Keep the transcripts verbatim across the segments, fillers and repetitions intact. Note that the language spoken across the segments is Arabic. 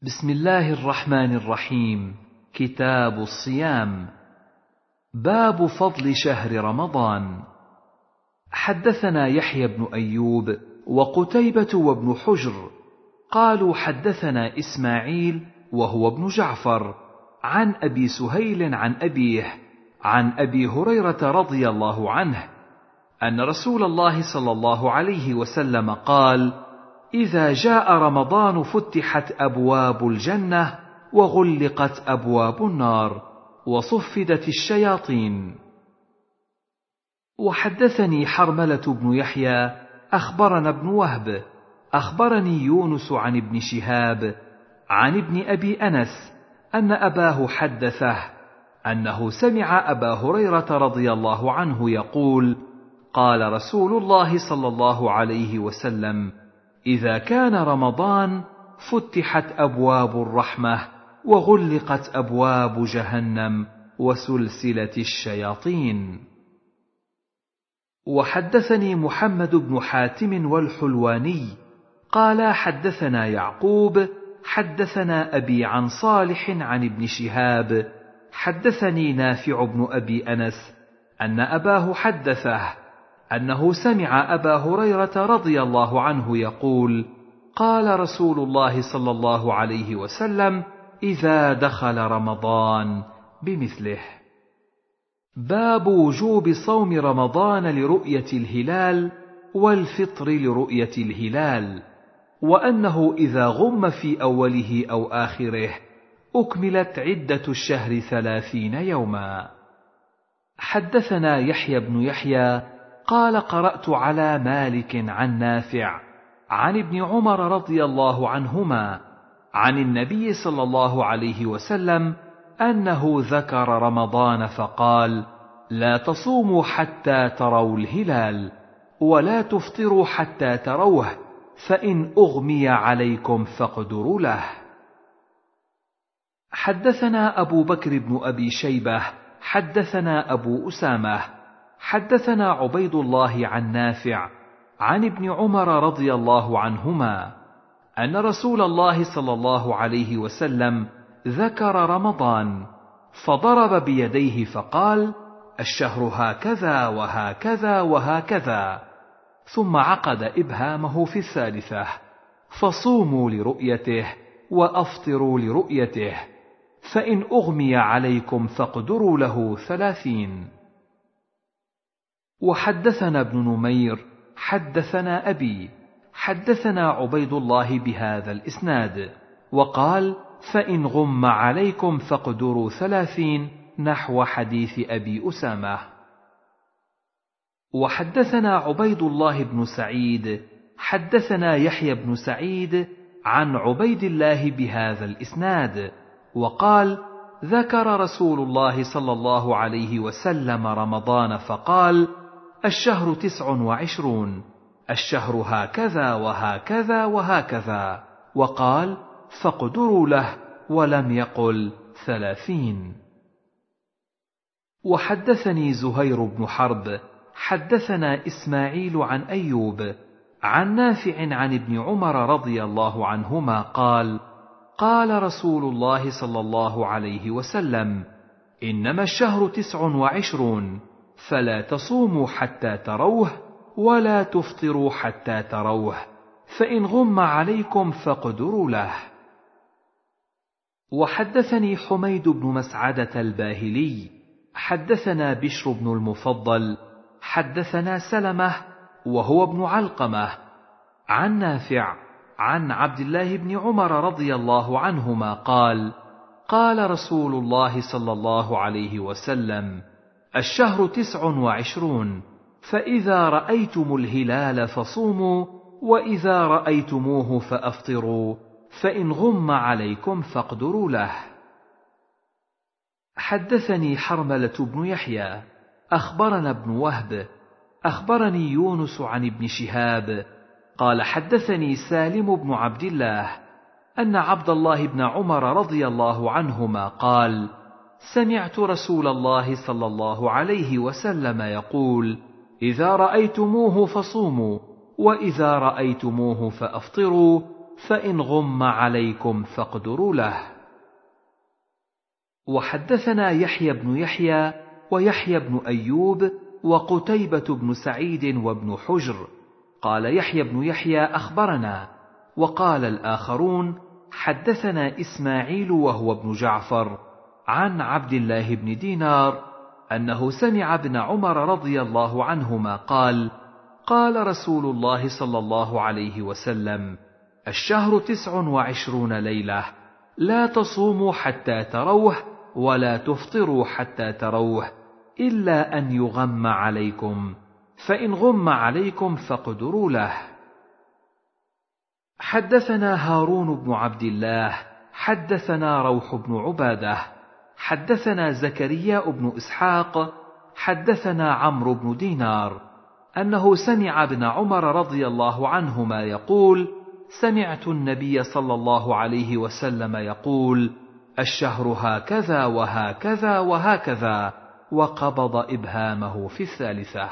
بسم الله الرحمن الرحيم. كتاب الصيام. باب فضل شهر رمضان. حدثنا يحيى بن أيوب وقتيبة وابن حجر قالوا حدثنا إسماعيل وهو ابن جعفر عن أبي سهيل عن أبيه عن أبي هريرة رضي الله عنه أن رسول الله صلى الله عليه وسلم قال: إذا جاء رمضان فتحت أبواب الجنة وغلقت أبواب النار وصفدت الشياطين. وحدثني حرملة بن يحيى أخبرنا ابن وهب أخبرني يونس عن ابن شهاب عن ابن أبي أنس أن أباه حدثه أنه سمع أبا هريرة رضي الله عنه يقول: قال رسول الله صلى الله عليه وسلم: إذا كان رمضان فتحت أبواب الرحمة وغلقت أبواب جهنم وسلسلة الشياطين. وحدثني محمد بن حاتم والحلواني قال حدثنا يعقوب حدثنا أبي عن صالح عن ابن شهاب حدثني نافع بن أبي أنس أن أباه حدثه أنه سمع أبا هريرة رضي الله عنه يقول: قال رسول الله صلى الله عليه وسلم: إذا دخل رمضان بمثله. باب وجوب صوم رمضان لرؤية الهلال والفطر لرؤية الهلال، وأنه إذا غم في أوله أو آخره أكملت عدة الشهر ثلاثين يوما. حدثنا يحيى بن يحيى قال: قرأت على مالك عن نافع عن ابن عمر رضي الله عنهما عن النبي صلى الله عليه وسلم أنه ذكر رمضان فقال: لا تصوموا حتى تروا الهلال ولا تفطروا حتى تروه، فإن أغمي عليكم فاقدروا له. حدثنا أبو بكر بن أبي شيبة حدثنا أبو أسامة حدثنا عبيد الله عن نافع عن ابن عمر رضي الله عنهما أن رسول الله صلى الله عليه وسلم ذكر رمضان فضرب بيديه فقال: الشهر هكذا وهكذا وهكذا، ثم عقد إبهامه في الثالثة: فصوموا لرؤيته وأفطروا لرؤيته، فإن أغمي عليكم فاقدروا له ثلاثين. وحدثنا ابن نمير حدثنا أبي حدثنا عبيد الله بهذا الإسناد وقال: فإن غم عليكم فاقدروا ثلاثين، نحو حديث أبي أسامة. وحدثنا عبيد الله بن سعيد حدثنا يحيى بن سعيد عن عبيد الله بهذا الإسناد وقال: ذكر رسول الله صلى الله عليه وسلم رمضان فقال: الشهر تسع وعشرون، الشهر هكذا وهكذا وهكذا، وقال: فاقدروا له، ولم يقل ثلاثين. وحدثني زهير بن حرب حدثنا إسماعيل عن أيوب عن نافع عن ابن عمر رضي الله عنهما قال: قال رسول الله صلى الله عليه وسلم: إنما الشهر تسع وعشرون، فلا تصوموا حتى تروه ولا تفطروا حتى تروه، فإن غم عليكم فاقدروا له. وحدثني حميد بن مسعدة الباهلي حدثنا بشر بن المفضل حدثنا سلمة وهو ابن علقمة عن نافع عن عبد الله بن عمر رضي الله عنهما قال: قال رسول الله صلى الله عليه وسلم: الشهر تسع وعشرون، فإذا رأيتم الهلال فصوموا، وإذا رأيتموه فأفطروا، فإن غم عليكم فاقدروا له. حدثني حرملة بن يحيى أخبرنا ابن وهب أخبرني يونس عن ابن شهاب قال: حدثني سالم بن عبد الله أن عبد الله بن عمر رضي الله عنهما قال: سمعت رسول الله صلى الله عليه وسلم يقول: إذا رأيتموه فصوموا، وإذا رأيتموه فأفطروا، فإن غم عليكم فاقدروا له. وحدثنا يحيى بن يحيى ويحيى بن أيوب وقتيبة بن سعيد وابن حجر. قال يحيى بن يحيى أخبرنا، وقال الآخرون حدثنا إسماعيل وهو ابن جعفر عن عبد الله بن دينار أنه سمع ابن عمر رضي الله عنهما قال: قال رسول الله صلى الله عليه وسلم: الشهر تسع وعشرون ليلة، لا تصوموا حتى تروه ولا تفطروا حتى تروه إلا أن يغم عليكم، فإن غم عليكم فاقدروا له. حدثنا هارون بن عبد الله حدثنا روح بن عبادة حدثنا زكريا بن إسحاق حدثنا عمرو بن دينار أنه سمع ابن عمر رضي الله عنهما يقول: سمعت النبي صلى الله عليه وسلم يقول: الشهر هكذا وهكذا وهكذا، وقبض إبهامه في الثالثة.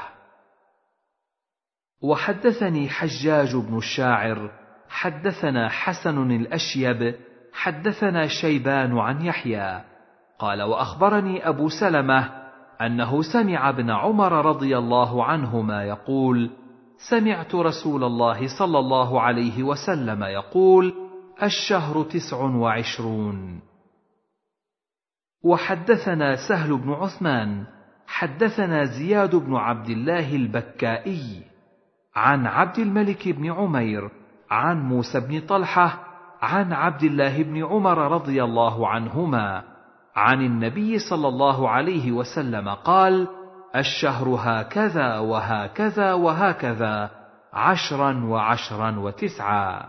وحدثني حجاج بن الشاعر حدثنا حسن الأشيب حدثنا شيبان عن يحيى قال: وأخبرني أبو سلمة أنه سمع ابن عمر رضي الله عنهما يقول: سمعت رسول الله صلى الله عليه وسلم يقول: الشهر تسع وعشرون. وحدثنا سهل بن عثمان حدثنا زياد بن عبد الله البكائي عن عبد الملك بن عمير عن موسى بن طلحة عن عبد الله بن عمر رضي الله عنهما عن النبي صلى الله عليه وسلم قال: الشهر هكذا وهكذا وهكذا، عشرا وعشرا وتسعا.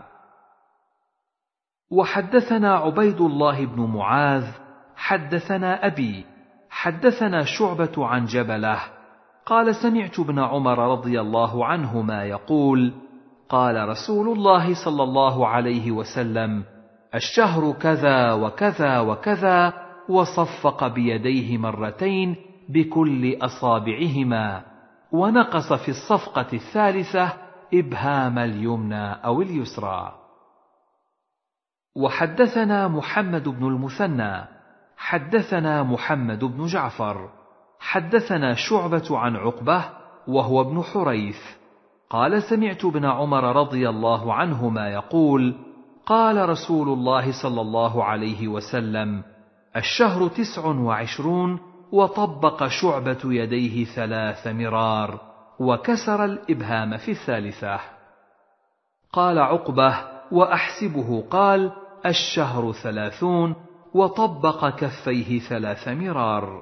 وحدثنا عبيد الله بن معاذ حدثنا أبي حدثنا شعبة عن جبلة قال: سمعت ابن عمر رضي الله عنهما يقول: قال رسول الله صلى الله عليه وسلم: الشهر كذا وكذا وكذا، وصفق بيديه مرتين بكل أصابعهما، ونقص في الصفقة الثالثة إبهام اليمنى أو اليسرى. وحدثنا محمد بن المثنى حدثنا محمد بن جعفر حدثنا شعبة عن عقبة وهو ابن حريث قال: سمعت ابن عمر رضي الله عنهما يقول: قال رسول الله صلى الله عليه وسلم: الشهر تسع وعشرون، وطبق شعبة يديه ثلاث مرار، وكسر الإبهام في الثالثة. قال عقبة: وأحسبه قال: الشهر ثلاثون، وطبق كفيه ثلاث مرار.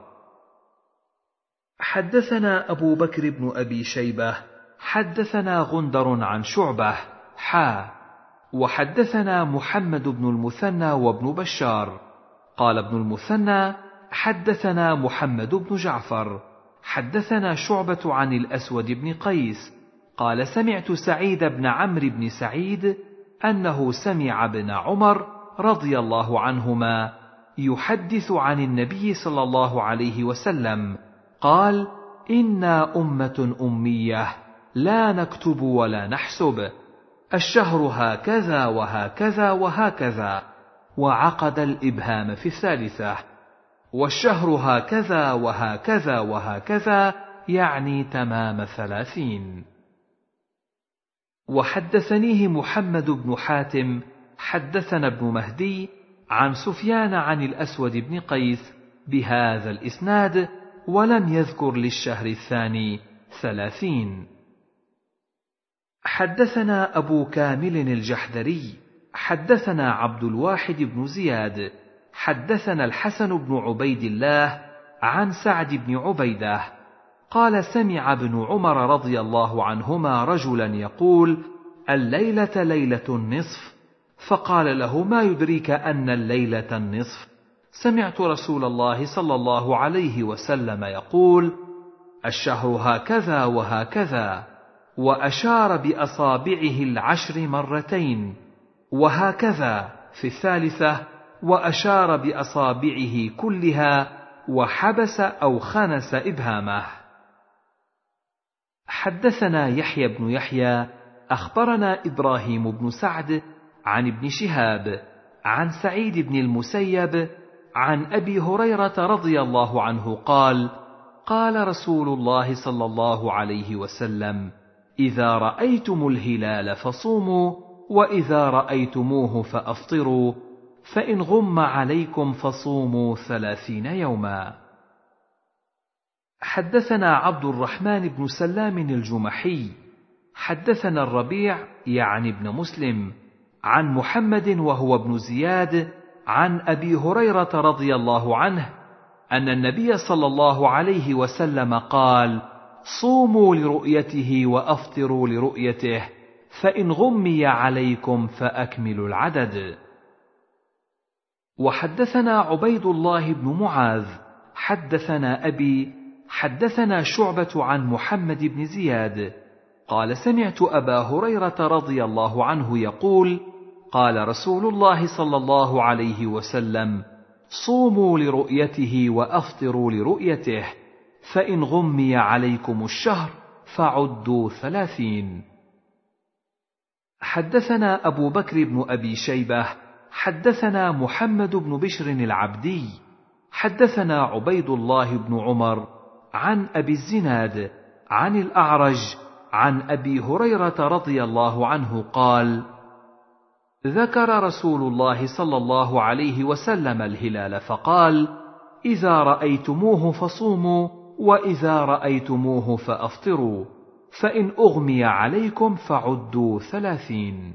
حدثنا أبو بكر بن أبي شيبة حدثنا غندر عن شعبة حا وحدثنا محمد بن المثنى وابن بشار قال ابن المثنى: حدثنا محمد بن جعفر حدثنا شعبة عن الأسود بن قيس قال: سمعت سعيد بن عمرو بن سعيد أنه سمع ابن عمر رضي الله عنهما يحدث عن النبي صلى الله عليه وسلم قال: إنا أمة أمية لا نكتب ولا نحسب، الشهر هكذا وهكذا وهكذا، وعقد الإبهام في الثالثة، والشهر هكذا وهكذا وهكذا، يعني تمام ثلاثين. وحدثنيه محمد بن حاتم حدثنا ابن مهدي عن سفيان عن الأسود بن قيس بهذا الإسناد، ولم يذكر للشهر الثاني ثلاثين. حدثنا أبو كامل الجحدري حدثنا عبد الواحد بن زياد حدثنا الحسن بن عبيد الله عن سعد بن عبيدة قال: سمع ابن عمر رضي الله عنهما رجلا يقول: الليلة ليلة النصف، فقال له: ما يدريك أن الليلة النصف؟ سمعت رسول الله صلى الله عليه وسلم يقول: الشهر هكذا وهكذا، وأشار بأصابعه العشر مرتين، وهكذا في الثالثة، وأشار بأصابعه كلها، وحبس أو خنس إبهامه. حدثنا يحيى بن يحيى أخبرنا إبراهيم بن سعد عن ابن شهاب عن سعيد بن المسيب عن أبي هريرة رضي الله عنه قال: قال رسول الله صلى الله عليه وسلم: إذا رأيتم الهلال فصوموا، وإذا رأيتموه فأفطروا، فإن غم عليكم فصوموا ثلاثين يوما. حدثنا عبد الرحمن بن سلام الجمحي حدثنا الربيع يعني ابن مسلم عن محمد وهو ابن زياد عن أبي هريرة رضي الله عنه أن النبي صلى الله عليه وسلم قال: صوموا لرؤيته وأفطروا لرؤيته، فإن غمي عليكم فأكملوا العدد. وحدثنا عبيد الله بن معاذ حدثنا أبي حدثنا شعبة عن محمد بن زياد قال: سمعت أبا هريرة رضي الله عنه يقول: قال رسول الله صلى الله عليه وسلم: صوموا لرؤيته وأفطروا لرؤيته، فإن غمي عليكم الشهر فعدوا ثلاثين. حدثنا أبو بكر بن أبي شيبة حدثنا محمد بن بشر العبدي حدثنا عبيد الله بن عمر عن أبي الزناد عن الأعرج عن أبي هريرة رضي الله عنه قال: ذكر رسول الله صلى الله عليه وسلم الهلال فقال: إذا رأيتموه فصوموا، وإذا رأيتموه فأفطروا، فإن أغمي عليكم فعدوا ثلاثين.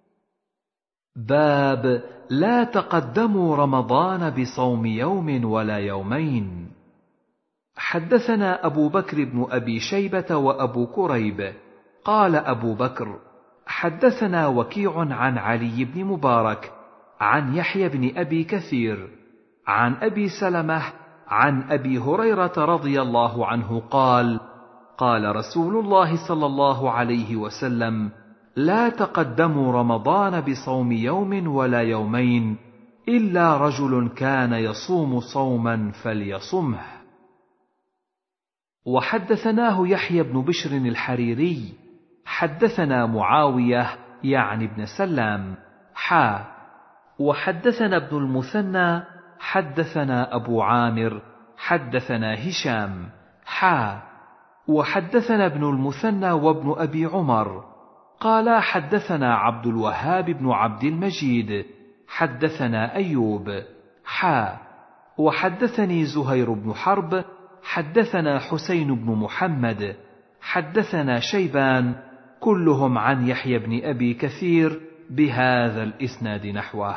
باب لا تقدموا رمضان بصوم يوم ولا يومين. حدثنا أبو بكر بن أبي شيبة وأبو كريب قال أبو بكر: حدثنا وكيع عن علي بن مبارك عن يحيى بن أبي كثير عن أبي سلمة عن أبي هريرة رضي الله عنه قال: قال رسول الله صلى الله عليه وسلم: لا تقدموا رمضان بصوم يوم ولا يومين، إلا رجل كان يصوم صوما فليصمه. وحدثناه يحيى بن بشر الحريري حدثنا معاوية يعني ابن سلام حا وحدثنا ابن المثنى حدثنا أبو عامر حدثنا هشام حا وحدثنا ابن المثنى وابن أبي عمر قال: حدثنا عبد الوهاب بن عبد المجيد حدثنا أيوب حا وحدثني زهير بن حرب حدثنا حسين بن محمد حدثنا شيبان كلهم عن يحيى بن أبي كثير بهذا الإسناد نحوه.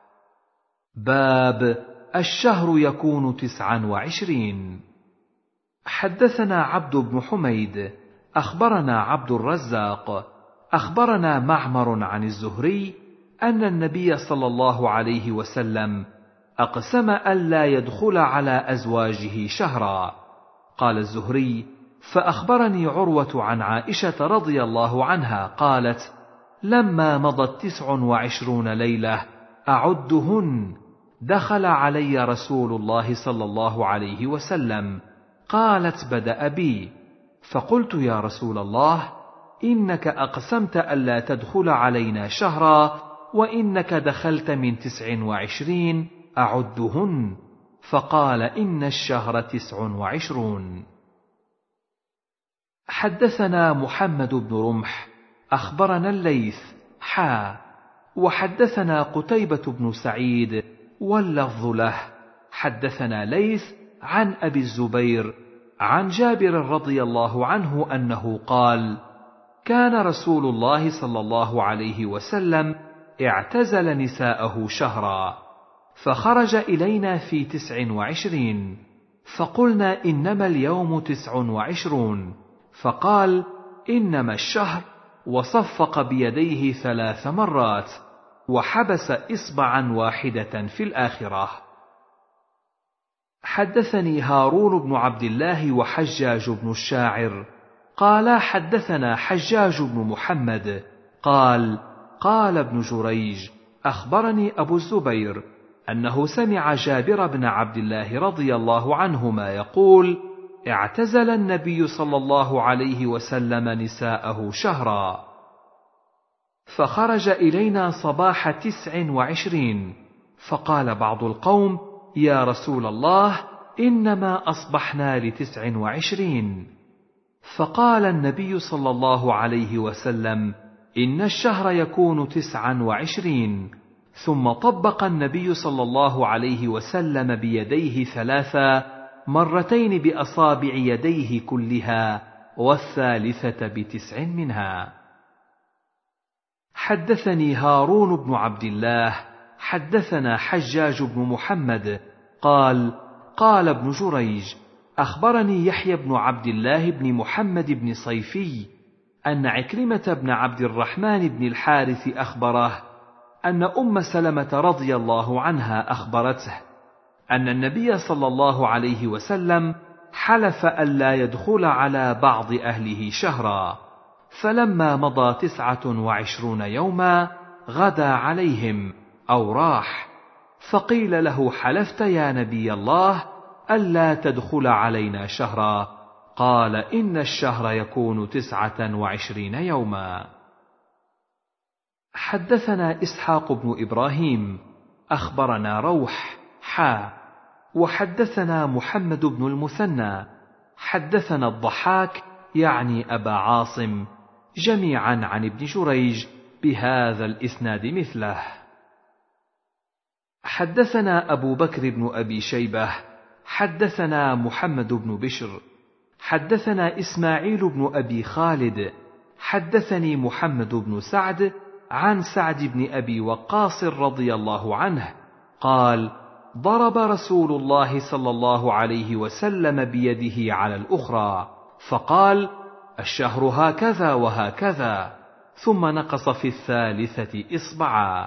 باب الشهر يكون تسعا وعشرين. حدثنا عبد بن حميد أخبرنا عبد الرزاق أخبرنا معمر عن الزهري أن النبي صلى الله عليه وسلم أقسم ألا يدخل على أزواجه شهرا. قال الزهري: فأخبرني عروة عن عائشة رضي الله عنها قالت: لما مضت تسع وعشرون ليلة أعدهن دخل علي رسول الله صلى الله عليه وسلم. قالت: بدأ بي، فقلت: يا رسول الله، إنك أقسمت ألا تدخل علينا شهرا، وإنك دخلت من تسع وعشرين أعدهن. فقال: إن الشهر تسع وعشرون. حدثنا محمد بن رمح أخبرنا الليث حا وحدثنا قتيبة بن سعيد واللفظ له حدثنا ليث عن أبي الزبير عن جابر رضي الله عنه أنه قال: كان رسول الله صلى الله عليه وسلم اعتزل نساءه شهرا، فخرج إلينا في تسع وعشرين، فقلنا: إنما اليوم تسع وعشرون، فقال: إنما الشهر، وصفق بيديه ثلاث مرات، وحبس إصبعا واحدة في الآخرة. حدثني هارون بن عبد الله وحجاج بن الشاعر قال: حدثنا حجاج بن محمد قال: قال ابن جريج: أخبرني أبو الزبير أنه سمع جابر بن عبد الله رضي الله عنهما يقول: اعتزل النبي صلى الله عليه وسلم نساءه شهرا. فخرج إلينا صباح تسع وعشرين، فقال بعض القوم: يا رسول الله، إنما أصبحنا لتسع وعشرين. فقال النبي صلى الله عليه وسلم: إن الشهر يكون تسعا وعشرين. ثم طبق النبي صلى الله عليه وسلم بيديه ثلاثا، مرتين بأصابع يديه كلها، والثالثة بتسع منها. حدثني هارون بن عبد الله حدثنا حجاج بن محمد قال: قال ابن جريج: أخبرني يحيى بن عبد الله بن محمد بن صيفي أن عكرمة بن عبد الرحمن بن الحارث أخبره أن أم سلمة رضي الله عنها أخبرته أن النبي صلى الله عليه وسلم حلف ألا يدخل على بعض أهله شهرا، فلما مضى تسعة وعشرون يوما غدا عليهم أو راح، فقيل له: حلفت يا نبي الله ألا تدخل علينا شهرا؟ قال: إن الشهر يكون تسعة وعشرين يوما. حدثنا إسحاق بن إبراهيم أخبرنا روح حا وحدثنا محمد بن المثنى حدثنا الضحاك يعني أبا عاصم جميعا عن ابن جريج بهذا الإسناد مثله. حدثنا أبو بكر بن أبي شيبة حدثنا محمد بن بشر حدثنا إسماعيل بن أبي خالد حدثني محمد بن سعد عن سعد بن أبي وقاص رضي الله عنه قال: ضرب رسول الله صلى الله عليه وسلم بيده على الأخرى فقال: الشهر هكذا وهكذا، ثم نقص في الثالثة إصبعا.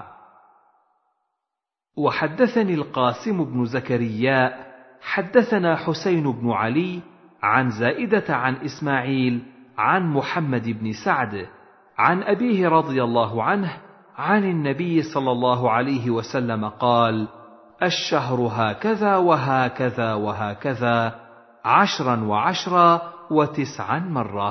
وحدثني القاسم بن زكريا حدثنا حسين بن علي عن زائدة عن إسماعيل عن محمد بن سعد عن أبيه رضي الله عنه عن النبي صلى الله عليه وسلم قال: الشهر هكذا وهكذا وهكذا، عشرا وعشرا وتسعا مرة.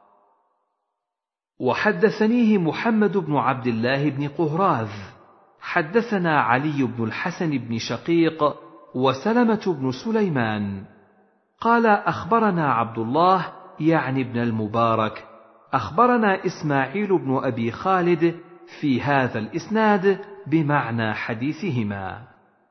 وحدثنيه محمد بن عبد الله بن قهراذ حدثنا علي بن الحسن بن شقيق وسلمة بن سليمان قال: أخبرنا عبد الله يعني ابن المبارك أخبرنا إسماعيل بن أبي خالد في هذا الإسناد بمعنى حديثهما.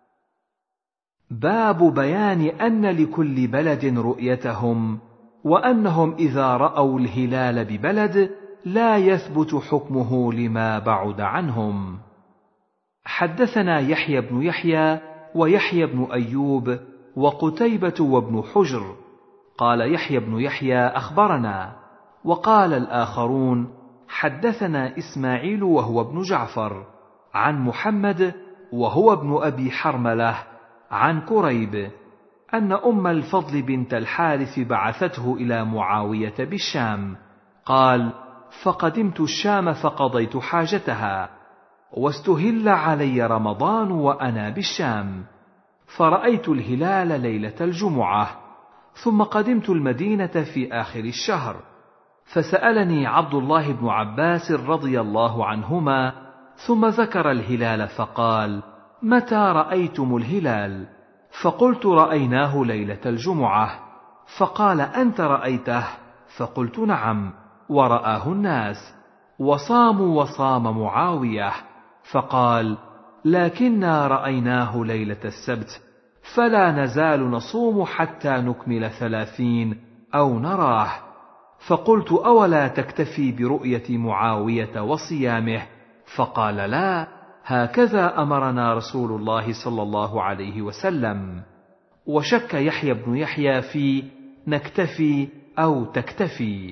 باب بيان أن لكل بلد رؤيتهم، وأنهم إذا رأوا الهلال ببلد لا يثبت حكمه لما بعد عنهم. حدثنا يحيى بن يحيى ويحيى بن أيوب وقتيبة وابن حجر قال يحيى بن يحيى أخبرنا، وقال الآخرون حدثنا إسماعيل وهو ابن جعفر عن محمد وهو ابن أبي حرملة عن كريب أن أم الفضل بنت الحارث بعثته إلى معاوية بالشام. قال: فقدمت الشام فقضيت حاجتها، واستهل علي رمضان وأنا بالشام، فرأيت الهلال ليلة الجمعة، ثم قدمت المدينة في آخر الشهر، فسألني عبد الله بن عباس رضي الله عنهما، ثم ذكر الهلال فقال: متى رأيتم الهلال؟ فقلت: رأيناه ليلة الجمعة. فقال: أنت رأيته؟ فقلت: نعم، ورآه الناس، وصاموا وصام معاوية. فقال: لكننا رأيناه ليلة السبت، فلا نزال نصوم حتى نكمل ثلاثين أو نراه. فقلت: أولا تكتفي برؤية معاوية وصيامه؟ فقال: لا، هكذا أمرنا رسول الله صلى الله عليه وسلم. وشك يحيى بن يحيى في نكتفي أو تكتفي.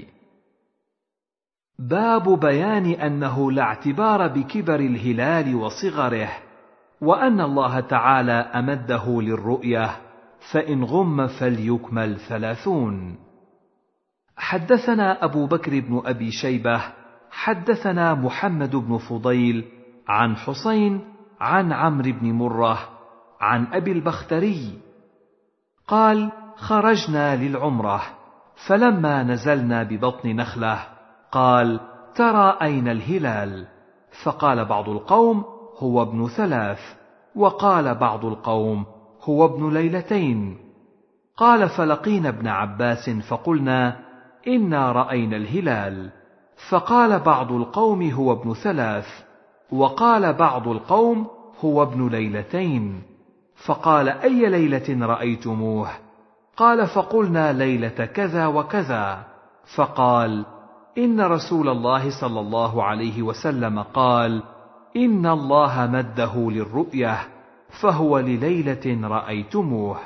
باب بيان أنه لا اعتبار بكبر الهلال وصغره، وأن الله تعالى أمده للرؤية، فإن غم فليكمل ثلاثون. حدثنا أبو بكر بن أبي شيبة حدثنا محمد بن فضيل عن حسين عن عمرو بن مرة عن أبي البختري قال: خرجنا للعمرة، فلما نزلنا ببطن نخلة قال: ترى أين الهلال؟ فقال بعض القوم هو ابن ثلاث، وقال بعض القوم هو ابن ليلتين. قال فلقينا ابن عباس فقلنا إنا رأينا الهلال، فقال بعض القوم هو ابن ثلاث، وقال بعض القوم هو ابن ليلتين. فقال أي ليلة رأيتموه؟ قال فقلنا ليلة كذا وكذا. فقال إن رسول الله صلى الله عليه وسلم قال إن الله مده للرؤية، فهو لليلة رأيتموه.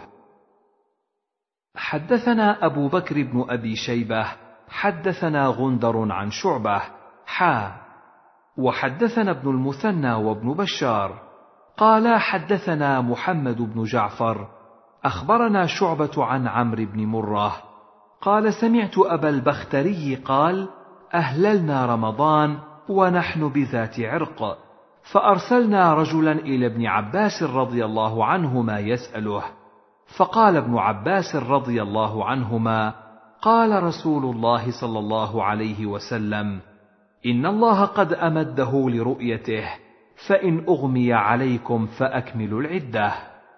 حدثنا أبو بكر بن أبي شيبة حدثنا غندر عن شعبة حا وحدثنا ابن المثنى وابن بشار قالا حدثنا محمد بن جعفر أخبرنا شعبة عن عمرو بن مرة قال سمعت أبا البختري قال أهللنا رمضان ونحن بذات عرق، فأرسلنا رجلا إلى ابن عباس رضي الله عنهما يسأله، فقال ابن عباس رضي الله عنهما قال رسول الله صلى الله عليه وسلم إن الله قد أمده لرؤيته، فإن أغمي عليكم فأكملوا العدة.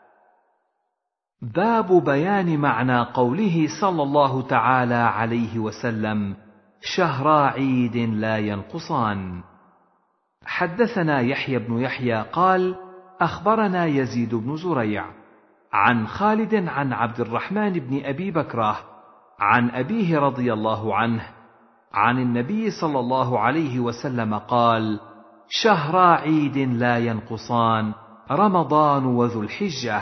باب بيان معنى قوله صلى الله تعالى عليه وسلم شهرا عيد لا ينقصان. حدثنا يحيى بن يحيى قال أخبرنا يزيد بن زريع عن خالد عن عبد الرحمن بن أبي بكرة عن أبيه رضي الله عنه عن النبي صلى الله عليه وسلم قال شهرا عيد لا ينقصان رمضان وذو الحجة.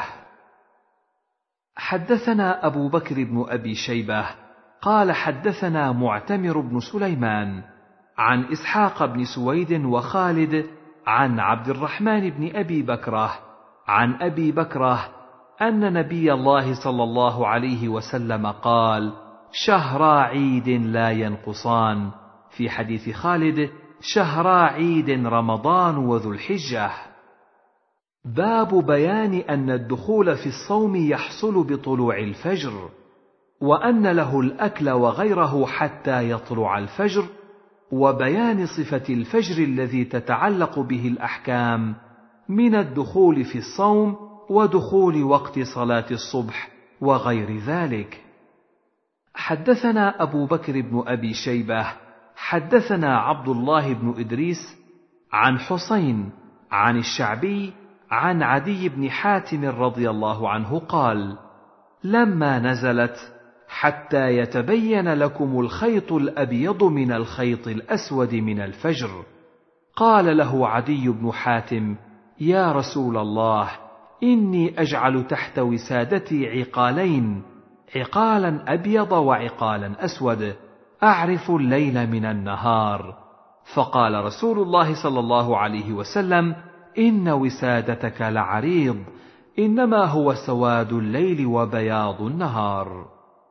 حدثنا أبو بكر بن أبي شيبة قال حدثنا معتمر بن سليمان عن إسحاق بن سويد وخالد عن عبد الرحمن بن أبي بكرة عن أبي بكرة أن نبي الله صلى الله عليه وسلم قال شهرا عيد لا ينقصان، في حديث خالد شهرا عيد رمضان وذو الحجة. باب بيان أن الدخول في الصوم يحصل بطلوع الفجر، وأن له الأكل وغيره حتى يطلع الفجر، وبيان صفة الفجر الذي تتعلق به الأحكام من الدخول في الصوم ودخول وقت صلاة الصبح وغير ذلك. حدثنا أبو بكر بن أبي شيبة حدثنا عبد الله بن إدريس عن حسين عن الشعبي عن عدي بن حاتم رضي الله عنه قال لما نزلت حتى يتبين لكم الخيط الأبيض من الخيط الأسود من الفجر، قال له عدي بن حاتم يا رسول الله إني أجعل تحت وسادتي عقالين، عقالا أبيض وعقالا أسود، أعرف الليل من النهار. فقال رسول الله صلى الله عليه وسلم إن وسادتك لعريض، إنما هو سواد الليل وبياض النهار.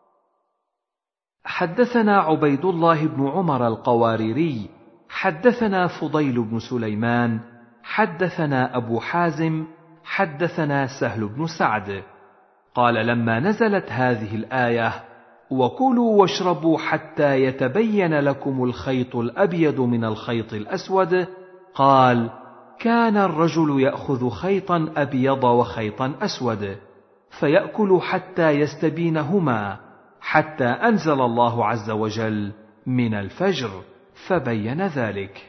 حدثنا عبيد الله بن عمر القواريري حدثنا فضيل بن سليمان حدثنا أبو حازم حدثنا سهل بن سعد قال لما نزلت هذه الآية وكلوا واشربوا حتى يتبين لكم الخيط الأبيض من الخيط الأسود، قال كان الرجل يأخذ خيطا أبيض وخيطا أسود فيأكل حتى يستبينهما، حتى أنزل الله عز وجل من الفجر فبين ذلك.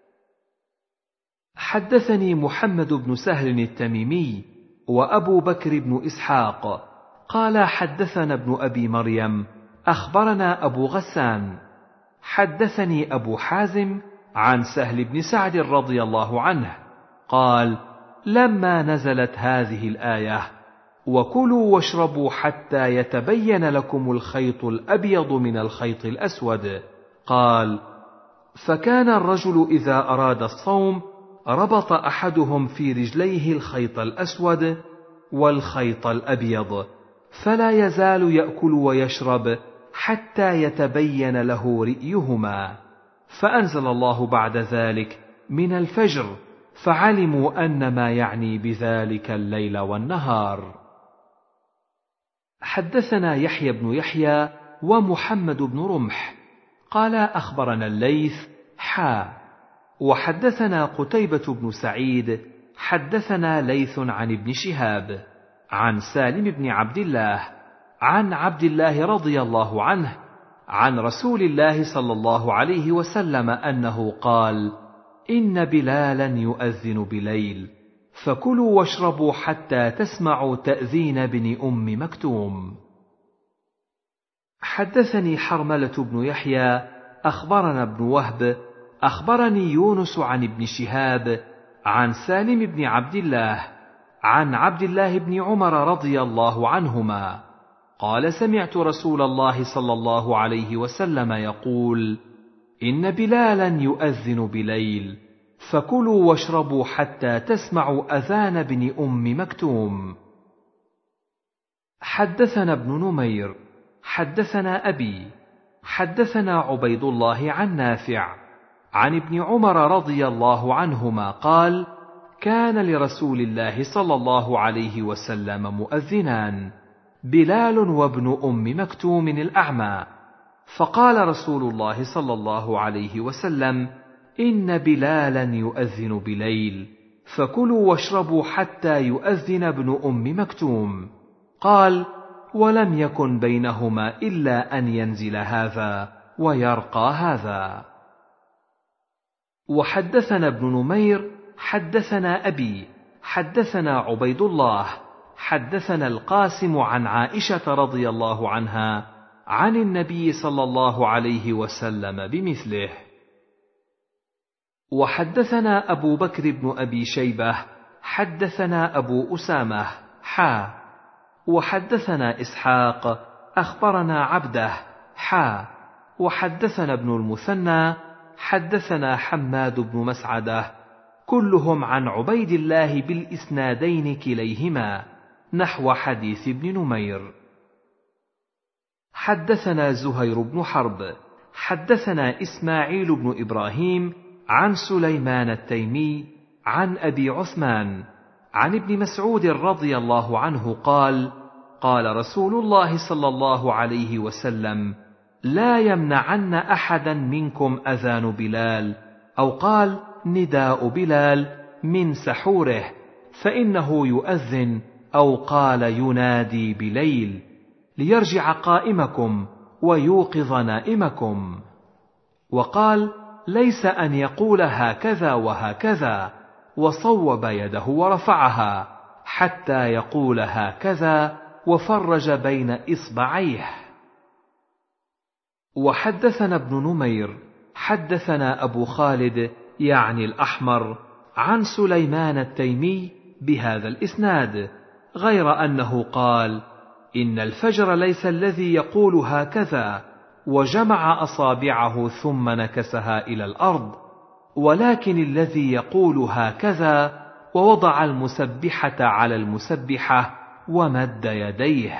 حدثني محمد بن سهل التميمي وأبو بكر بن إسحاق قال حدثنا ابن أبي مريم أخبرنا أبو غسان حدثني أبو حازم عن سهل بن سعد رضي الله عنه قال لما نزلت هذه الآية وكلوا واشربوا حتى يتبين لكم الخيط الأبيض من الخيط الأسود، قال فكان الرجل إذا أراد الصوم ربط أحدهم في رجليه الخيط الأسود والخيط الأبيض، فلا يزال يأكل ويشرب حتى يتبين له رئيهما، فأنزل الله بعد ذلك من الفجر، فعلموا أن ما يعني بذلك الليل والنهار. حدثنا يحيى بن يحيى ومحمد بن رمح قال أخبرنا الليث حا وحدثنا قتيبة بن سعيد حدثنا ليث عن ابن شهاب عن سالم بن عبد الله عن عبد الله رضي الله عنه عن رسول الله صلى الله عليه وسلم أنه قال: إن بلالا يؤذن بليل، فكلوا واشربوا حتى تسمعوا تأذين بن أم مكتوم. حدثني حرملة بن يحيى أخبرنا ابن وهب أخبرني يونس عن ابن شهاب عن سالم بن عبد الله عن عبد الله بن عمر رضي الله عنهما قال: سمعت رسول الله صلى الله عليه وسلم يقول: إن بلالا يؤذن بليل، فكلوا واشربوا حتى تسمعوا أذان بن أم مكتوم. حدثنا ابن نمير حدثنا أبي حدثنا عبيد الله عن نافع عن ابن عمر رضي الله عنهما قال: كان لرسول الله صلى الله عليه وسلم مؤذنان، بلال وابن أم مكتوم الأعمى، فقال رسول الله صلى الله عليه وسلم: إن بلالا يؤذن بليل، فكلوا واشربوا حتى يؤذن ابن أم مكتوم. قال: ولم يكن بينهما إلا أن ينزل هذا ويرقى هذا. وحدثنا ابن نمير حدثنا أبي حدثنا عبيد الله حدثنا القاسم عن عائشة رضي الله عنها عن النبي صلى الله عليه وسلم بمثله. وحدثنا أبو بكر بن أبي شيبة حدثنا أبو أسامة حا وحدثنا إسحاق أخبرنا عبده حا وحدثنا ابن المثنى حدثنا حماد بن مسعدة كلهم عن عبيد الله بالإسنادين كليهما نحو حديث ابن نمير. حدثنا زهير بن حرب حدثنا إسماعيل بن إبراهيم عن سليمان التيمي عن أبي عثمان عن ابن مسعود رضي الله عنه قال: قال رسول الله صلى الله عليه وسلم: لا يمنعن أحدا منكم أذان بلال، أو قال نداء بلال، من سحوره، فإنه يؤذن، أو قال ينادي بليل، ليرجع قائمكم ويوقظ نائمكم. وقال: ليس أن يقول هكذا وهكذا، وصوب يده ورفعها، حتى يقول هكذا وفرج بين إصبعيه. وحدثنا ابن نمير حدثنا أبو خالد يعني الأحمر عن سليمان التيمي بهذا الإسناد، غير أنه قال: إن الفجر ليس الذي يقول هكذا وجمع أصابعه ثم نكسها إلى الأرض، ولكن الذي يقول هكذا ووضع المسبحة على المسبحة ومد يديه.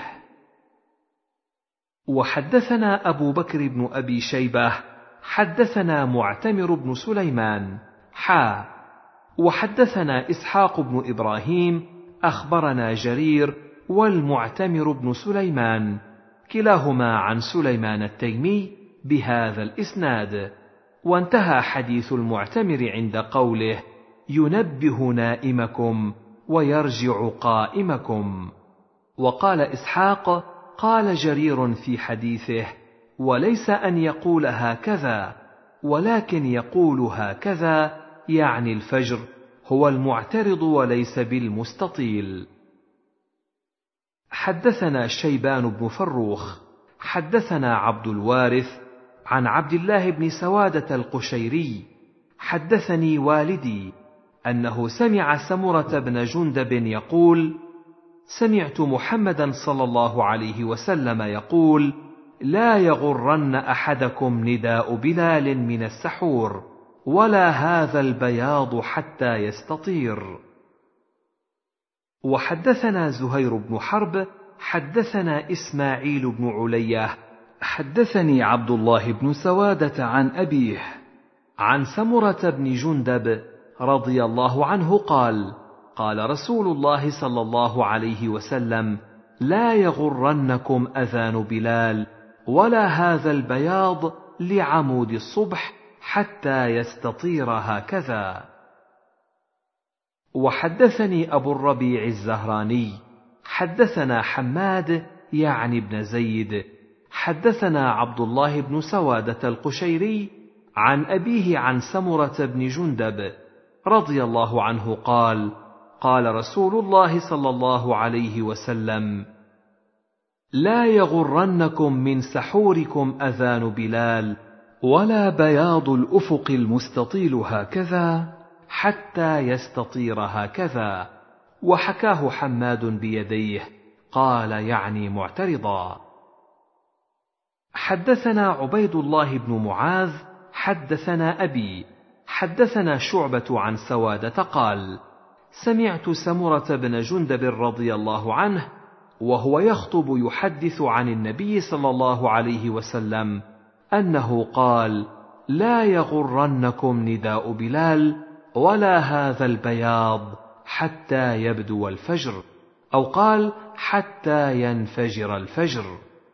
وحدثنا أبو بكر بن أبي شيبة حدثنا معتمر بن سليمان حا وحدثنا إسحاق بن إبراهيم أخبرنا جرير والمعتمر بن سليمان كلاهما عن سليمان التيمي بهذا الإسناد، وانتهى حديث المعتمر عند قوله: ينبه نائمكم ويرجع قائمكم. وقال إسحاق: قال جرير في حديثه: وليس أن يقول هكذا، ولكن يقول هكذا، يعني الفجر هو المعترض وليس بالمستطيل. حدثنا شيبان بن فروخ حدثنا عبد الوارث عن عبد الله بن سوادة القشيري حدثني والدي أنه سمع سمرة بن جندب يقول: سمعت محمدا صلى الله عليه وسلم يقول: لا يغرن أحدكم نداء بلال من السحور، ولا هذا البياض حتى يستطير. وحدثنا زهير بن حرب حدثنا إسماعيل بن علية حدثني عبد الله بن سوادة عن أبيه عن سمرة بن جندب رضي الله عنه قال: قال رسول الله صلى الله عليه وسلم: لا يغرنكم أذان بلال، ولا هذا البياض لعمود الصبح حتى يستطير هكذا. وحدثني أبو الربيع الزهراني حدثنا حماد يعني بن زيد حدثنا عبد الله بن سوادة القشيري عن أبيه عن سمرة بن جندب رضي الله عنه قال: قال رسول الله صلى الله عليه وسلم: لا يغرنكم من سحوركم أذان بلال ولا بياض الأفق المستطيل هكذا حتى يستطير هكذا. وحكاه حماد بيديه، قال يعني معترضا. حدثنا عبيد الله بن معاذ حدثنا أبي حدثنا شعبة عن سوادة قال: سمعت سمرة بن جندب رضي الله عنه وهو يخطب يحدث عن النبي صلى الله عليه وسلم أنه قال: لا يغرنكم نداء بلال ولا هذا البياض حتى يبدو الفجر، أو قال: حتى ينفجر الفجر.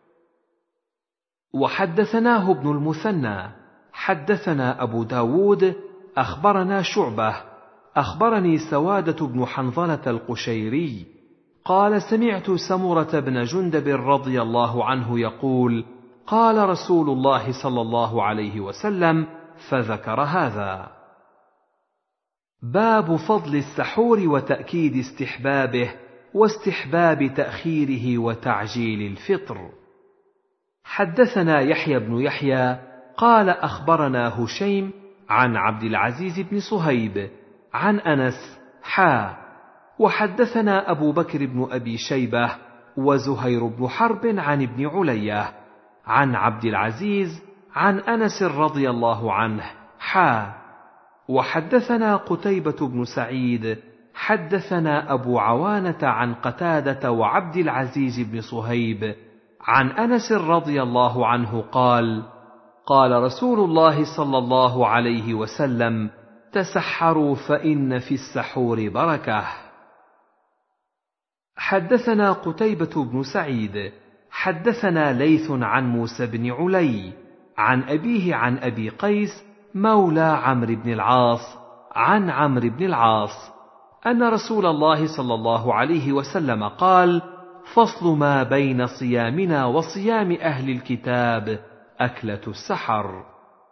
وحدثناه ابن المثنى حدثنا أبو داود أخبرنا شعبة أخبرني سوادة بن حنظلة القشيري قال: سمعت سمرة بن جندب رضي الله عنه يقول: قال رسول الله صلى الله عليه وسلم، فذكر هذا. باب فضل السحور وتأكيد استحبابه واستحباب تأخيره وتعجيل الفطر. حدثنا يحيى بن يحيى قال أخبرنا هشيم عن عبد العزيز بن صهيب عن أنس حا وحدثنا أبو بكر بن أبي شيبة وزهير بن حرب عن ابن علية عن عبد العزيز عن أنس رضي الله عنه حا وحدثنا قتيبة بن سعيد حدثنا أبو عوانة عن قتادة وعبد العزيز بن صهيب عن أنس رضي الله عنه قال: قال رسول الله صلى الله عليه وسلم: تسحروا فإن في السحور بركة. حدثنا قتيبة بن سعيد حدثنا ليث عن موسى بن علي عن أبيه عن أبي قيس مولى عمرو بن العاص عن عمرو بن العاص أن رسول الله صلى الله عليه وسلم قال: فصل ما بين صيامنا وصيام أهل الكتاب أكلة السحر.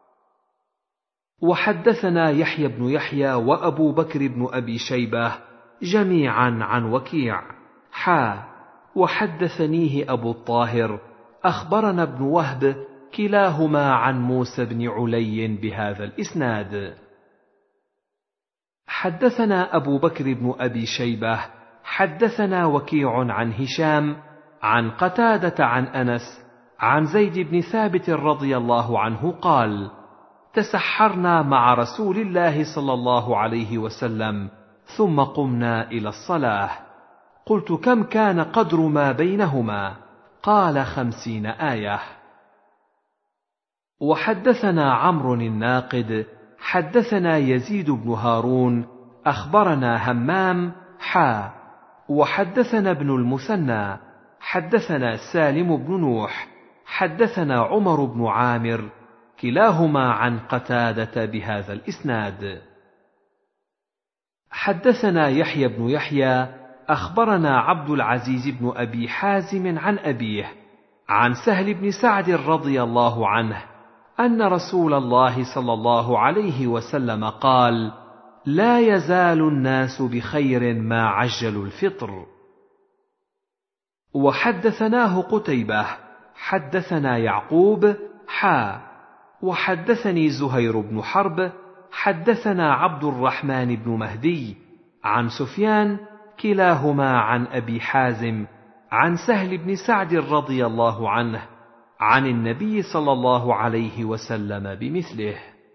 وحدثنا يحيى بن يحيى وأبو بكر بن أبي شيبة جميعا عن وكيع حا وحدثنيه أبو الطاهر أخبرنا ابن وهب كلاهما عن موسى بن علي بهذا الإسناد. حدثنا أبو بكر بن أبي شيبة حدثنا وكيع عن هشام عن قتادة عن أنس عن زيد بن ثابت رضي الله عنه قال: تسحرنا مع رسول الله صلى الله عليه وسلم ثم قمنا إلى الصلاة. قلت: كم كان قدر ما بينهما؟ قال: خمسين آية. وحدثنا عمرو الناقد حدثنا يزيد بن هارون أخبرنا همام حا وحدثنا ابن المثنى حدثنا سالم بن نوح حدثنا عمر بن عامر كلاهما عن قتادة بهذا الإسناد. حدثنا يحيى بن يحيى أخبرنا عبد العزيز بن أبي حازم عن أبيه عن سهل بن سعد رضي الله عنه أن رسول الله صلى الله عليه وسلم قال: لا يزال الناس بخير ما عجلوا الفطر. وحدثناه قتيبة حدثنا يعقوب حا وحدثني زهير بن حرب حدثنا عبد الرحمن بن مهدي عن سفيان كلاهما عن أبي حازم عن سهل بن سعد رضي الله عنه عن النبي صلى الله عليه وسلم بمثله.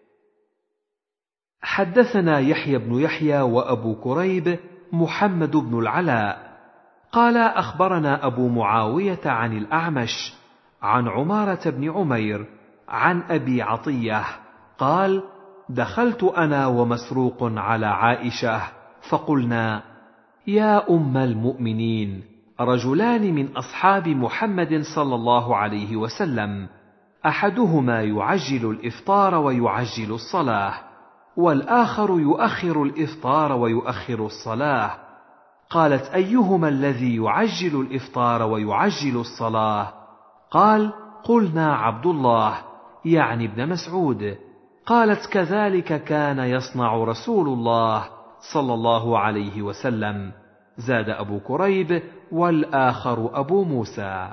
حدثنا يحيى بن يحيى وأبو كريب محمد بن العلاء قال أخبرنا أبو معاوية عن الأعمش عن عمارة بن عمير عن أبي عطية قال: دخلت أنا ومسروق على عائشة فقلنا: يا أم المؤمنين، رجلان من أصحاب محمد صلى الله عليه وسلم أحدهما يعجل الإفطار ويعجل الصلاة، والآخر يؤخر الإفطار ويؤخر الصلاة. قالت: أيهما الذي يعجل الإفطار ويعجل الصلاة؟ قال: قلنا عبد الله، يعني ابن مسعود. قالت: كذلك كان يصنع رسول الله صلى الله عليه وسلم. زاد أبو كريب: والآخر أبو موسى.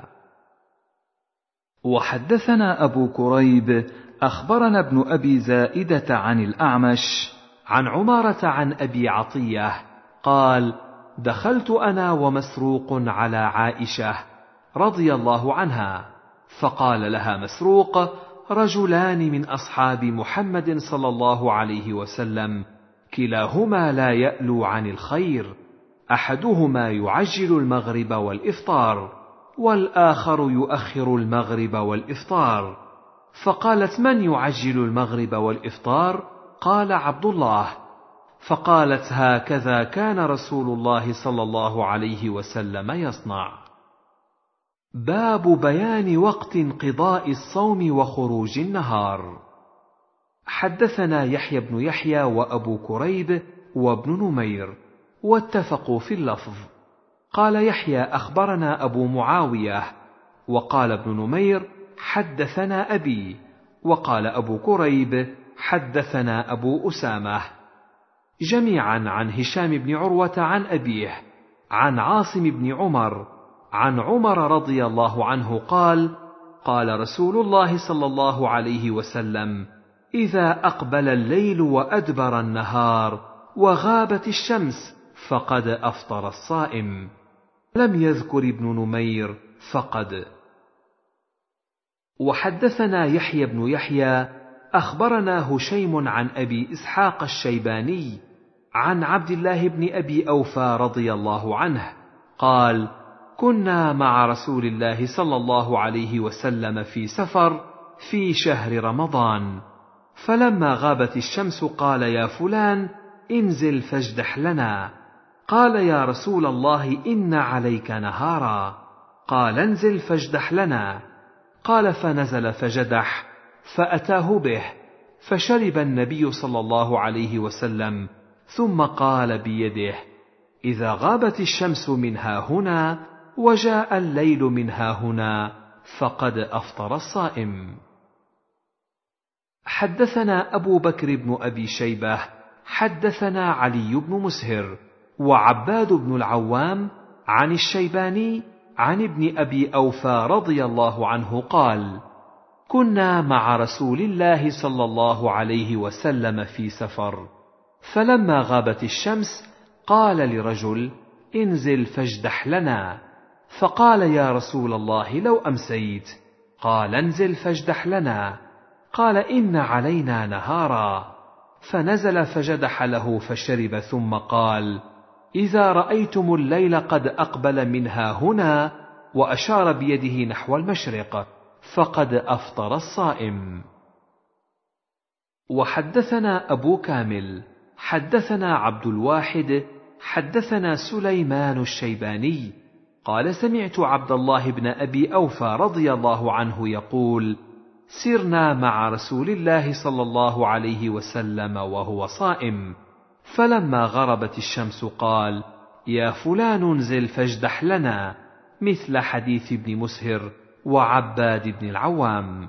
وحدثنا أبو كريب أخبرنا ابن أبي زائدة عن الأعمش عن عمارة عن أبي عطية قال: دخلت أنا ومسروق على عائشة رضي الله عنها، فقال لها مسروق: رجلان من أصحاب محمد صلى الله عليه وسلم كلاهما لا يألو عن الخير، أحدهما يعجل المغرب والإفطار، والآخر يؤخر المغرب والإفطار. فقالت: من يعجل المغرب والإفطار؟ قال: عبد الله. فقالت: هكذا كان رسول الله صلى الله عليه وسلم يصنع. باب بيان وقت انقضاء الصوم وخروج النهار. حدثنا يحيى بن يحيى وأبو كريب وابن نمير واتفقوا في اللفظ. قال يحيى: أخبرنا أبو معاوية، وقال ابن نمير: حدثنا أبي، وقال أبو كريب: حدثنا أبو أسامة، جميعا عن هشام بن عروة عن أبيه عن عاصم بن عمر عن عمر رضي الله عنه قال: قال رسول الله صلى الله عليه وسلم: إذا أقبل الليل وأدبر النهار وغابت الشمس فقد أفطر الصائم. لم يذكر ابن نمير فقد. وحدثنا يحيى بن يحيى أخبرنا هشيم عن أبي إسحاق الشيباني عن عبد الله بن أبي أوفى رضي الله عنه قال: كنا مع رسول الله صلى الله عليه وسلم في سفر في شهر رمضان، فلما غابت الشمس قال: يا فلان انزل فاجدح لنا. قال: يا رسول الله إن عليك نهارا. قال: انزل فاجدح لنا. قال: فنزل فجدح، فأتاه به، فشرب النبي صلى الله عليه وسلم، ثم قال بيده: إذا غابت الشمس منها هنا وجاء الليل منها هنا فقد أفطر الصائم. حدثنا أبو بكر بن أبي شيبة حدثنا علي بن مسهر وعباد بن العوام عن الشيباني عن ابن أبي أوفى رضي الله عنه قال: كنا مع رسول الله صلى الله عليه وسلم في سفر، فلما غابت الشمس قال لرجل: انزل فاجدح لنا. فقال: يا رسول الله لو أمسيت. قال: انزل فاجدح لنا. قال: إن علينا نهارا. فنزل فجدح له فشرب، ثم قال: إذا رأيتم الليل قد أقبل منها هنا، وأشار بيده نحو المشرق، فقد أفطر الصائم. وحدثنا أبو كامل حدثنا عبد الواحد حدثنا سليمان الشيباني قال: سمعت عبد الله بن أبي أوفى رضي الله عنه يقول: سرنا مع رسول الله صلى الله عليه وسلم وهو صائم، فلما غربت الشمس قال: يا فلان انزل فاجدح لنا، مثل حديث ابن مسهر وعباد بن العوام.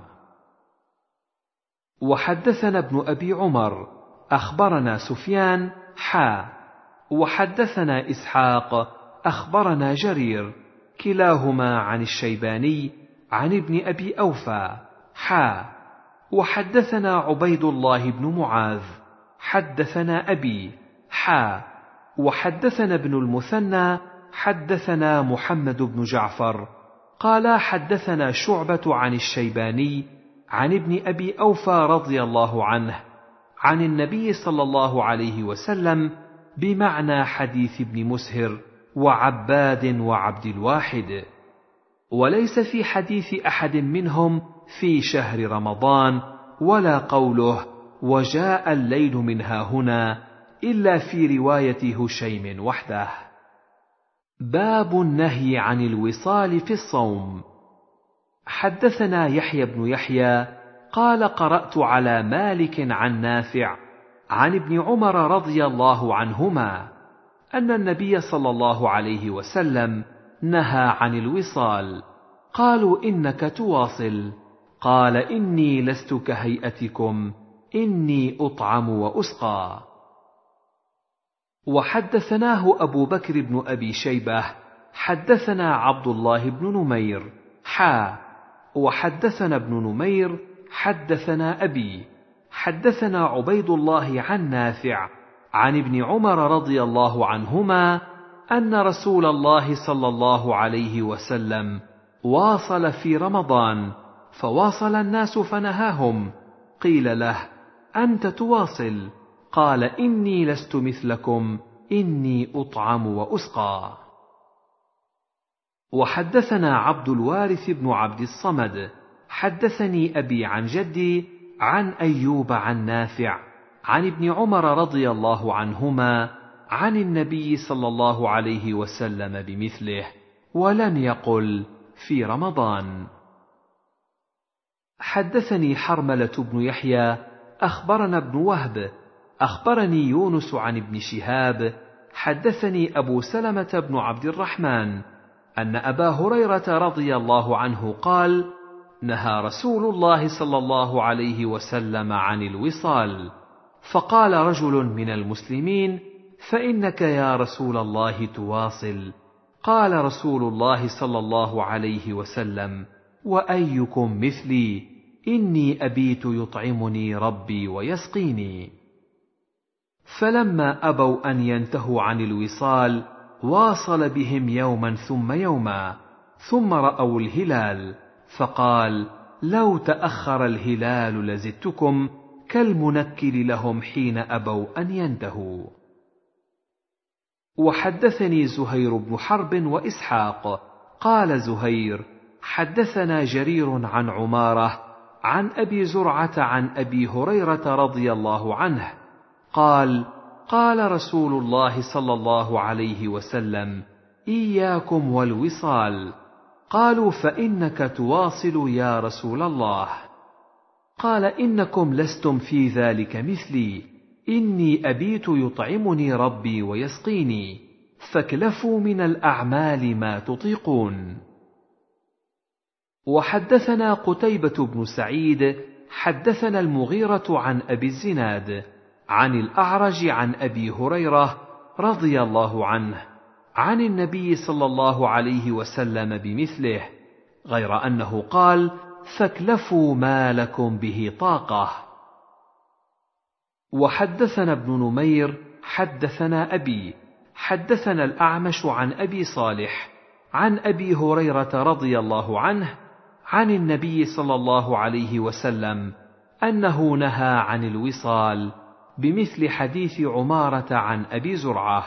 وحدثنا ابن أبي عمر أخبرنا سفيان حا وحدثنا إسحاق أخبرنا جرير كلاهما عن الشيباني عن ابن أبي أوفى حا وحدثنا عبيد الله بن معاذ حدثنا أبي حا وحدثنا ابن المثنى حدثنا محمد بن جعفر قال: حدثنا شعبة عن الشيباني عن ابن أبي أوفى رضي الله عنه عن النبي صلى الله عليه وسلم بمعنى حديث ابن مسهر وعباد وعبد الواحد، وليس في حديث أحد منهم في شهر رمضان ولا قوله: وجاء الليل منها هنا، إلا في رواية هشيم وحده. باب النهي عن الوصال في الصوم. حدثنا يحيى بن يحيى قال قرأت على مالك عن نافع عن ابن عمر رضي الله عنهما أن النبي صلى الله عليه وسلم نهى عن الوصال. قالوا إنك تواصل، قال إني لست كهيئتكم، إني أطعم وأسقى. وحدثناه أبو بكر بن أبي شيبة حدثنا عبد الله بن نمير حا وحدثنا ابن نمير حدثنا أبي حدثنا عبيد الله عن نافع عن ابن عمر رضي الله عنهما أن رسول الله صلى الله عليه وسلم واصل في رمضان، فواصل الناس فنهاهم. قيل له: أنت تواصل؟ قال: إني لست مثلكم، إني أطعم وأسقى. وحدثنا عبد الوارث بن عبد الصمد حدثني أبي عن جدي عن أيوب عن نافع عن ابن عمر رضي الله عنهما عن النبي صلى الله عليه وسلم بمثله، ولم يقل في رمضان. حدثني حرملة بن يحيى أخبرنا ابن وهب أخبرني يونس عن ابن شهاب حدثني أبو سلمة بن عبد الرحمن أن أبا هريرة رضي الله عنه قال: نهى رسول الله صلى الله عليه وسلم عن الوصال. فقال رجل من المسلمين: فإنك يا رسول الله تواصل. قال رسول الله صلى الله عليه وسلم: وأيكم مثلي، إني أبيت يطعمني ربي ويسقيني. فلما أبوا أن ينتهوا عن الوصال واصل بهم يوما ثم يوما، ثم رأوا الهلال، فقال: لو تأخر الهلال لزدتكم، كالمنكل لهم حين أبوا أن ينتهوا. وحدثني زهير بن حرب وإسحاق قال زهير: حدثنا جرير عن عمارة عن أبي زرعة عن أبي هريرة رضي الله عنه قال: قال رسول الله صلى الله عليه وسلم: إياكم والوصال. قالوا: فإنك تواصل يا رسول الله. قال: إنكم لستم في ذلك مثلي، إني أبيت يطعمني ربي ويسقيني، فاكلفوا من الأعمال ما تطيقون. وحدثنا قتيبة بن سعيد حدثنا المغيرة عن أبي الزناد عن الأعرج عن أبي هريرة رضي الله عنه عن النبي صلى الله عليه وسلم بمثله، غير أنه قال: فاكلفوا ما لكم به طاقة. وحدثنا ابن نمير حدثنا أبي حدثنا الأعمش عن أبي صالح عن أبي هريرة رضي الله عنه عن النبي صلى الله عليه وسلم أنه نهى عن الوصال بمثل حديث عمارة عن أبي زرعة.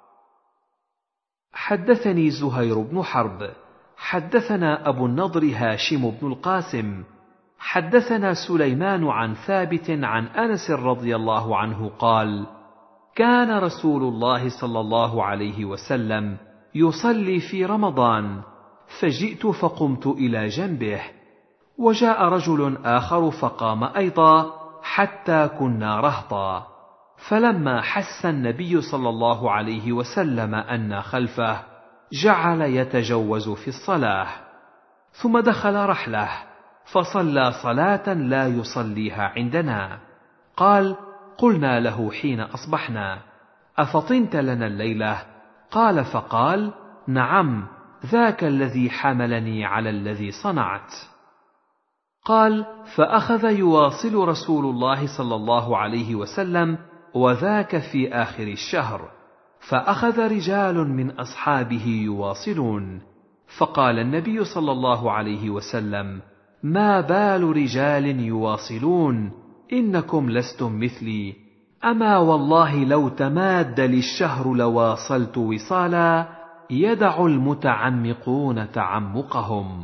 حدثني زهير بن حرب حدثنا أبو النضر هاشم بن القاسم حدثنا سليمان عن ثابت عن أنس رضي الله عنه قال: كان رسول الله صلى الله عليه وسلم يصلي في رمضان، فجئت فقمت إلى جنبه، وجاء رجل آخر فقام أيضا حتى كنا رهطا، فلما حس النبي صلى الله عليه وسلم أنا خلفه جعل يتجوز في الصلاة، ثم دخل رحله فصلى صلاة لا يصليها عندنا. قال: قلنا له حين أصبحنا: أفطنت لنا الليلة؟ قال: فقال: نعم، ذاك الذي حملني على الذي صنعت. قال: فأخذ يواصل رسول الله صلى الله عليه وسلم، وذاك في آخر الشهر، فأخذ رجال من أصحابه يواصلون، فقال النبي صلى الله عليه وسلم: ما بال رجال يواصلون، إنكم لستم مثلي، أما والله لو تماد لي الشهر لواصلت وصالا، يدع المتعمقون تعمقهم.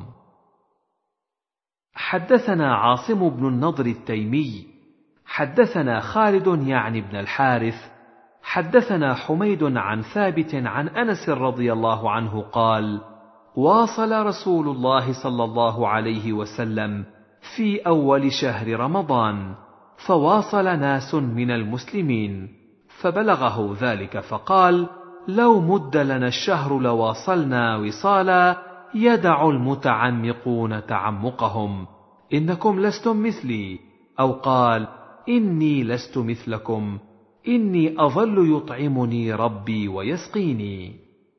حدثنا عاصم بن النضر التيمي حدثنا خالد يعني بن الحارث حدثنا حميد عن ثابت عن أنس رضي الله عنه قال: واصل رسول الله صلى الله عليه وسلم في أول شهر رمضان، فواصل ناس من المسلمين، فبلغه ذلك فقال: لو مد لنا الشهر لواصلنا وصالا، يدع المتعمقون تعمقهم، إنكم لستم مثلي، أو قال: إني لست مثلكم، إني أظل يطعمني ربي ويسقيني.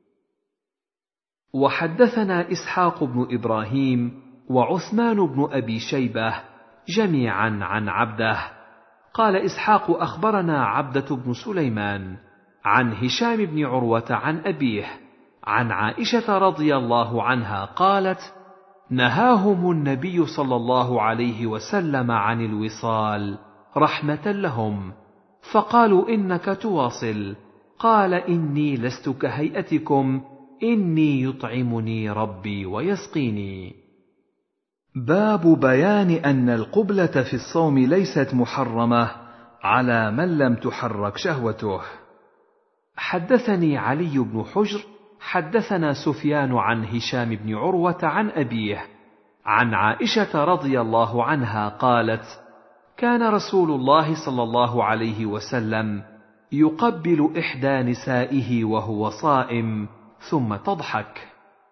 وحدثنا إسحاق بن إبراهيم وعثمان بن أبي شيبة جميعا عن عبده. قال إسحاق: أخبرنا عبدة بن سليمان عن هشام بن عروة عن أبيه عن عائشة رضي الله عنها قالت: نهاهم النبي صلى الله عليه وسلم عن الوصال رحمة لهم، فقالوا: إنك تواصل. قال: إني لست كهيئتكم، إني يطعمني ربي ويسقيني. باب بيان أن القبلة في الصوم ليست محرمة على من لم تحرك شهوته. حدثني علي بن حجر حدثنا سفيان عن هشام بن عروة عن أبيه عن عائشة رضي الله عنها قالت: كان رسول الله صلى الله عليه وسلم يقبل إحدى نسائه وهو صائم ثم تضحك.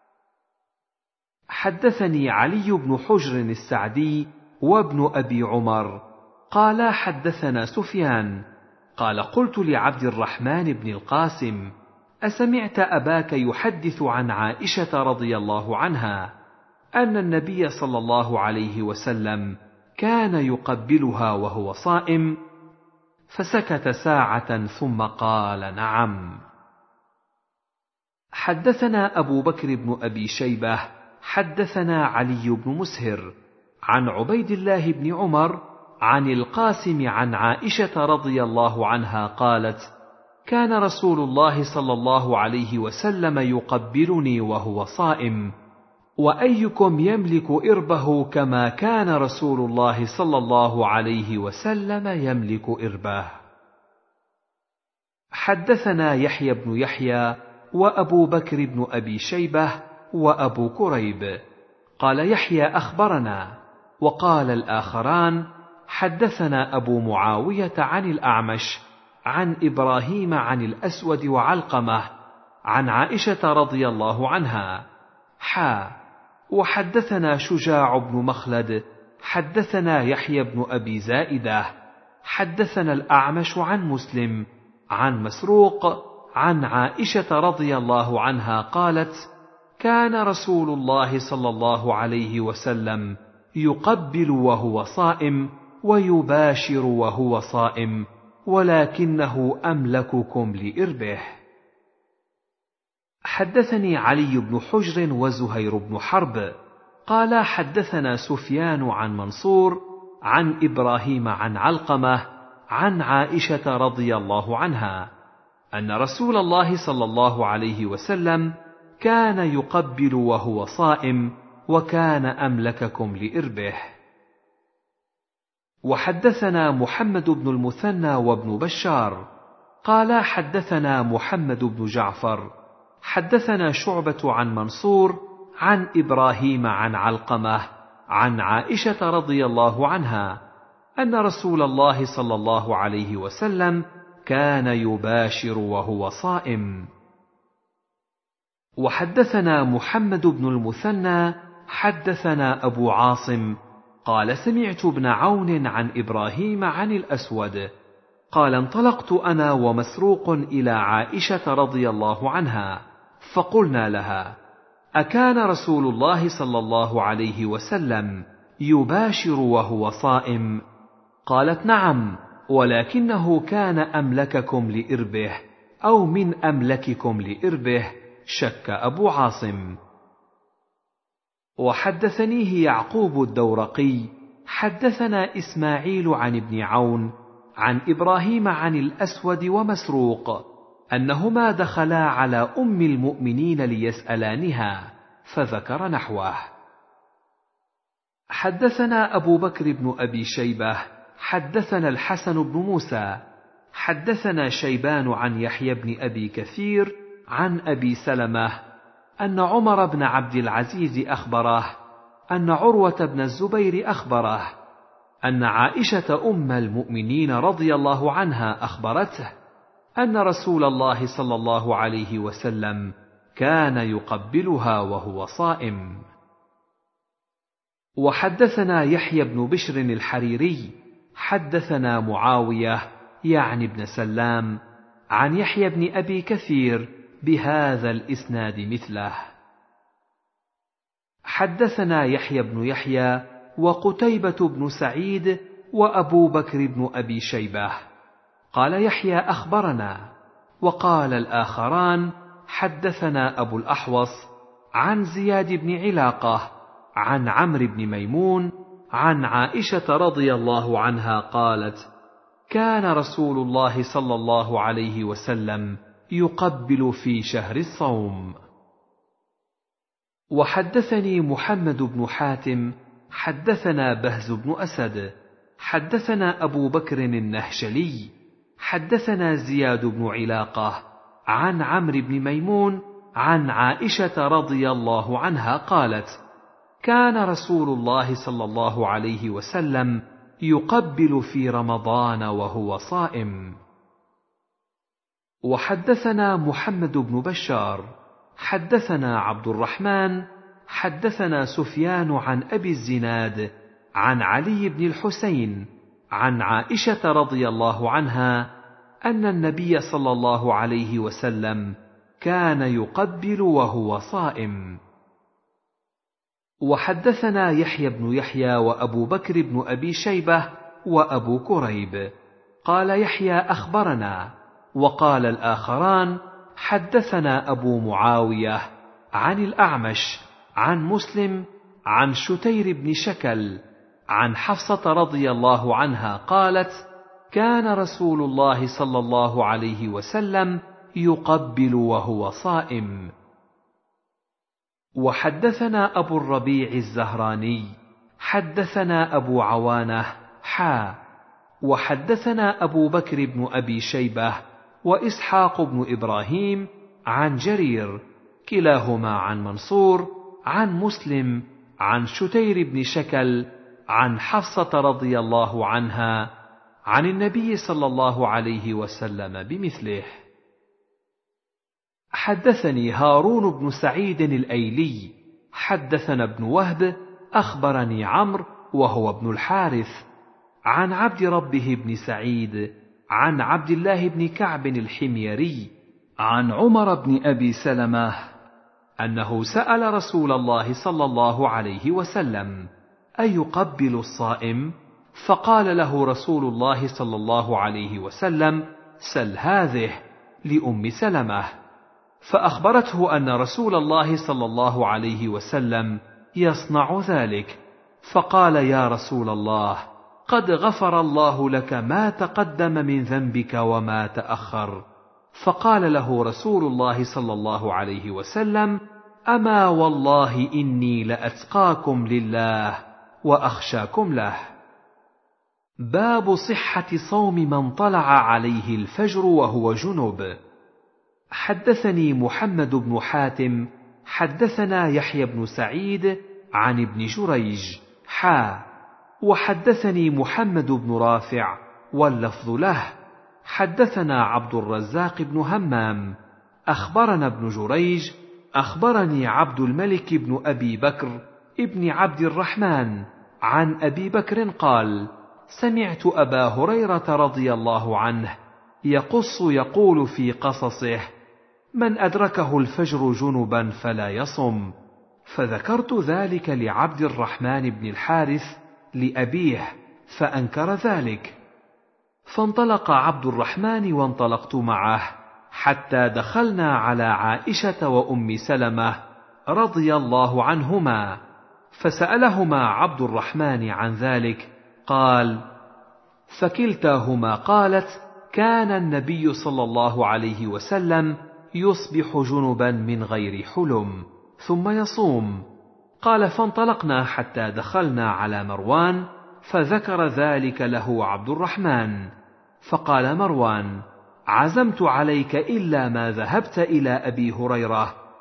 حدثني علي بن حجر السعدي وابن أبي عمر قال: حدثنا سفيان قال: قلت لعبد الرحمن بن القاسم: أسمعت أباك يحدث عن عائشة رضي الله عنها أن النبي صلى الله عليه وسلم كان يقبلها وهو صائم؟ فسكت ساعة ثم قال: نعم. حدثنا أبو بكر بن أبي شيبة حدثنا علي بن مسهر عن عبيد الله بن عمر عن القاسم عن عائشة رضي الله عنها قالت: كان رسول الله صلى الله عليه وسلم يقبلني وهو صائم، وأيكم يملك إربه كما كان رسول الله صلى الله عليه وسلم يملك إربه. حدثنا يحيى بن يحيى وأبو بكر بن أبي شيبة وأبو كريب. قال يحيى: أخبرنا. وقال الآخران: حدثنا أبو معاوية عن الأعمش عن إبراهيم عن الأسود وعلقمة عن عائشة رضي الله عنها. حا وحدثنا شجاع بن مخلد حدثنا يحيى بن أبي زائدة حدثنا الأعمش عن مسلم عن مسروق عن عائشة رضي الله عنها قالت: كان رسول الله صلى الله عليه وسلم يقبل وهو صائم ويباشر وهو صائم، ولكنه أملككم لإربه. حدثني علي بن حجر وزهير بن حرب قال: حدثنا سفيان عن منصور عن إبراهيم عن علقمة عن عائشة رضي الله عنها أن رسول الله صلى الله عليه وسلم كان يقبل وهو صائم، وكان أملككم لإربه. وحدثنا محمد بن المثنى وابن بشار قال: حدثنا محمد بن جعفر حدثنا شعبة عن منصور عن إبراهيم عن علقمة عن عائشة رضي الله عنها أن رسول الله صلى الله عليه وسلم كان يباشر وهو صائم. وحدثنا محمد بن المثنى حدثنا أبو عاصم قال: سمعت ابن عون عن إبراهيم عن الأسود قال: انطلقت أنا ومسروق إلى عائشة رضي الله عنها، فقلنا لها: أكان رسول الله صلى الله عليه وسلم يباشر وهو صائم؟ قالت: نعم، ولكنه كان أملككم لإربه، أو من أملككم لإربه، شك أبو عاصم. وحدثنيه يعقوب الدورقي حدثنا إسماعيل عن ابن عون عن إبراهيم عن الأسود ومسروق أنهما دخلا على أم المؤمنين ليسألانها، فذكر نحوه. حدثنا أبو بكر بن أبي شيبة حدثنا الحسن بن موسى حدثنا شيبان عن يحيى بن أبي كثير عن أبي سلمة أن عمر بن عبد العزيز أخبره أن عروة بن الزبير أخبره أن عائشة أم المؤمنين رضي الله عنها أخبرته أن رسول الله صلى الله عليه وسلم كان يقبلها وهو صائم. وحدثنا يحيى بن بشر الحريري حدثنا معاوية يعني بن سلام عن يحيى بن أبي كثير بهذا الإسناد مثله. حدثنا يحيى بن يحيى وقتيبة بن سعيد وأبو بكر بن أبي شيبة قال يحيى أخبرنا، وقال الآخران حدثنا أبو الأحوص عن زياد بن علاقة عن عمرو بن ميمون عن عائشة رضي الله عنها قالت: كان رسول الله صلى الله عليه وسلم يقبل في شهر الصوم. وحدثني محمد بن حاتم حدثنا بهز بن أسد حدثنا أبو بكر النهشلي حدثنا زياد بن علاقة عن عمرو بن ميمون عن عائشة رضي الله عنها قالت: كان رسول الله صلى الله عليه وسلم يقبل في رمضان وهو صائم. وحدثنا محمد بن بشار حدثنا عبد الرحمن حدثنا سفيان عن أبي الزناد عن علي بن الحسين عن عائشة رضي الله عنها أن النبي صلى الله عليه وسلم كان يقبل وهو صائم. وحدثنا يحيى بن يحيى وأبو بكر بن أبي شيبة وأبو كريب قال يحيى أخبرنا، وقال الآخران حدثنا أبو معاوية عن الأعمش عن مسلم عن شتير بن شكل عن حفصة رضي الله عنها قالت: كان رسول الله صلى الله عليه وسلم يقبل وهو صائم. وحدثنا أبو الربيع الزهراني حدثنا أبو عوانة حا وحدثنا أبو بكر بن أبي شيبة وإسحاق بن إبراهيم عن جرير كلاهما عن منصور عن مسلم عن شتير بن شكل عن حفصة رضي الله عنها عن النبي صلى الله عليه وسلم بمثله. حدثني هارون بن سعيد الأيلي حدثنا ابن وهب أخبرني عمرو وهو ابن الحارث عن عبد ربه بن سعيد عن عبد الله بن كعب الحميري عن عمر بن أبي سلمة أنه سأل رسول الله صلى الله عليه وسلم: أيقبل الصائم؟ فقال له رسول الله صلى الله عليه وسلم: سل هذه، لأم سلمة. فأخبرته أن رسول الله صلى الله عليه وسلم يصنع ذلك، فقال: يا رسول الله، قد غفر الله لك ما تقدم من ذنبك وما تأخر. فقال له رسول الله صلى الله عليه وسلم: أما والله إني لأتقاكم لله وأخشاكم له. باب صحة صوم من طلع عليه الفجر وهو جنب. حدثني محمد بن حاتم حدثنا يحيى بن سعيد عن ابن جريج حا وحدثني محمد بن رافع واللفظ له حدثنا عبد الرزاق بن همام أخبرنا ابن جريج أخبرني عبد الملك بن أبي بكر ابن عبد الرحمن عن أبي بكر قال: سمعت أبا هريرة رضي الله عنه يقص يقول في قصصه: من أدركه الفجر جنبا فلا يصم. فذكرت ذلك لعبد الرحمن بن الحارث لأبيه فأنكر ذلك، فانطلق عبد الرحمن وانطلقت معه حتى دخلنا على عائشة وأم سلمة رضي الله عنهما، فسألهما عبد الرحمن عن ذلك، قال: فكلتاهما قالت: كان النبي صلى الله عليه وسلم يصبح جنبا من غير حلم ثم يصوم. قال: فانطلقنا حتى دخلنا على مروان فذكر ذلك له عبد الرحمن، فقال مروان: عزمت عليك إلا ما ذهبت إلى أبي هريرة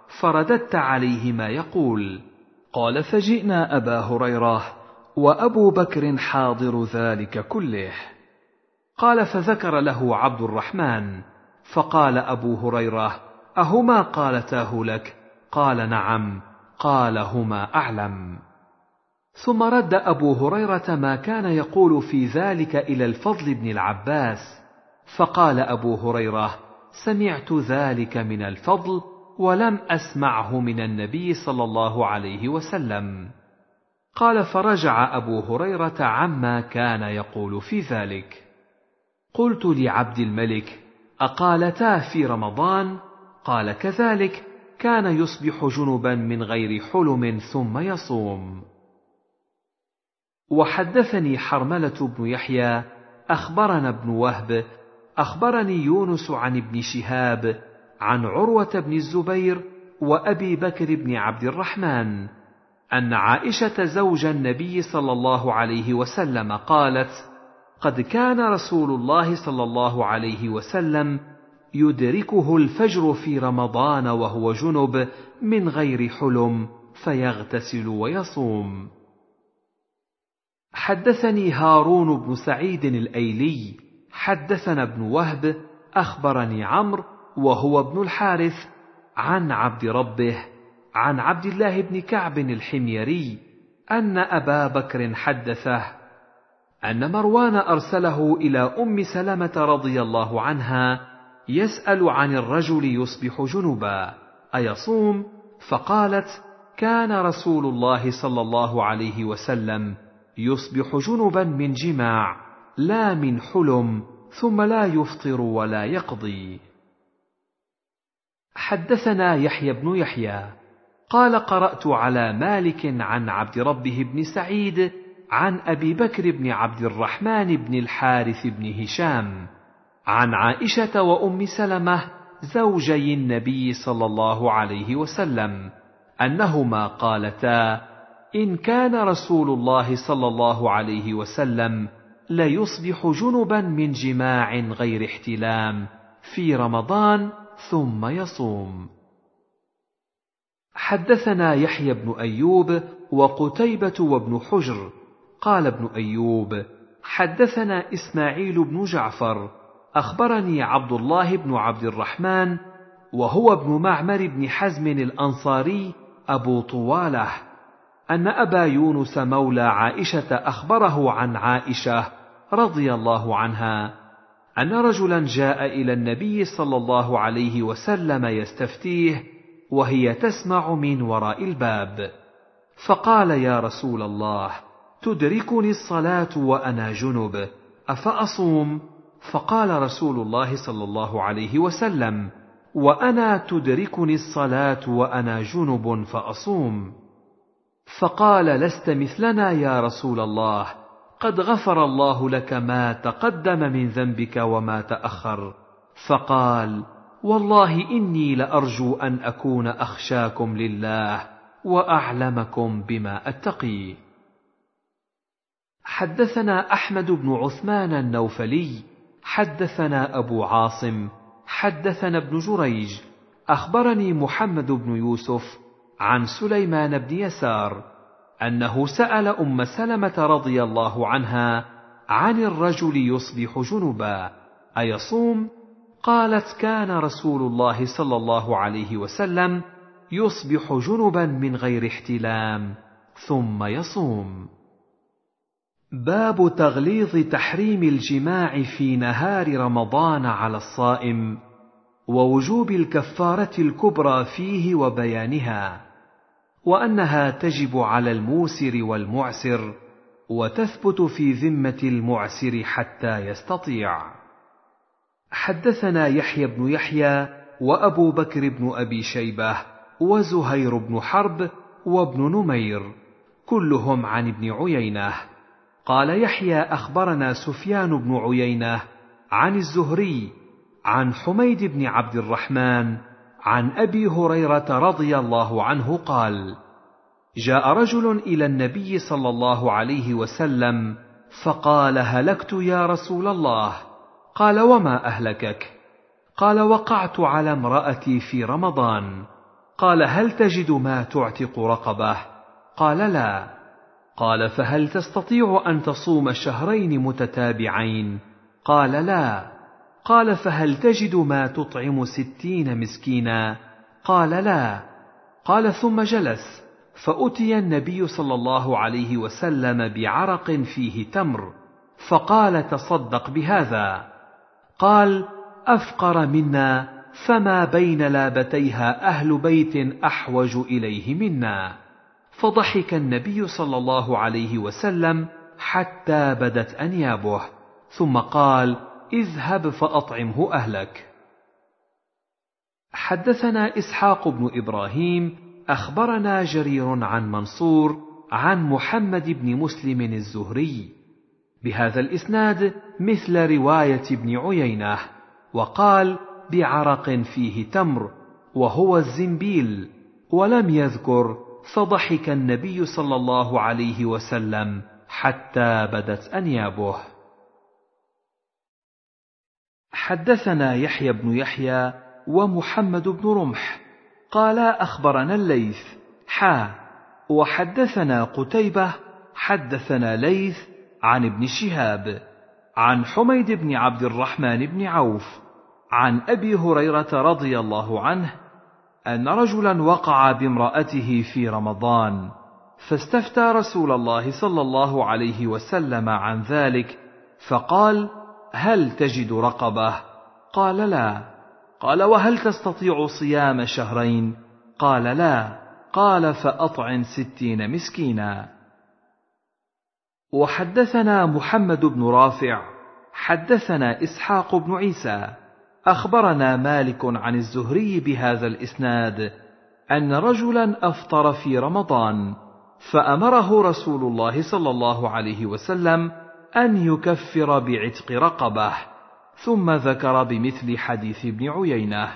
فرددت عليه ما يقول. قال: فجئنا أبا هريرة وأبو بكر حاضر ذلك كله. قال: فذكر له عبد الرحمن، فقال أبو هريرة: أهما قالتاه لك؟ قال: نعم. قال: هما أعلم. ثم رد أبو هريرة ما كان يقول في ذلك إلى الفضل بن العباس، فقال أبو هريرة: سمعت ذلك من الفضل ولم أسمعه من النبي صلى الله عليه وسلم. قال: فرجع أبو هريرة عما كان يقول في ذلك. قلت لعبد الملك: أقالتا في رمضان؟ قال: كذلك، كان يصبح جنبا من غير حلم ثم يصوم. وحدثني حرملة بن يحيى أخبرنا ابن وهب أخبرني يونس عن ابن شهاب عن عروة بن الزبير وأبي بكر بن عبد الرحمن أن عائشة زوج النبي صلى الله عليه وسلم قالت: قد كان رسول الله صلى الله عليه وسلم يدركه الفجر في رمضان وهو جنب من غير حلم فيغتسل ويصوم. حدثني هارون بن سعيد الأيلي حدثنا ابن وهب أخبرني عمرو وهو ابن الحارث عن عبد ربه عن عبد الله بن كعب الحميري أن أبا بكر حدثه أن مروان أرسله إلى أم سلمة رضي الله عنها يسأل عن الرجل يصبح جنبا أيصوم؟ فقالت: كان رسول الله صلى الله عليه وسلم يصبح جنبا من جماع لا من حلم، ثم لا يفطر ولا يقضي. حدثنا يحيى بن يحيى قال: قرأت على مالك عن عبد ربه بن سعيد عن أبي بكر بن عبد الرحمن بن الحارث بن هشام عن عائشة وأم سلمة زوجي النبي صلى الله عليه وسلم أنهما قالتا: إن كان رسول الله صلى الله عليه وسلم ليصبح جنبا من جماع غير احتلام في رمضان ثم يصوم. حدثنا يحيى بن أيوب وقتيبة وابن حجر قال ابن أيوب: حدثنا إسماعيل بن جعفر أخبرني عبد الله بن عبد الرحمن وهو ابن معمر بن حزم الأنصاري أبو طوالة أن أبا يونس مولى عائشة أخبره عن عائشة رضي الله عنها أن رجلا جاء إلى النبي صلى الله عليه وسلم يستفتيه وهي تسمع من وراء الباب، فقال: يا رسول الله، تدركني الصلاة وأنا جنب أفأصوم؟ فقال رسول الله صلى الله عليه وسلم: وأنا تدركني الصلاة وأنا جنب فأصوم. فقال: لست مثلنا يا رسول الله، قد غفر الله لك ما تقدم من ذنبك وما تأخر. فقال: والله إني لأرجو أن أكون أخشاكم لله وأعلمكم بما أتقي. حدثنا أحمد بن عثمان النوفلي حدثنا أبو عاصم حدثنا ابن جريج أخبرني محمد بن يوسف عن سليمان بن يسار أنه سأل أم سلمة رضي الله عنها عن الرجل يصبح جنبا أيصوم؟ قالت: كان رسول الله صلى الله عليه وسلم يصبح جنبا من غير احتلام ثم يصوم. باب تغليظ تحريم الجماع في نهار رمضان على الصائم ووجوب الكفارة الكبرى فيه وبيانها، وأنها تجب على الموسر والمعسر وتثبت في ذمة المعسر حتى يستطيع. حدثنا يحيى بن يحيى وأبو بكر بن أبي شيبة وزهير بن حرب وابن نمير كلهم عن ابن عيينة قال يحيى: أخبرنا سفيان بن عيينة عن الزهري عن حميد بن عبد الرحمن عن أبي هريرة رضي الله عنه قال: جاء رجل إلى النبي صلى الله عليه وسلم فقال: هلكت يا رسول الله. قال: وما أهلكك؟ قال: وقعت على امرأتي في رمضان. قال: هل تجد ما تعتق رقبة؟ قال: لا. قال: فهل تستطيع أن تصوم شهرين متتابعين؟ قال: لا. قال: فهل تجد ما تطعم ستين مسكينا؟ قال: لا. قال: ثم جلس، فأتي النبي صلى الله عليه وسلم بعرق فيه تمر، فقال: تصدق بهذا. قال: أفقر منا فما بين لابتيها أهل بيت أحوج إليه منا. فضحك النبي صلى الله عليه وسلم حتى بدت أنيابه، ثم قال: اذهب فأطعمه أهلك. حدثنا إسحاق بن إبراهيم أخبرنا جرير عن منصور عن محمد بن مسلم الزهري بهذا الإسناد مثل رواية ابن عيينة، وقال: بعرق فيه تمر، وهو الزنبيل، ولم يذكر فضحك النبي صلى الله عليه وسلم حتى بدت أنيابه. حدثنا يحيى بن يحيى ومحمد بن رمح قالا: أخبرنا الليث حا وحدثنا قتيبة حدثنا ليث عن ابن شهاب عن حميد بن عبد الرحمن بن عوف عن أبي هريرة رضي الله عنه أن رجلا وقع بامرأته في رمضان، فاستفتى رسول الله صلى الله عليه وسلم عن ذلك، فقال: هل تجد رقبة؟ قال: لا. قال: وهل تستطيع صيام شهرين؟ قال: لا. قال: فأطعم ستين مسكينا. وحدثنا محمد بن رافع حدثنا إسحاق بن عيسى أخبرنا مالك عن الزهري بهذا الإسناد أن رجلا أفطر في رمضان، فأمره رسول الله صلى الله عليه وسلم أن يكفر بعتق رقبة، ثم ذكر بمثل حديث ابن عيينة.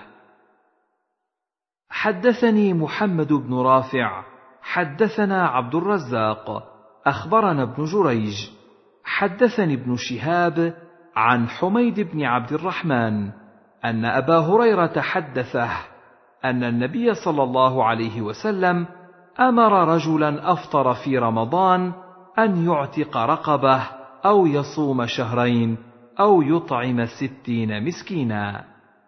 حدثني محمد بن رافع حدثنا عبد الرزاق أخبرنا ابن جريج حدثني ابن شهاب عن حميد بن عبد الرحمن أن أبا هريرة حدثه أن النبي صلى الله عليه وسلم أمر رجلا أفطر في رمضان أن يعتق رقبة أو يصوم شهرين أو يطعم ستين مسكينا.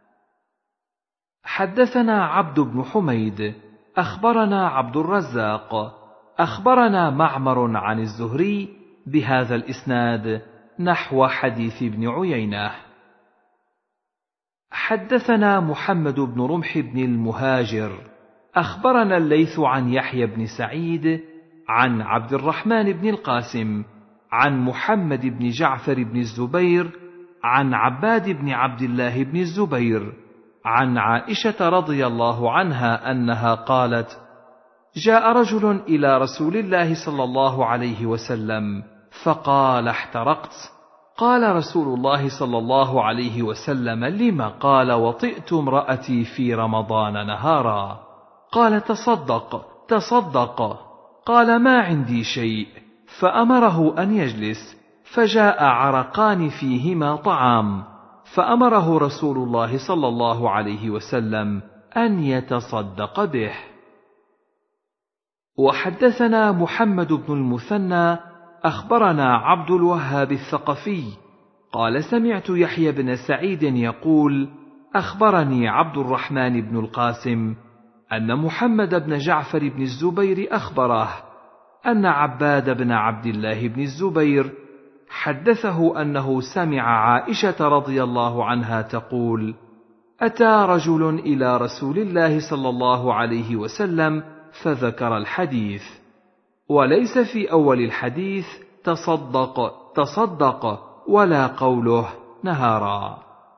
حدثنا عبد بن حميد أخبرنا عبد الرزاق أخبرنا معمر عن الزهري بهذا الإسناد نحو حديث ابن عيينة. حدثنا محمد بن رمح بن المهاجر أخبرنا الليث عن يحيى بن سعيد عن عبد الرحمن بن القاسم عن محمد بن جعفر بن الزبير عن عباد بن عبد الله بن الزبير عن عائشة رضي الله عنها أنها قالت: جاء رجل إلى رسول الله صلى الله عليه وسلم فقال: احترقت. قال رسول الله صلى الله عليه وسلم: لم؟ قال: وطئت امرأتي في رمضان نهارا. قال: تصدق تصدق. قال: ما عندي شيء. فأمره أن يجلس، فجاء عرقان فيهما طعام، فأمره رسول الله صلى الله عليه وسلم أن يتصدق به. وحدثنا محمد بن المثنى أخبرنا عبد الوهاب الثقفي قال: سمعت يحيى بن سعيد يقول: أخبرني عبد الرحمن بن القاسم أن محمد بن جعفر بن الزبير أخبره أن عباد بن عبد الله بن الزبير حدثه أنه سمع عائشة رضي الله عنها تقول: أتى رجل إلى رسول الله صلى الله عليه وسلم فذكر الحديث، وليس في أول الحديث تصدق تصدق ولا قوله نهارا.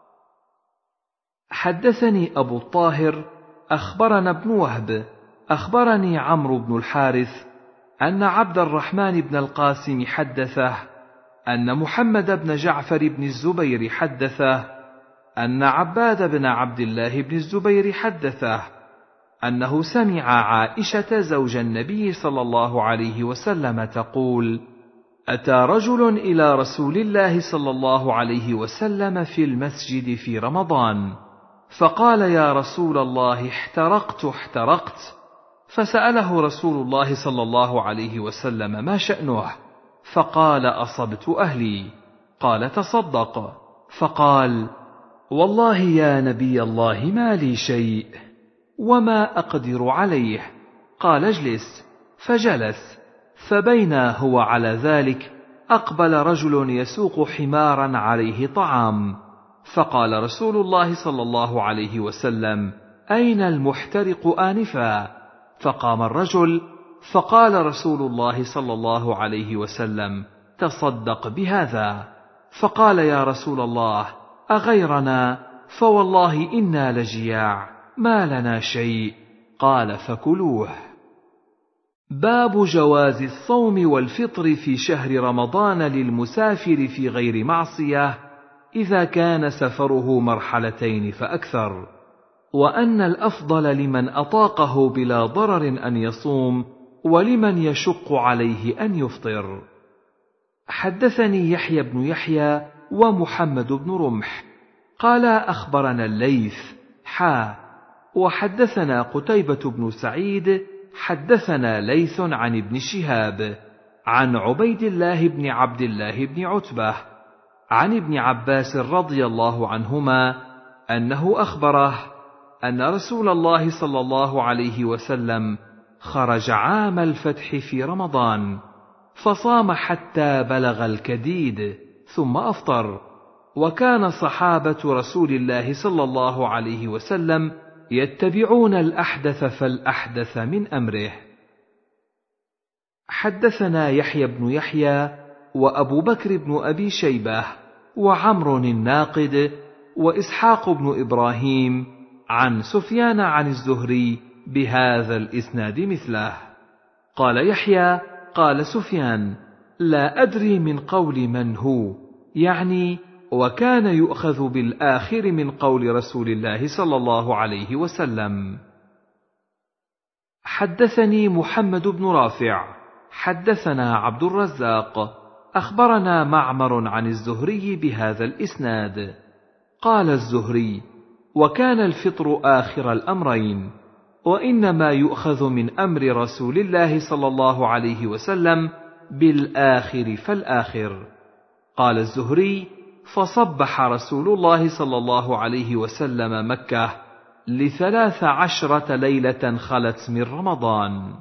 حدثني أبو الطاهر أخبرنا ابن وهب أخبرني عمرو بن الحارث أن عبد الرحمن بن القاسم حدثه أن محمد بن جعفر بن الزبير حدثه أن عباد بن عبد الله بن الزبير حدثه أنه سمع عائشة زوج النبي صلى الله عليه وسلم تقول: أتى رجل إلى رسول الله صلى الله عليه وسلم في المسجد في رمضان، فقال: يا رسول الله، احترقت احترقت. فسأله رسول الله صلى الله عليه وسلم: ما شأنه؟ فقال: أصبت أهلي. قال: تصدق. فقال: والله يا نبي الله ما لي شيء وما أقدر عليه. قال: اجلس. فجلس. فبينا هو على ذلك أقبل رجل يسوق حمارا عليه طعام، فقال رسول الله صلى الله عليه وسلم: أين المحترق آنفا؟ فقام الرجل، فقال رسول الله صلى الله عليه وسلم: تصدق بهذا. فقال: يا رسول الله، أغيرنا؟ فوالله إنا لجياع ما لنا شيء. قال: فكلوه. باب جواز الصوم والفطر في شهر رمضان للمسافر في غير معصية إذا كان سفره مرحلتين فأكثر، وأن الأفضل لمن أطاقه بلا ضرر أن يصوم، ولمن يشق عليه أن يفطر. حدثني يحيى بن يحيى ومحمد بن رمح قالا: أخبرنا الليث حا وحدثنا قتيبة بن سعيد حدثنا ليث عن ابن شهاب عن عبيد الله بن عبد الله بن عتبة عن ابن عباس رضي الله عنهما أنه أخبره أن رسول الله صلى الله عليه وسلم خرج عام الفتح في رمضان، فصام حتى بلغ الكديد ثم أفطر، وكان صحابة رسول الله صلى الله عليه وسلم يتبعون الأحدث فالأحدث من أمره. حدثنا يحيى بن يحيى وأبو بكر بن أبي شيبة وعمر الناقد وإسحاق بن إبراهيم عن سفيان عن الزهري بهذا الإسناد مثله. قال يحيى: قال سفيان: لا أدري من قول من هو، يعني وكان يؤخذ بالآخر من قول رسول الله صلى الله عليه وسلم. حدثني محمد بن رافع حدثنا عبد الرزاق أخبرنا معمر عن الزهري بهذا الإسناد. قال الزهري: وكان الفطر آخر الأمرين، وإنما يؤخذ من أمر رسول الله صلى الله عليه وسلم بالآخر فالآخر. قال الزهري: فصبح رسول الله صلى الله عليه وسلم مكة لثلاث عشرة ليلة خلت من رمضان.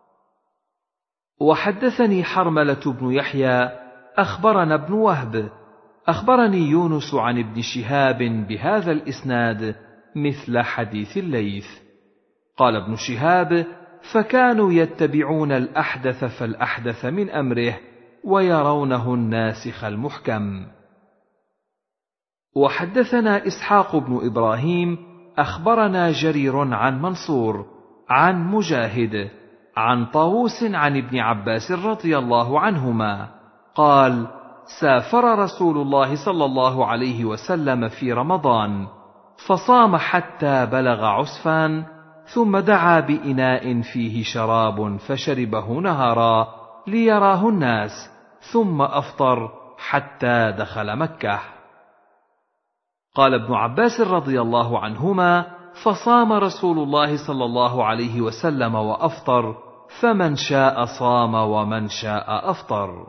وحدثني حرملة بن يحيى أخبرنا ابن وهب أخبرني يونس عن ابن شهاب بهذا الإسناد مثل حديث الليث. قال ابن شهاب: فكانوا يتبعون الأحدث فالأحدث من أمره ويرونه الناسخ المحكم. وحدثنا إسحاق بن إبراهيم أخبرنا جرير عن منصور عن مجاهد عن طاووس عن ابن عباس رضي الله عنهما قال: سافر رسول الله صلى الله عليه وسلم في رمضان، فصام حتى بلغ عسفان، ثم دعا بإناء فيه شراب فشربه نهارا ليراه الناس، ثم أفطر حتى دخل مكة. قال ابن عباس رضي الله عنهما: فصام رسول الله صلى الله عليه وسلم وأفطر، فمن شاء صام ومن شاء أفطر.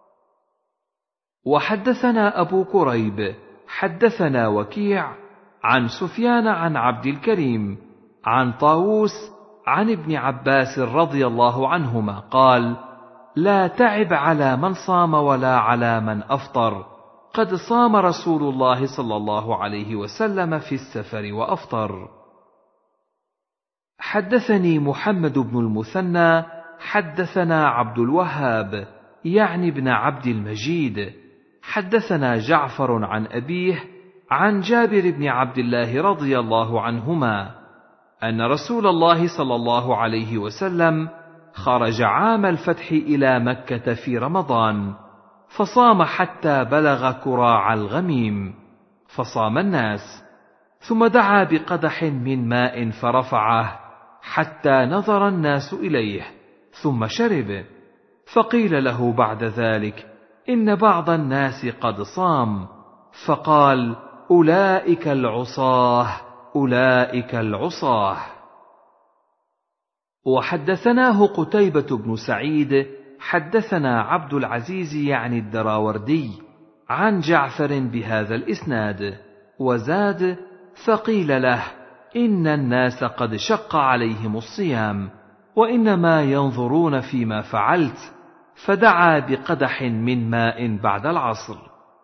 وحدثنا أبو كريب حدثنا وكيع عن سفيان عن عبد الكريم عن طاووس عن ابن عباس رضي الله عنهما قال: لا تعب على من صام ولا على من أفطر، قد صام رسول الله صلى الله عليه وسلم في السفر وأفطر. حدثني محمد بن المثنى حدثنا عبد الوهاب يعني ابن عبد المجيد حدثنا جعفر عن أبيه عن جابر بن عبد الله رضي الله عنهما أن رسول الله صلى الله عليه وسلم خرج عام الفتح إلى مكة في رمضان، فصام حتى بلغ كراع الغميم، فصام الناس، ثم دعا بقدح من ماء فرفعه حتى نظر الناس إليه، ثم شرب. فقيل له بعد ذلك: إن بعض الناس قد صام. فقال: أولئك العصاة أولئك العصاة. وحدثناه قتيبة بن سعيد حدثنا عبد العزيز يعني الدراوردي عن جعفر بهذا الإسناد، وزاد: فقيل له: إن الناس قد شق عليهم الصيام، وإنما ينظرون فيما فعلت، فدعا بقدح من ماء بعد العصر.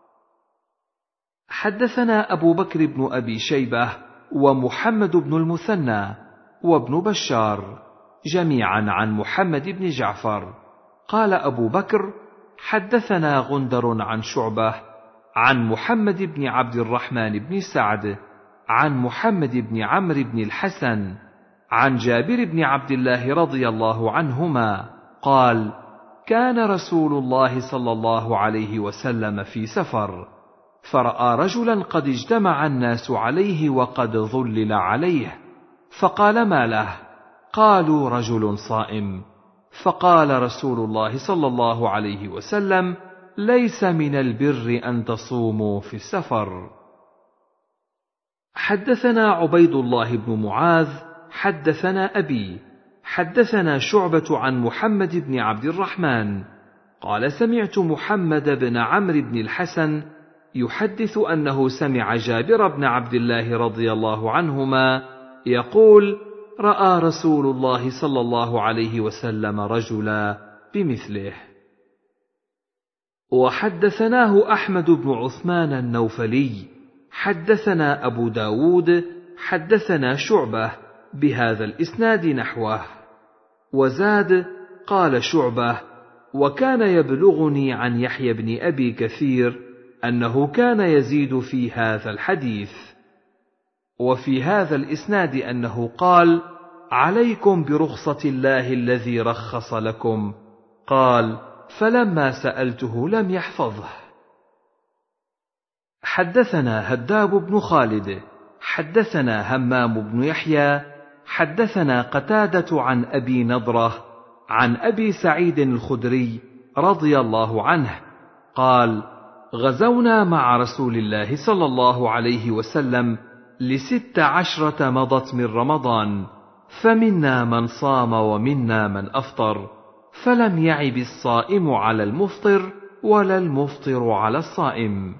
حدثنا أبو بكر بن أبي شيبة ومحمد بن المثنى وابن بشار جميعا عن محمد بن جعفر. قال أبو بكر: حدثنا غندر عن شعبة عن محمد بن عبد الرحمن بن سعد عن محمد بن عمرو بن الحسن عن جابر بن عبد الله رضي الله عنهما قال: كان رسول الله صلى الله عليه وسلم في سفر، فرأى رجلا قد اجتمع الناس عليه وقد ظلل عليه، فقال: ما له؟ قالوا: رجل صائم. فقال رسول الله صلى الله عليه وسلم: ليس من البر أن تصوموا في السفر. حدثنا عبيد الله بن معاذ حدثنا أبي حدثنا شعبة عن محمد بن عبد الرحمن قال: سمعت محمد بن عمرو بن الحسن يحدث أنه سمع جابر بن عبد الله رضي الله عنهما يقول: رأى رسول الله صلى الله عليه وسلم رجلا بمثله. وحدثناه أحمد بن عثمان النوفلي حدثنا أبو داود حدثنا شعبة بهذا الإسناد نحوه، وزاد: قال شعبة: وكان يبلغني عن يحيى بن أبي كثير أنه كان يزيد في هذا الحديث. وفي هذا الإسناد أنه قال: عليكم برخصة الله الذي رخص لكم. قال: فلما سألته لم يحفظه. حدثنا هداب بن خالد حدثنا همام بن يحيى حدثنا قتادة عن أبي نضرة عن أبي سعيد الخدري رضي الله عنه قال: غزونا مع رسول الله صلى الله عليه وسلم لست عشرة مضت من رمضان، فمنا من صام ومنا من أفطر، فلم يعب الصائم على المفطر ولا المفطر على الصائم.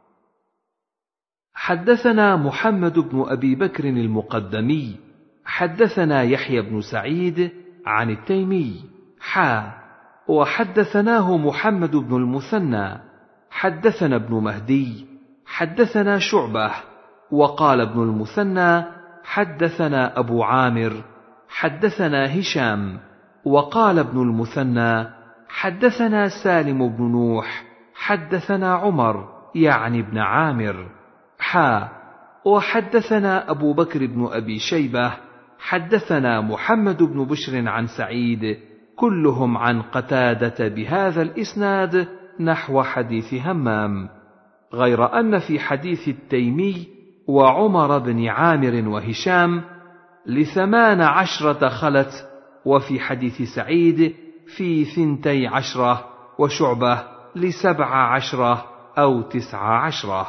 حدثنا محمد بن أبي بكر المقدمي حدثنا يحيى بن سعيد عن التيمي حا وحدثناه محمد بن المثنى حدثنا ابن مهدي حدثنا شعبة وقال ابن المثنى حدثنا أبو عامر حدثنا هشام وقال ابن المثنى حدثنا سالم بن نوح حدثنا عمر يعني ابن عامر حا وحدثنا أبو بكر بن أبي شيبة حدثنا محمد بن بشر عن سعيد كلهم عن قتادة بهذا الإسناد نحو حديث همام، غير أن في حديث التيمي وعمر بن عامر وهشام لثمان عشرة خلت، وفي حديث سعيد في ثنتي عشرة، وشعبة لسبع عشرة أو تسع عشرة.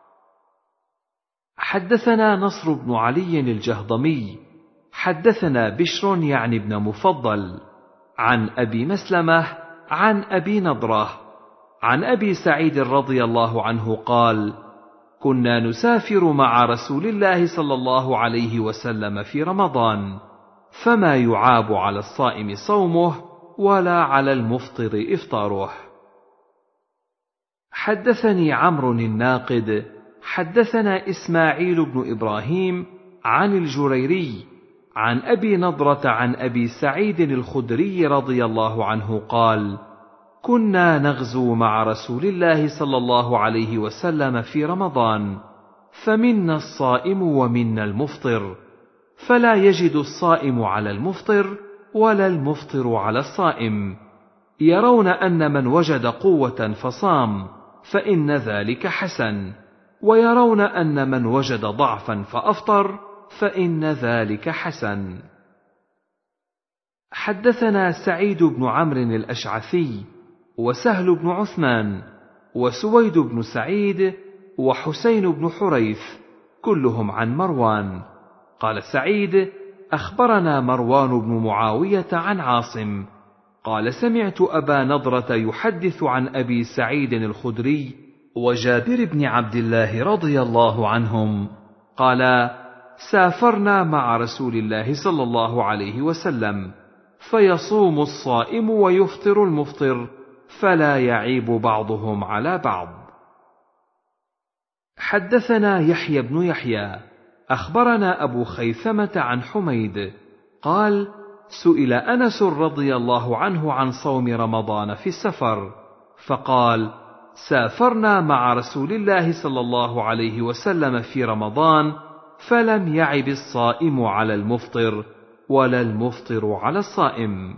حدثنا نصر بن علي الجهضمي حدثنا بشر يعني ابن مفضل عن أبي مسلمة عن أبي نضرة عن أبي سعيد رضي الله عنه قال: كنا نسافر مع رسول الله صلى الله عليه وسلم في رمضان، فما يعاب على الصائم صومه ولا على المفطر إفطاره. حدثني عمرو الناقد حدثنا إسماعيل بن إبراهيم عن الجريري عن أبي نضرة عن أبي سعيد الخدري رضي الله عنه قال: كنا نغزو مع رسول الله صلى الله عليه وسلم في رمضان، فمنا الصائم ومنا المفطر، فلا يجد الصائم على المفطر ولا المفطر على الصائم، يرون أن من وجد قوة فصام فإن ذلك حسن، ويرون أن من وجد ضعفا فأفطر فإن ذلك حسن. حدثنا سعيد بن عمرو الأشعثي وسهل بن عثمان وسويد بن سعيد وحسين بن حريث كلهم عن مروان قال سعيد: أخبرنا مروان بن معاوية عن عاصم قال: سمعت أبا نضرة يحدث عن أبي سعيد الخدري وجابر بن عبد الله رضي الله عنهم قالا: سافرنا مع رسول الله صلى الله عليه وسلم، فيصوم الصائم ويفطر المفطر، فلا يعيب بعضهم على بعض. حدثنا يحيى بن يحيى أخبرنا أبو خيثمة عن حميد قال: سئل أنس رضي الله عنه عن صوم رمضان في السفر، فقال: سافرنا مع رسول الله صلى الله عليه وسلم في رمضان، فلم يعب الصائم على المفطر ولا المفطر على الصائم.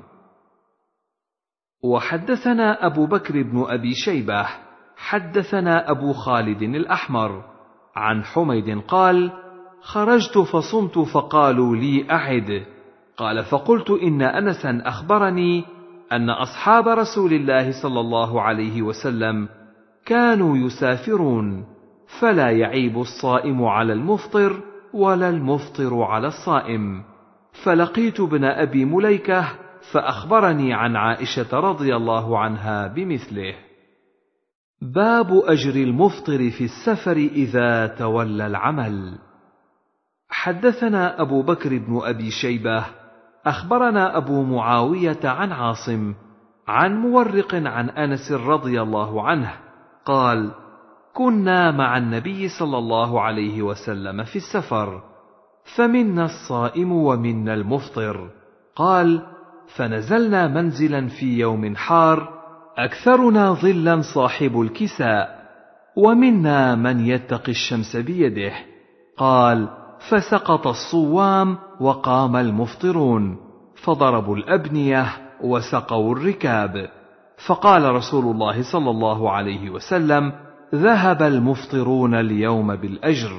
وحدثنا أبو بكر بن أبي شيبة حدثنا أبو خالد الأحمر عن حميد قال: خرجت فصمت فقالوا لي أعد، قال: فقلت إن أنسا أخبرني أن أصحاب رسول الله صلى الله عليه وسلم كانوا يسافرون، فلا يعيب الصائم على المفطر ولا المفطر على الصائم. فلقيت ابن أبي مليكة فأخبرني عن عائشة رضي الله عنها بمثله. باب أجر المفطر في السفر إذا تولى العمل. حدثنا أبو بكر بن أبي شيبة أخبرنا أبو معاوية عن عاصم عن مورق عن أنس رضي الله عنه قال: كنا مع النبي صلى الله عليه وسلم في السفر، فمنا الصائم ومنا المفطر. قال: فنزلنا منزلا في يوم حار أكثرنا ظلا صاحب الكساء، ومنا من يتقي الشمس بيده. قال: فسقط الصوام وقام المفطرون، فضربوا الأبنية وسقوا الركاب، فقال رسول الله صلى الله عليه وسلم: ذهب المفطرون اليوم بالأجر.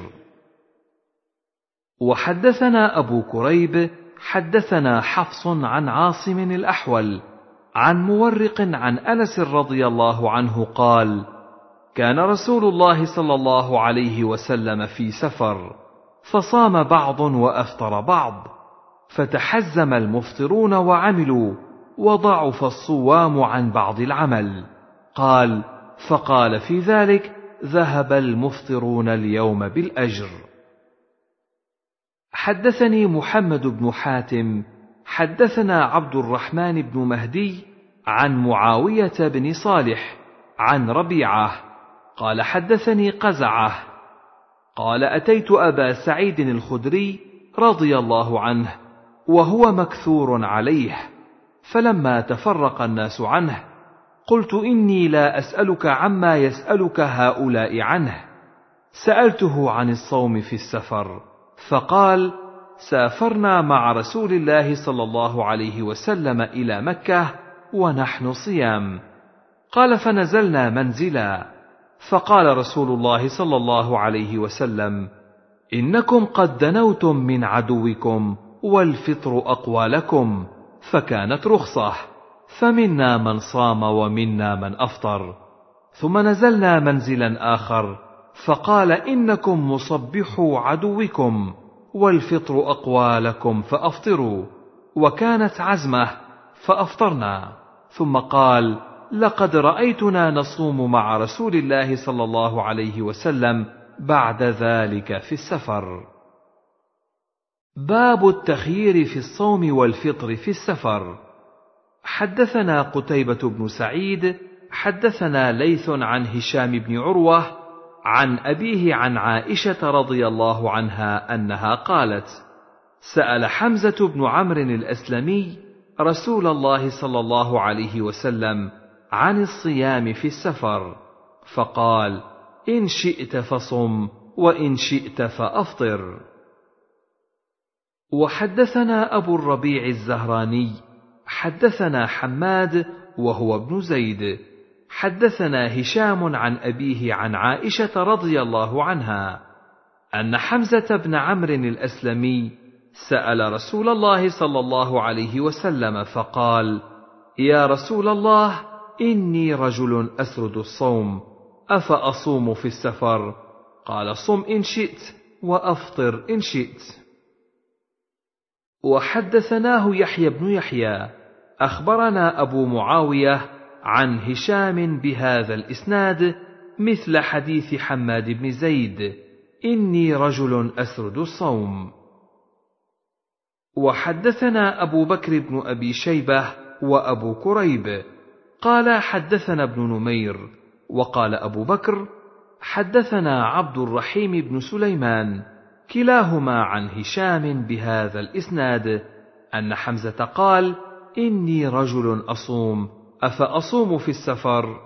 وحدثنا أبو كريب حدثنا حفص عن عاصم الأحول عن مورق عن أنس رضي الله عنه قال: كان رسول الله صلى الله عليه وسلم في سفر، فصام بعض وأفطر بعض، فتحزم المفطرون وعملوا، وضعف الصوام عن بعض العمل. قال: فقال في ذلك: ذهب المفطرون اليوم بالأجر. حدثني محمد بن حاتم حدثنا عبد الرحمن بن مهدي عن معاوية بن صالح عن ربيعة قال: حدثني قزعة قال: أتيت أبا سعيد الخدري رضي الله عنه وهو مكثور عليه، فلما تفرق الناس عنه قلت: إني لا أسألك عما يسألك هؤلاء عنه. سألته عن الصوم في السفر، فقال: سافرنا مع رسول الله صلى الله عليه وسلم إلى مكة ونحن صيام. قال: فنزلنا منزلا، فقال رسول الله صلى الله عليه وسلم: إنكم قد دنوتم من عدوكم والفطر أقوى لكم، فكانت رخصة، فمنا من صام ومنا من أفطر. ثم نزلنا منزلا آخر، فقال: إنكم مصبحوا عدوكم والفطر أقوى لكم، فأفطروا، وكانت عزمة فأفطرنا. ثم قال: لقد رأيتنا نصوم مع رسول الله صلى الله عليه وسلم بعد ذلك في السفر. باب التخيير في الصوم والفطر في السفر. حدثنا قتيبة بن سعيد حدثنا ليث عن هشام بن عروة عن أبيه عن عائشة رضي الله عنها أنها قالت: سأل حمزة بن عمرو الأسلمي رسول الله صلى الله عليه وسلم عن الصيام في السفر، فقال: إن شئت فصم وإن شئت فأفطر. وحدثنا أبو الربيع الزهراني حدثنا حماد وهو ابن زيد حدثنا هشام عن أبيه عن عائشة رضي الله عنها أن حمزة بن عمرو الأسلمي سأل رسول الله صلى الله عليه وسلم فقال: يا رسول الله، إني رجل أسرد الصوم، أفأصوم في السفر؟ قال: صم إن شئت وأفطر إن شئت. وحدثناه يحيى بن يحيى أخبرنا أبو معاوية عن هشام بهذا الإسناد مثل حديث حماد بن زيد: إني رجل أسرد الصوم. وحدثنا أبو بكر بن أبي شيبة وأبو كريب قال حدثنا ابن نمير، وقال أبو بكر حدثنا عبد الرحيم بن سليمان، كلاهما عن هشام بهذا الإسناد أن حمزة قال: إني رجل أصوم، أفأصوم في السفر؟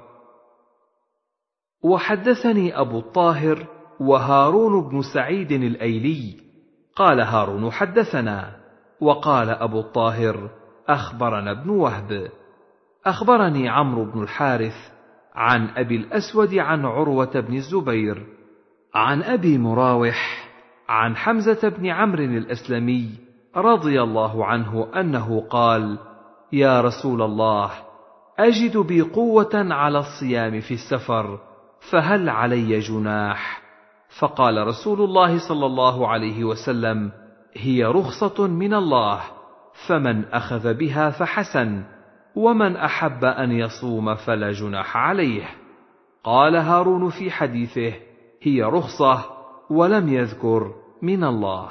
وحدثني أبو الطاهر وهارون بن سعيد الأيلي قال هارون حدثنا، وقال أبو الطاهر أخبرنا ابن وهب أخبرني عمرو بن الحارث عن أبي الأسود عن عروة بن الزبير عن أبي مراوح عن حمزة بن عمرو الأسلمي رضي الله عنه أنه قال: يا رسول الله، أجد بي قوة على الصيام في السفر، فهل علي جناح؟ فقال رسول الله صلى الله عليه وسلم: هي رخصة من الله، فمن أخذ بها فحسن، ومن أحب أن يصوم فلا جناح عليه. قال هارون في حديثه: هي رخصة، ولم يذكر من الله.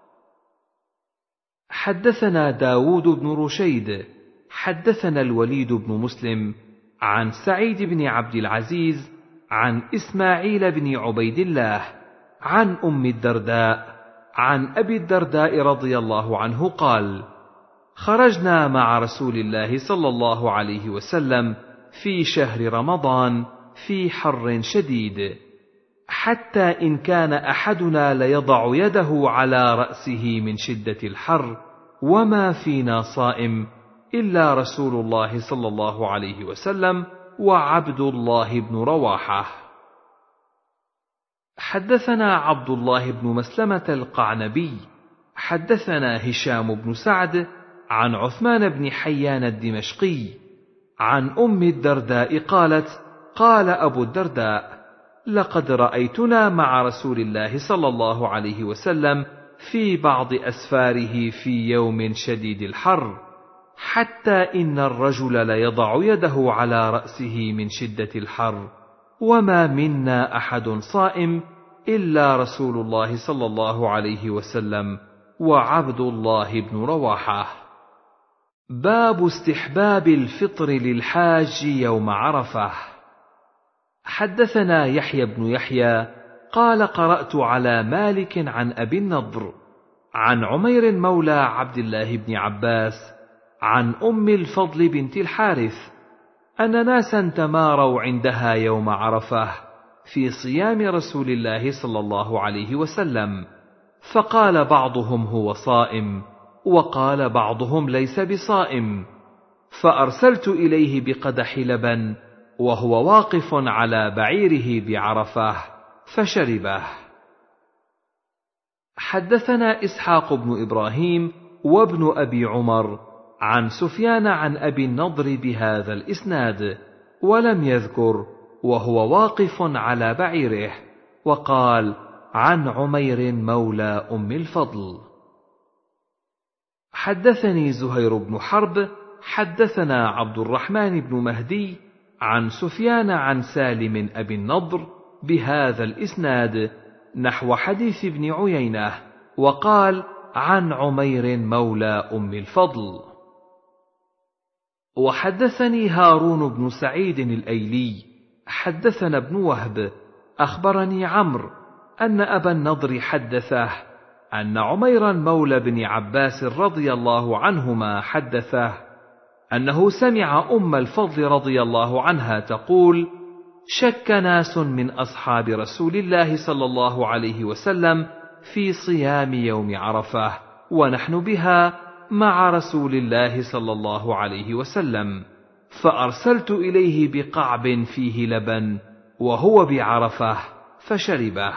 حدثنا داود بن رشيد حدثنا الوليد بن مسلم عن سعيد بن عبد العزيز عن إسماعيل بن عبيد الله عن أم الدرداء عن أبي الدرداء رضي الله عنه قال: خرجنا مع رسول الله صلى الله عليه وسلم في شهر رمضان في حر شديد، حتى إن كان أحدنا ليضع يده على رأسه من شدة الحر، وما فينا صائم إلا رسول الله صلى الله عليه وسلم وعبد الله بن رواحة. حدثنا عبد الله بن مسلمة القعنبي حدثنا هشام بن سعد عن عثمان بن حيان الدمشقي عن أم الدرداء قالت: قال أبو الدرداء: لقد رأيتنا مع رسول الله صلى الله عليه وسلم في بعض أسفاره في يوم شديد الحر، حتى إن الرجل ليضع يده على رأسه من شدة الحر، وما منا أحد صائم إلا رسول الله صلى الله عليه وسلم وعبد الله بن رواحة. باب استحباب الفطر للحاج يوم عرفة. حدثنا يحيى بن يحيى قال: قرأت على مالك عن أبي النضر عن عمير مولى عبد الله بن عباس عن أم الفضل بنت الحارث أن ناسا تماروا عندها يوم عرفة في صيام رسول الله صلى الله عليه وسلم، فقال بعضهم هو صائم، وقال بعضهم ليس بصائم، فأرسلت إليه بقدح لبن وهو واقف على بعيره بعرفة فشربه. حدثنا إسحاق بن إبراهيم وابن أبي عمر عن سفيان عن أبي النضر بهذا الإسناد، ولم يذكر وهو واقف على بعيره، وقال: عن عمير مولى أم الفضل. حدثني زهير بن حرب حدثنا عبد الرحمن بن مهدي عن سفيان عن سالم أبي النضر بهذا الإسناد نحو حديث ابن عيينة، وقال: عن عمير مولى أم الفضل. وحدثني هارون بن سعيد الأيلي حدثنا ابن وهب أخبرني عمرو أن أبا النضر حدثه أن عميرا مولى بن عباس رضي الله عنهما حدثه أنه سمع أم الفضل رضي الله عنها تقول: شك ناس من أصحاب رسول الله صلى الله عليه وسلم في صيام يوم عرفة ونحن بها مع رسول الله صلى الله عليه وسلم، فأرسلت إليه بقعب فيه لبن وهو بعرفة فشربه.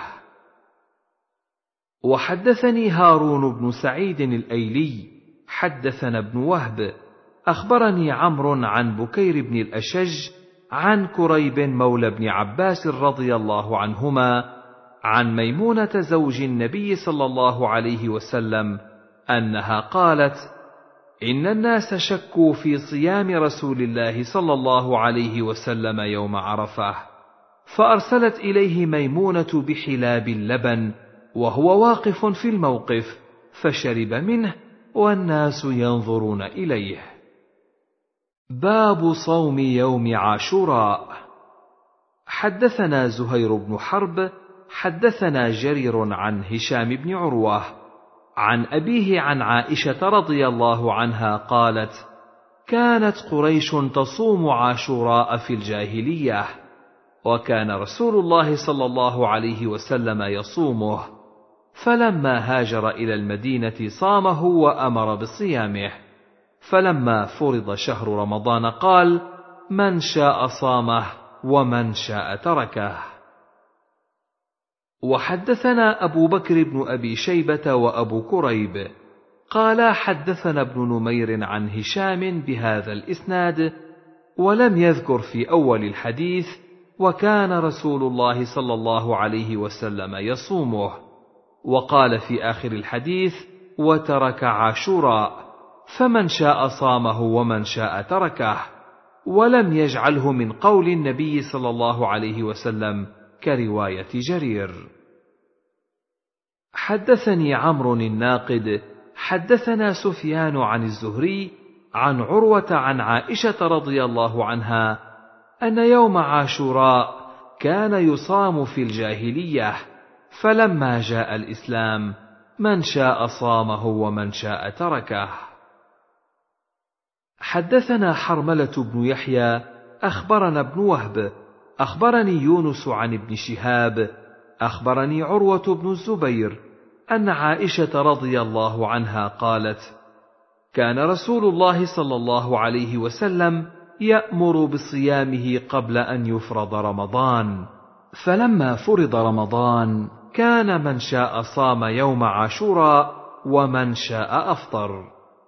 وحدثني هارون بن سعيد الأيلي حدثنا ابن وهب أخبرني عمرو عن بكير بن الأشج عن كريب مولى بن عباس رضي الله عنهما عن ميمونة زوج النبي صلى الله عليه وسلم أنها قالت: إن الناس شكوا في صيام رسول الله صلى الله عليه وسلم يوم عرفة، فأرسلت إليه ميمونة بحلاب اللبن وهو واقف في الموقف، فشرب منه والناس ينظرون إليه. باب صوم يوم عاشوراء. حدثنا زهير بن حرب حدثنا جرير عن هشام بن عروة عن أبيه عن عائشة رضي الله عنها قالت: كانت قريش تصوم عاشوراء في الجاهلية، وكان رسول الله صلى الله عليه وسلم يصومه، فلما هاجر إلى المدينة صامه وأمر بصيامه، فلما فرض شهر رمضان قال: من شاء صامه ومن شاء تركه. وحدثنا أبو بكر بن أبي شيبة وأبو كريب قال حدثنا ابن نمير عن هشام بهذا الإسناد، ولم يذكر في أول الحديث: وكان رسول الله صلى الله عليه وسلم يصومه، وقال في آخر الحديث: وترك عاشوراء، فمن شاء صامه ومن شاء تركه، ولم يجعله من قول النبي صلى الله عليه وسلم كرواية جرير. حدثني عمرو الناقد حدثنا سفيان عن الزهري عن عروة عن عائشة رضي الله عنها أن يوم عاشوراء كان يصام في الجاهلية، فلما جاء الإسلام من شاء صامه ومن شاء تركه. حدثنا حرملة بن يحيى أخبرنا ابن وهب أخبرني يونس عن ابن شهاب أخبرني عروة بن الزبير أن عائشة رضي الله عنها قالت: كان رسول الله صلى الله عليه وسلم يأمر بصيامه قبل أن يفرض رمضان، فلما فرض رمضان كان من شاء صام يوم عاشوراء ومن شاء أفطر.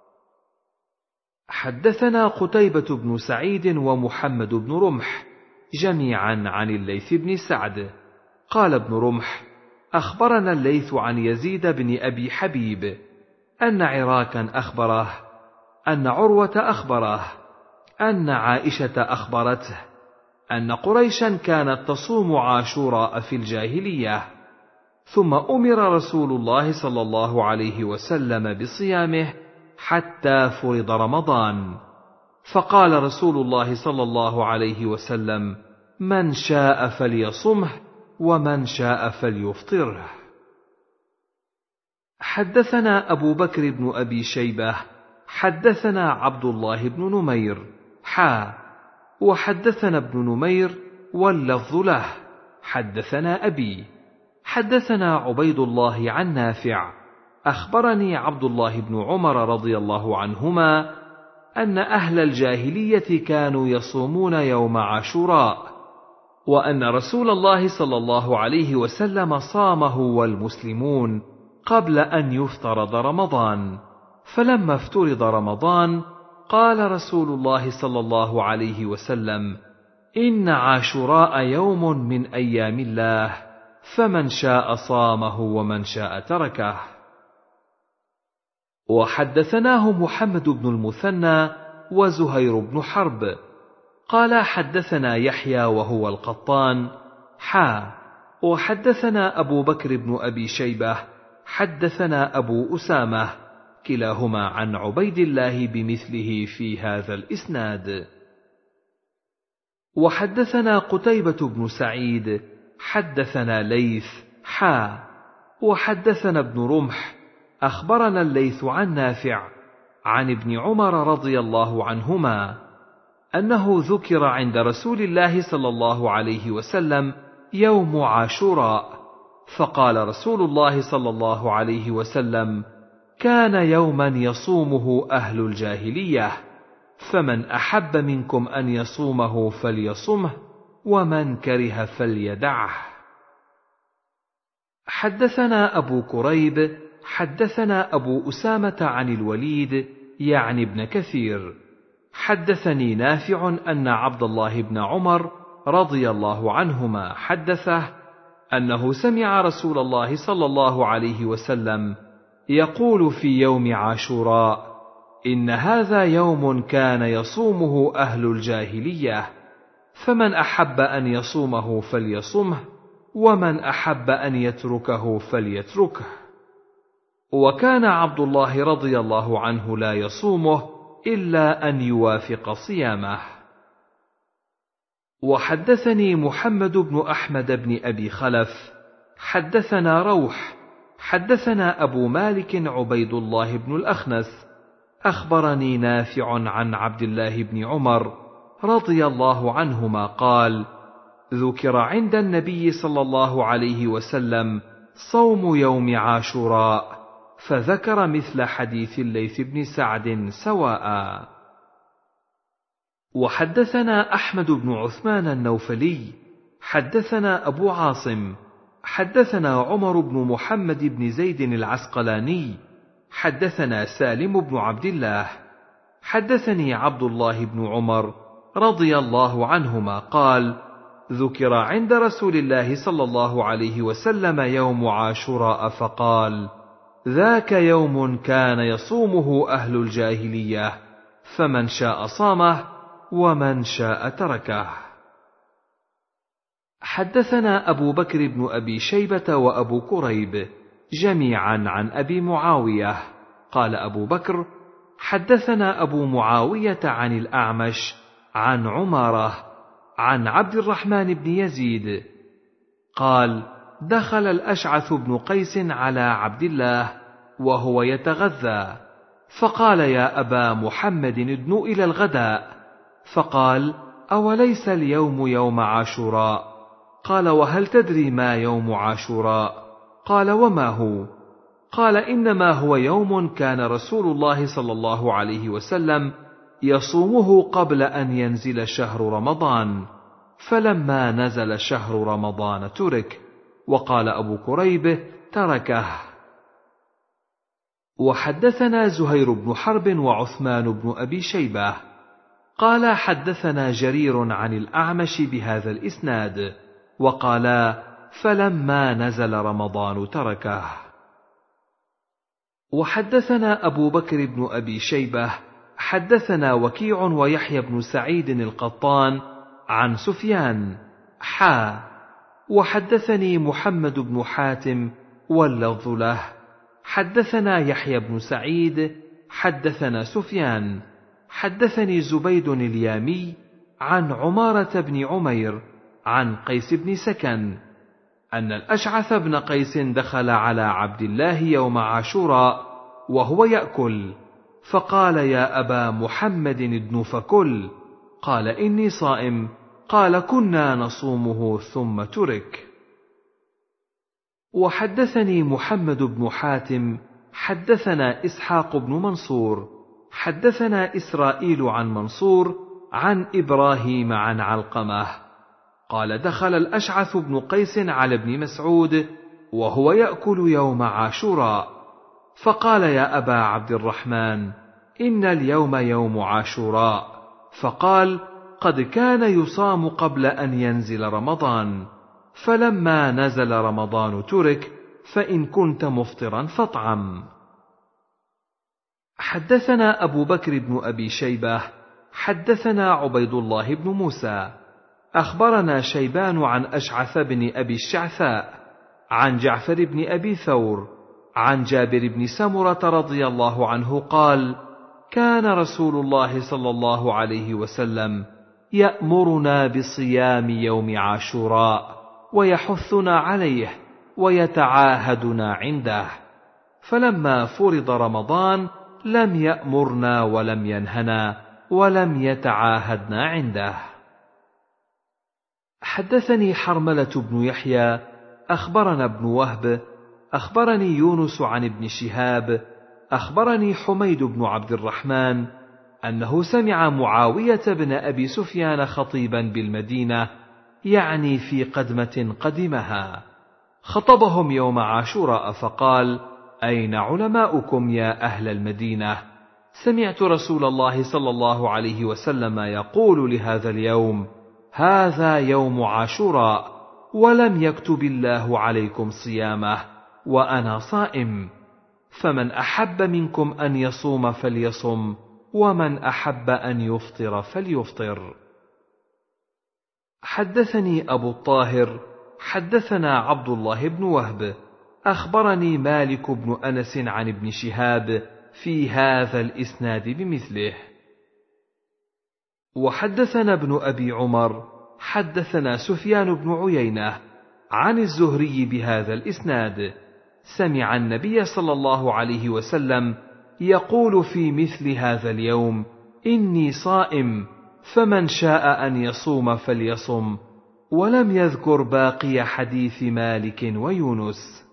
حدثنا قتيبة بن سعيد ومحمد بن رمح جميعا عن الليث بن سعد قال ابن رمح: أخبرنا الليث عن يزيد بن أبي حبيب أن عراكا أخبره أن عروة أخبره أن عائشة أخبرته أن قريشا كانت تصوم عاشوراء في الجاهلية، ثم أمر رسول الله صلى الله عليه وسلم بصيامه حتى فرض رمضان، فقال رسول الله صلى الله عليه وسلم: من شاء فليصمه ومن شاء فليفطره. حدثنا أبو بكر بن أبي شيبة حدثنا عبد الله بن نمير حا وحدثنا ابن نمير واللفظ له حدثنا أبي حدثنا عبيد الله عن نافع أخبرني عبد الله بن عمر رضي الله عنهما أن أهل الجاهلية كانوا يصومون يوم عاشوراء، وأن رسول الله صلى الله عليه وسلم صامه والمسلمون قبل أن يفترض رمضان، فلما افترض رمضان قال رسول الله صلى الله عليه وسلم: إن عاشوراء يوم من أيام الله، فمن شاء صامه ومن شاء تركه. وحدثناه محمد بن المثنى وزهير بن حرب قال حدثنا يحيى وهو القطان حا وحدثنا أبو بكر بن أبي شيبة حدثنا أبو أسامة كلاهما عن عبيد الله بمثله في هذا الإسناد. وحدثنا قتيبة بن سعيد حدثنا ليث حا وحدثنا ابن رمح أخبرنا الليث عن نافع عن ابن عمر رضي الله عنهما أنه ذكر عند رسول الله صلى الله عليه وسلم يوم عاشوراء، فقال رسول الله صلى الله عليه وسلم: كان يوما يصومه أهل الجاهلية، فمن أحب منكم أن يصومه فليصمه، ومن كره فليدعه. حدثنا أبو كريب حدثنا أبو أسامة عن الوليد يعني ابن كثير حدثني نافع أن عبد الله بن عمر رضي الله عنهما حدثه أنه سمع رسول الله صلى الله عليه وسلم يقول في يوم عاشوراء: إن هذا يوم كان يصومه أهل الجاهلية، فمن أحب أن يصومه فليصمه، ومن أحب أن يتركه فليتركه. وكان عبد الله رضي الله عنه لا يصومه إلا أن يوافق صيامه. وحدثني محمد بن أحمد بن أبي خلف حدثنا روح حدثنا أبو مالك عبيد الله بن الأخنس أخبرني نافع عن عبد الله بن عمر رضي الله عنهما قال: ذكر عند النبي صلى الله عليه وسلم صوم يوم عاشوراء، فذكر مثل حديث الليث بن سعد سواء. وحدثنا أحمد بن عثمان النوفلي حدثنا أبو عاصم حدثنا عمر بن محمد بن زيد العسقلاني حدثنا سالم بن عبد الله حدثني عبد الله بن عمر رضي الله عنهما قال: ذكر عند رسول الله صلى الله عليه وسلم يوم عاشوراء فقال: ذاك يوم كان يصومه أهل الجاهلية، فمن شاء صامه ومن شاء تركه. حدثنا أبو بكر بن أبي شيبة وأبو كريب جميعا عن أبي معاوية قال أبو بكر: حدثنا أبو معاوية عن الأعمش عن عمارة عن عبد الرحمن بن يزيد قال: دخل الأشعث بن قيس على عبد الله وهو يتغذى، فقال: يا أبا محمد ادنوا إلى الغداء. فقال: أوليس اليوم يوم عاشوراء؟ قال: وهل تدري ما يوم عاشوراء؟ قال: وما هو؟ قال: إنما هو يوم كان رسول الله صلى الله عليه وسلم يصومه قبل أن ينزل شهر رمضان، فلما نزل شهر رمضان ترك. وقال أبو كريب: تركه. وحدثنا زهير بن حرب وعثمان بن أبي شيبة قال: حدثنا جرير عن الأعمش بهذا الإسناد، وقالا: فلما نزل رمضان تركه. وحدثنا أبو بكر بن أبي شيبة حدثنا وكيع ويحيى بن سعيد القطان عن سفيان حا وحدثني محمد بن حاتم واللفظ له حدثنا يحيى بن سعيد حدثنا سفيان حدثني زبيد اليامي عن عمارة بن عمير عن قيس بن سكن أن الأشعث بن قيس دخل على عبد الله يوم عاشوراء وهو يأكل، فقال: يا أبا محمد ادن فكل. قال: إني صائم. قال: كنا نصومه ثم ترك. وحدثني محمد بن حاتم حدثنا إسحاق بن منصور حدثنا إسرائيل عن منصور عن إبراهيم عن علقمة قال: دخل الأشعث بن قيس على ابن مسعود وهو يأكل يوم عاشوراء، فقال: يا أبا عبد الرحمن، إن اليوم يوم عاشوراء. فقال: قد كان يصام قبل أن ينزل رمضان، فلما نزل رمضان ترك، فإن كنت مفطرا فاطعم. حدثنا أبو بكر بن أبي شيبة حدثنا عبيد الله بن موسى أخبرنا شيبان عن أشعث بن أبي الشعثاء عن جعفر بن أبي ثور عن جابر بن سمرة رضي الله عنه قال: كان رسول الله صلى الله عليه وسلم يأمرنا بصيام يوم عاشوراء ويحثنا عليه ويتعاهدنا عنده، فلما فرض رمضان لم يأمرنا ولم ينهنا ولم يتعاهدنا عنده. حدثني حرملة بن يحيى أخبرنا ابن وهب أخبرني يونس عن ابن شهاب أخبرني حميد بن عبد الرحمن أنه سمع معاوية بن أبي سفيان خطيبا بالمدينة، يعني في قدمة قدمها، خطبهم يوم عاشوراء فقال: أين علماؤكم يا أهل المدينة؟ سمعت رسول الله صلى الله عليه وسلم يقول لهذا اليوم: هذا يوم عاشوراء، ولم يكتب الله عليكم صيامه، وأنا صائم. فمن أحب منكم أن يصوم فليصم، ومن أحب أن يفطر فليفطر. حدثني أبو الطاهر حدثنا عبد الله بن وهب أخبرني مالك بن أنس عن ابن شهاب في هذا الإسناد بمثله. وحدثنا ابن أبي عمر حدثنا سفيان بن عيينة عن الزهري بهذا الإسناد، سمع النبي صلى الله عليه وسلم يقول في مثل هذا اليوم: إني صائم، فمن شاء أن يصوم فليصم، ولم يذكر باقي حديث مالك ويونس.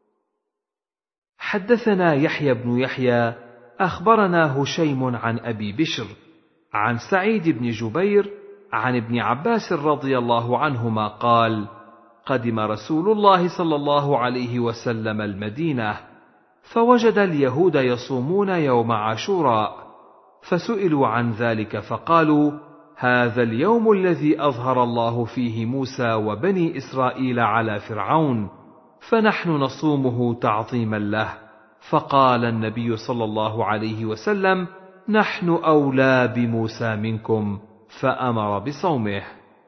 حدثنا يحيى بن يحيى أخبرنا هشيم عن أبي بشر عن سعيد بن جبير عن ابن عباس رضي الله عنهما قال: قدم رسول الله صلى الله عليه وسلم المدينة، فوجد اليهود يصومون يوم عاشوراء، فسئلوا عن ذلك فقالوا: هذا اليوم الذي أظهر الله فيه موسى وبني إسرائيل على فرعون، فنحن نصومه تعظيما له. فقال النبي صلى الله عليه وسلم: نحن أولى بموسى منكم، فأمر بصومه.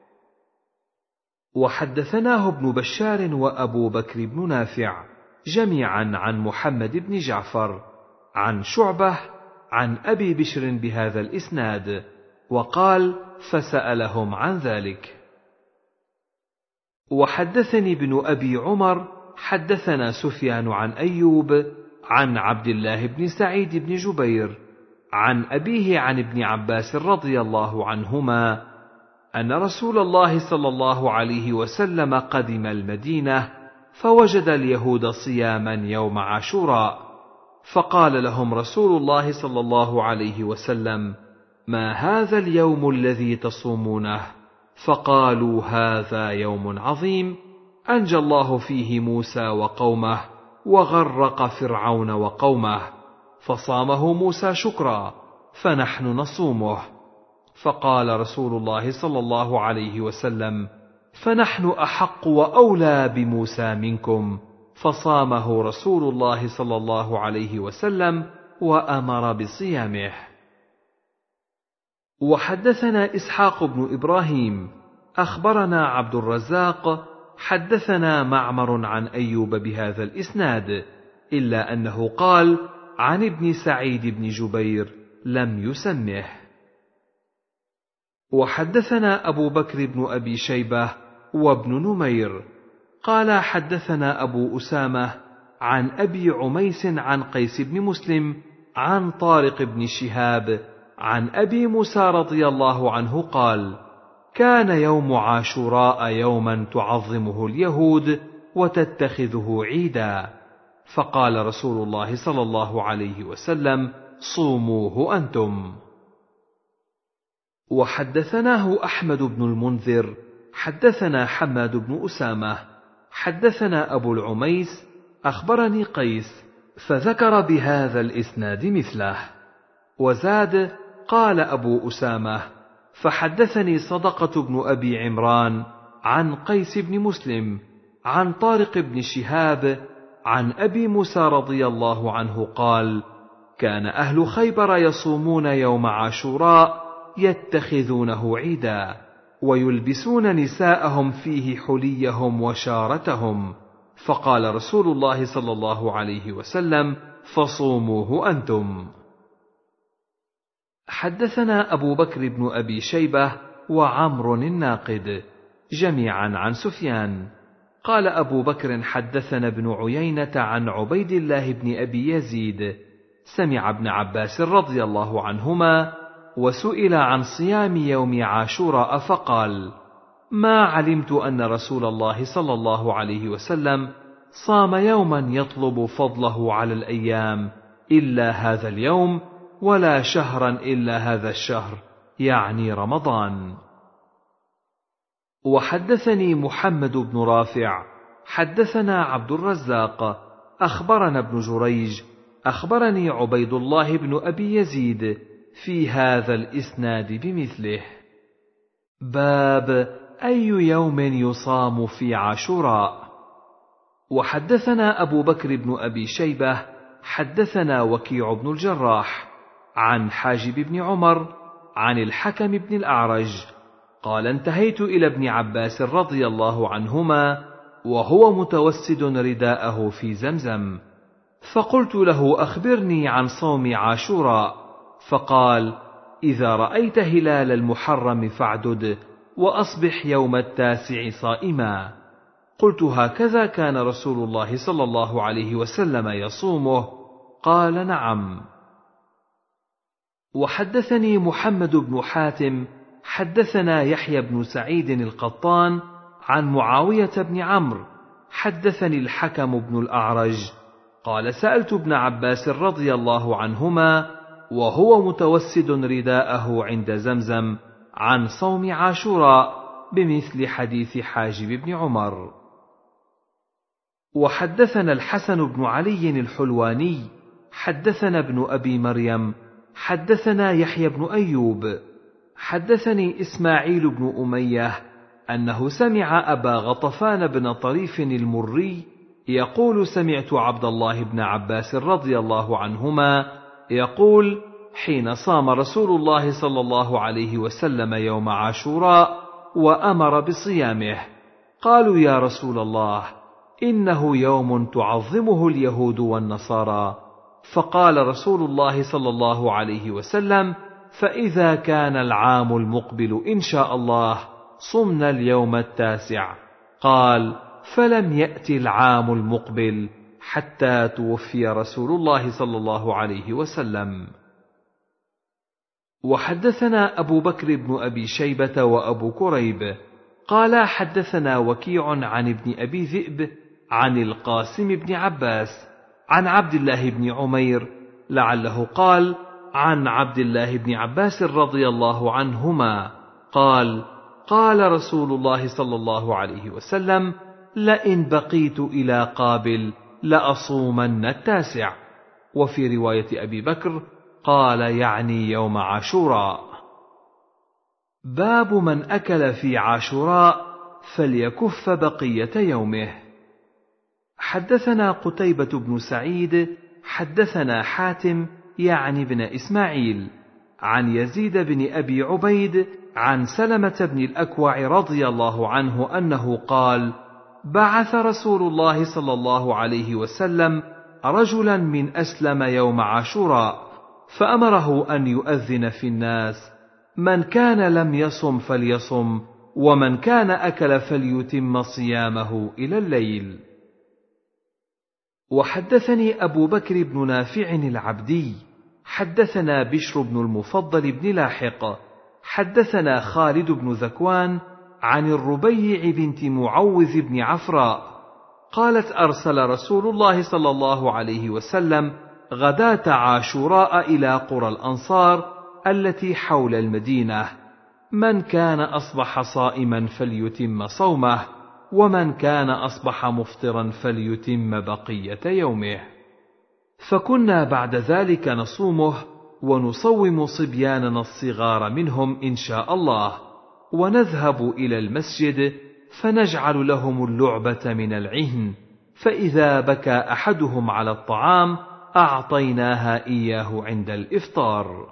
وحدثناه ابن بشار وأبو بكر بن نافع جميعا عن محمد بن جعفر عن شعبة عن أبي بشر بهذا الإسناد، وقال: فسألهم عن ذلك. وحدثني ابن أبي عمر حدثنا سفيان عن أيوب عن عبد الله بن سعيد بن جبير عن أبيه عن ابن عباس رضي الله عنهما أن رسول الله صلى الله عليه وسلم قدم المدينة، فوجد اليهود صياما يوم عاشوراء، فقال لهم رسول الله صلى الله عليه وسلم: ما هذا اليوم الذي تصومونه؟ فقالوا: هذا يوم عظيم أنجى الله فيه موسى وقومه وغرق فرعون وقومه، فصامه موسى شكرا، فنحن نصومه. فقال رسول الله صلى الله عليه وسلم: فنحن أحق وأولى بموسى منكم، فصامه رسول الله صلى الله عليه وسلم وأمر بصيامه. وحدثنا إسحاق بن إبراهيم أخبرنا عبد الرزاق حدثنا معمر عن أيوب بهذا الإسناد، إلا أنه قال: عن ابن سعيد بن جبير لم يسمه. وحدثنا أبو بكر بن أبي شيبة وابن نمير قال: حدثنا أبو أسامة عن أبي عميس عن قيس بن مسلم عن طارق بن شهاب عن أبي موسى رضي الله عنه قال: كان يوم عاشوراء يوما تعظمه اليهود وتتخذه عيدا، فقال رسول الله صلى الله عليه وسلم: صوموه أنتم. وحدثناه أحمد بن المنذر حدثنا حماد بن أسامة حدثنا أبو العميس أخبرني قيس، فذكر بهذا الإسناد مثله. وزاد: قال أبو أسامة: فحدثني صدقة بن أبي عمران عن قيس بن مسلم عن طارق بن شهاب عن أبي موسى رضي الله عنه قال: كان أهل خيبر يصومون يوم عاشوراء يتخذونه عيدا، ويلبسون نساءهم فيه حليهم وشارتهم، فقال رسول الله صلى الله عليه وسلم: فصوموه أنتم. حدثنا أبو بكر بن أبي شيبة وعمر الناقد جميعا عن سفيان قال أبو بكر: حدثنا ابن عيينة عن عبيد الله بن أبي يزيد سمع ابن عباس رضي الله عنهما وسئل عن صيام يوم عاشوراء فقال: ما علمت أن رسول الله صلى الله عليه وسلم صام يوما يطلب فضله على الأيام إلا هذا اليوم، ولا شهرا إلا هذا الشهر، يعني رمضان. وحدثني محمد بن رافع حدثنا عبد الرزاق أخبرنا ابن جريج أخبرني عبيد الله بن أبي يزيد في هذا الإسناد بمثله. باب أي يوم يصام في عاشوراء. وحدثنا أبو بكر بن أبي شيبة حدثنا وكيع بن الجراح عن حاجب بن عمر عن الحكم بن الأعرج قال انتهيت إلى ابن عباس رضي الله عنهما وهو متوسد رداءه في زمزم، فقلت له أخبرني عن صوم عاشوراء، فقال إذا رأيت هلال المحرم فاعدد وأصبح يوم التاسع صائما. قلت هكذا كان رسول الله صلى الله عليه وسلم يصومه؟ قال نعم. وحدثني محمد بن حاتم حدثنا يحيى بن سعيد القطان عن معاوية بن عمرو حدثني الحكم بن الأعرج قال سألت ابن عباس رضي الله عنهما وهو متوسد رداءه عند زمزم عن صوم عاشوراء بمثل حديث حاجب بن عمر. وحدثنا الحسن بن علي الحلواني حدثنا ابن أبي مريم حدثنا يحيى بن أيوب حدثني إسماعيل بن أمية أنه سمع أبا غطفان بن طريف المري يقول سمعت عبد الله بن عباس رضي الله عنهما يقول حين صام رسول الله صلى الله عليه وسلم يوم عاشوراء وأمر بصيامه قالوا يا رسول الله إنه يوم تعظمه اليهود والنصارى، فقال رسول الله صلى الله عليه وسلم فإذا كان العام المقبل إن شاء الله صمنا اليوم التاسع. قال فلم يأتي العام المقبل حتى توفي رسول الله صلى الله عليه وسلم. وحدثنا أبو بكر بن أبي شيبة وأبو كريب قال حدثنا وكيع عن ابن أبي ذئب عن القاسم بن عباس عن عبد الله بن عمير لعله قال عن عبد الله بن عباس رضي الله عنهما قال قال رسول الله صلى الله عليه وسلم لئن بقيت إلى قابل لأصومن التاسع. وفي رواية أبي بكر قال يعني يوم عاشوراء. باب من أكل في عاشوراء فليكف بقية يومه. حدثنا قتيبة بن سعيد حدثنا حاتم يعني بن إسماعيل عن يزيد بن أبي عبيد عن سلمة بن الأكوع رضي الله عنه أنه قال بعث رسول الله صلى الله عليه وسلم رجلا من أسلم يوم عاشوراء فأمره أن يؤذن في الناس من كان لم يصم فليصم ومن كان أكل فليتم صيامه إلى الليل. وحدثني أبو بكر بن نافع العبدي حدثنا بشر بن المفضل بن لاحق حدثنا خالد بن ذكوان عن الربيع بنت معوذ بن عفراء قالت أرسل رسول الله صلى الله عليه وسلم غداة عاشوراء إلى قرى الأنصار التي حول المدينة من كان أصبح صائما فليتم صومه ومن كان أصبح مفطرا فليتم بقية يومه. فكنا بعد ذلك نصومه ونصوم صبياننا الصغار منهم إن شاء الله ونذهب إلى المسجد فنجعل لهم اللعبة من العهن فإذا بكى أحدهم على الطعام أعطيناها إياه عند الإفطار.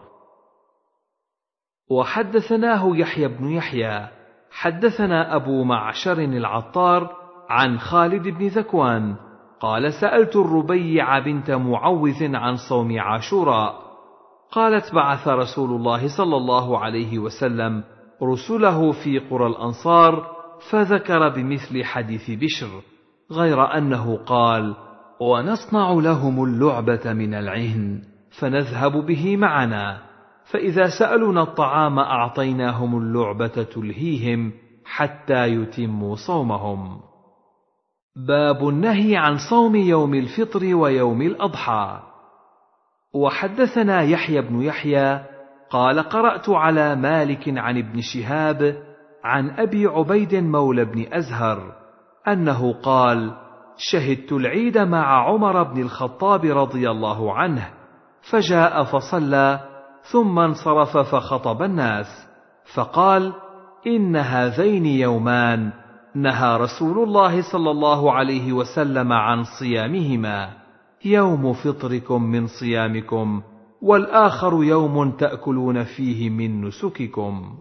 وحدثناه يحيى بن يحيى حدثنا أبو معشر العطار عن خالد بن ذكوان قال سألت الربيع بنت معوذ عن صوم عاشوراء قالت بعث رسول الله صلى الله عليه وسلم رسله في قرى الأنصار فذكر بمثل حديث بشر غير أنه قال ونصنع لهم اللعبة من العهن فنذهب به معنا فإذا سألنا الطعام أعطيناهم اللعبة تلهيهم حتى يتموا صومهم. باب النهي عن صوم يوم الفطر ويوم الأضحى. وحدثنا يحيى بن يحيى قال قرأت على مالك عن ابن شهاب عن أبي عبيد مولى بن أزهر أنه قال شهدت العيد مع عمر بن الخطاب رضي الله عنه فجاء فصلى ثم انصرف فخطب الناس فقال إن هذين يومان نهى رسول الله صلى الله عليه وسلم عن صيامهما يوم فطركم من صيامكم، والآخر يوم تأكلون فيه من نسككم.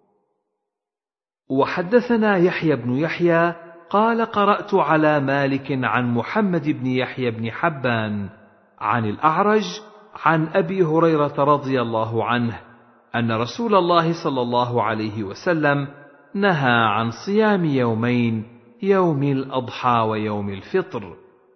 وحدثنا يحيى بن يحيى قال قرأت على مالك عن محمد بن يحيى بن حبان عن الأعرج عن أبي هريرة رضي الله عنه أن رسول الله صلى الله عليه وسلم نهى عن صيام يومين، يوم الأضحى ويوم الفطر.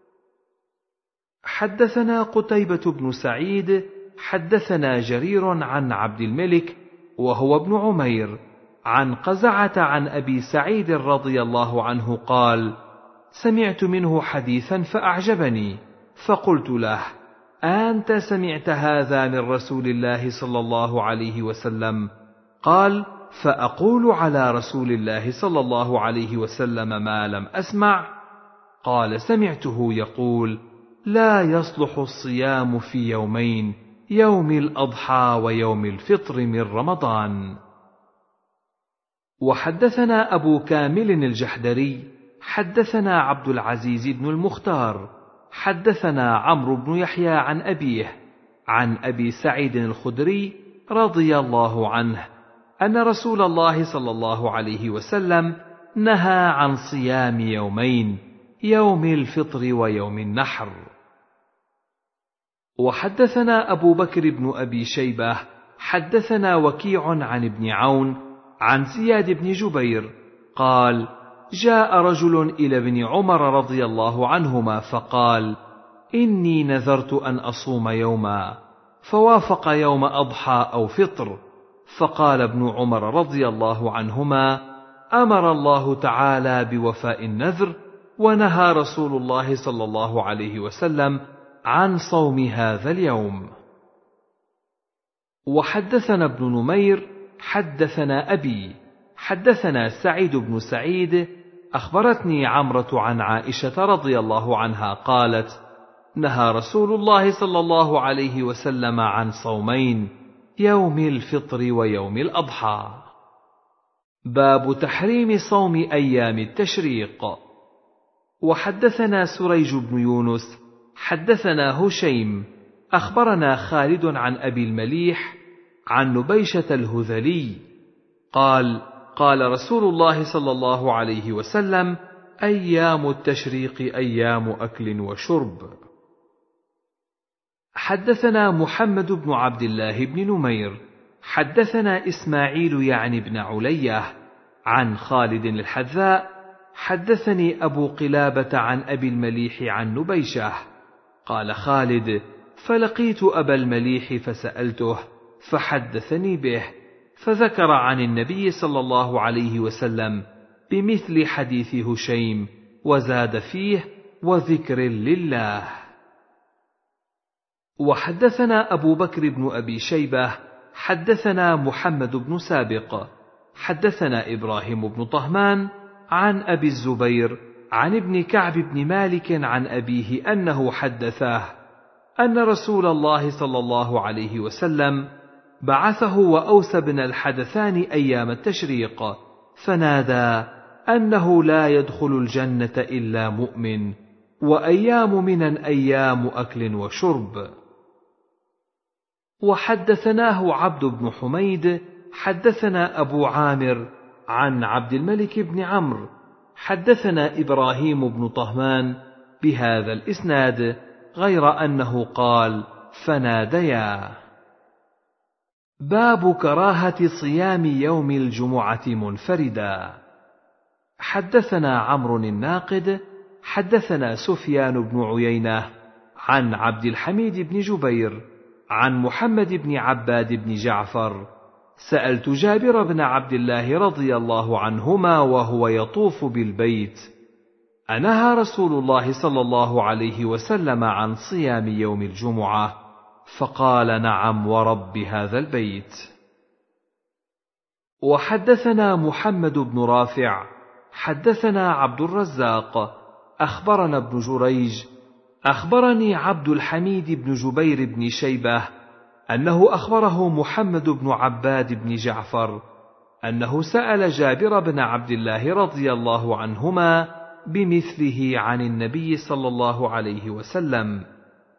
حدثنا قتيبة بن سعيد حدثنا جرير عن عبد الملك وهو ابن عمير عن قزعة عن أبي سعيد رضي الله عنه قال: سمعت منه حديثا فأعجبني، فقلت له: أنت سمعت هذا من رسول الله صلى الله عليه وسلم؟ قال: فأقول على رسول الله صلى الله عليه وسلم ما لم أسمع. قال: سمعته يقول: لا يصلح الصيام في يومين، يوم الأضحى ويوم الفطر من رمضان. وحدثنا أبو كامل الجحدري حدثنا عبد العزيز بن المختار حدثنا عمرو بن يحيى عن أبيه عن أبي سعيد الخدري رضي الله عنه أن رسول الله صلى الله عليه وسلم نهى عن صيام يومين، يوم الفطر ويوم النحر. وحدثنا أبو بكر بن أبي شيبة حدثنا وكيع عن ابن عون عن زياد بن جبير قال: جاء رجل إلى ابن عمر رضي الله عنهما فقال: إني نذرت أن أصوم يوما، فوافق يوم أضحى أو فطر، فقال ابن عمر رضي الله عنهما: أمر الله تعالى بوفاء النذر، ونهى رسول الله صلى الله عليه وسلم عن صوم هذا اليوم. وحدثنا ابن نمير حدثنا أبي حدثنا سعيد بن سعيد أخبرتني عمرة عن عائشة رضي الله عنها قالت: نهى رسول الله صلى الله عليه وسلم عن صومين، يوم الفطر ويوم الأضحى. باب تحريم صوم أيام التشريق. وحدثنا سريج بن يونس حدثنا هشيم أخبرنا خالد عن أبي المليح عن نبيشة الهذلي قال: قال رسول الله صلى الله عليه وسلم: أيام التشريق أيام أكل وشرب. حدثنا محمد بن عبد الله بن نمير حدثنا إسماعيل يعني بن علية عن خالد الحذاء حدثني أبو قلابة عن أبي المليح عن نبيشة قال خالد: فلقيت أبا المليح فسألته فحدثني به، فذكر عن النبي صلى الله عليه وسلم بمثل حديث هشيم، وزاد فيه: وذكر لله. وحدثنا أبو بكر بن أبي شيبة حدثنا محمد بن سابق حدثنا إبراهيم بن طهمان عن أبي الزبير عن ابن كعب بن مالك عن أبيه أنه حدثه أن رسول الله صلى الله عليه وسلم بعثه وأوس بن الحدثان أيام التشريق، فنادى أنه لا يدخل الجنة إلا مؤمن، وأيام من أيام أكل وشرب. وحدثناه عبد بن حميد حدثنا أبو عامر عن عبد الملك بن عمرو حدثنا إبراهيم بن طهمان بهذا الإسناد، غير أنه قال: فناديا. باب كراهة صيام يوم الجمعة منفردا. حدثنا عمرو الناقد حدثنا سفيان بن عيينة عن عبد الحميد بن جبير عن محمد بن عباد بن جعفر: سألت جابر بن عبد الله رضي الله عنهما وهو يطوف بالبيت: أنهى رسول الله صلى الله عليه وسلم عن صيام يوم الجمعة؟ فقال: نعم ورب هذا البيت. وحدثنا محمد بن رافع حدثنا عبد الرزاق أخبرنا ابن جريج أخبرني عبد الحميد بن جبير بن شيبة أنه أخبره محمد بن عباد بن جعفر أنه سأل جابر بن عبد الله رضي الله عنهما بمثله عن النبي صلى الله عليه وسلم،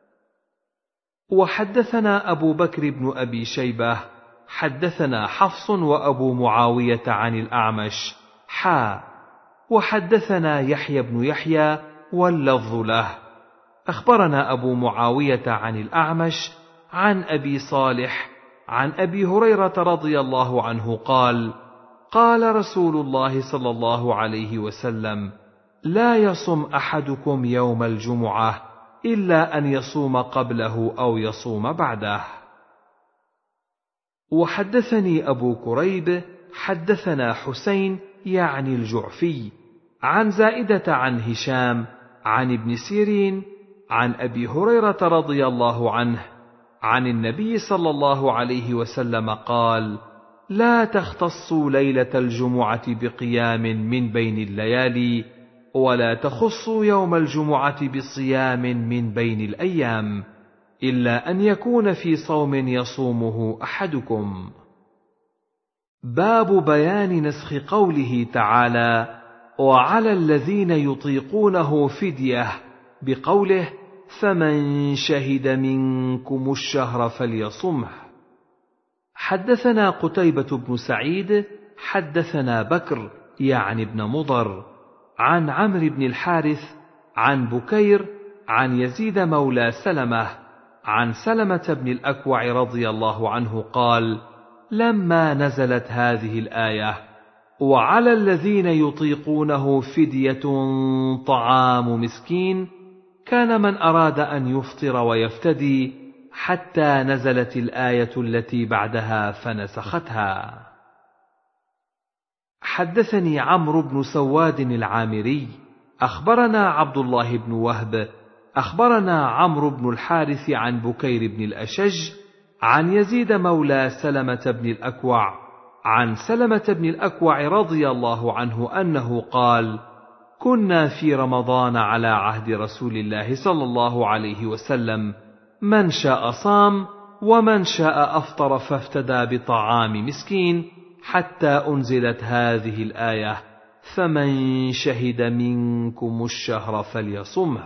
وحدثنا أبو بكر بن أبي شيبة حدثنا حفص وأبو معاوية عن الأعمش حا وحدثنا يحيى بن يحيى واللفظ له أخبرنا أبو معاوية عن الأعمش عن أبي صالح عن أبي هريرة رضي الله عنه قال قال رسول الله صلى الله عليه وسلم لا يصم أحدكم يوم الجمعة إلا أن يصوم قبله أو يصوم بعده. وحدثني أبو كريب حدثنا حسين يعني الجعفي عن زائدة عن هشام عن ابن سيرين عن أبي هريرة رضي الله عنه عن النبي صلى الله عليه وسلم قال لا تختصوا ليلة الجمعة بقيام من بين الليالي ولا تخصوا يوم الجمعة بصيام من بين الأيام إلا أن يكون في صوم يصومه أحدكم. باب بيان نسخ قوله تعالى وعلى الذين يطيقونه فدية بقوله فمن شهد منكم الشهر فليصمه. حدثنا قتيبة بن سعيد حدثنا بكر يعني ابن مضر عن عمرو بن الحارث عن بكير عن يزيد مولى سلمة عن سلمة بن الأكوع رضي الله عنه قال لما نزلت هذه الآية وعلى الذين يطيقونه فدية طعام مسكين كان من أراد أن يفطر ويفتدي حتى نزلت الآية التي بعدها فنسختها. حدثني عمرو بن سواد العامري أخبرنا عبد الله بن وهب أخبرنا عمرو بن الحارث عن بكير بن الأشج عن يزيد مولى سلمة بن الأكوع عن سلمة بن الأكوع رضي الله عنه أنه قال كنا في رمضان على عهد رسول الله صلى الله عليه وسلم من شاء صام ومن شاء أفطر فافتدى بطعام مسكين حتى أنزلت هذه الآية فمن شهد منكم الشهر فليصمه.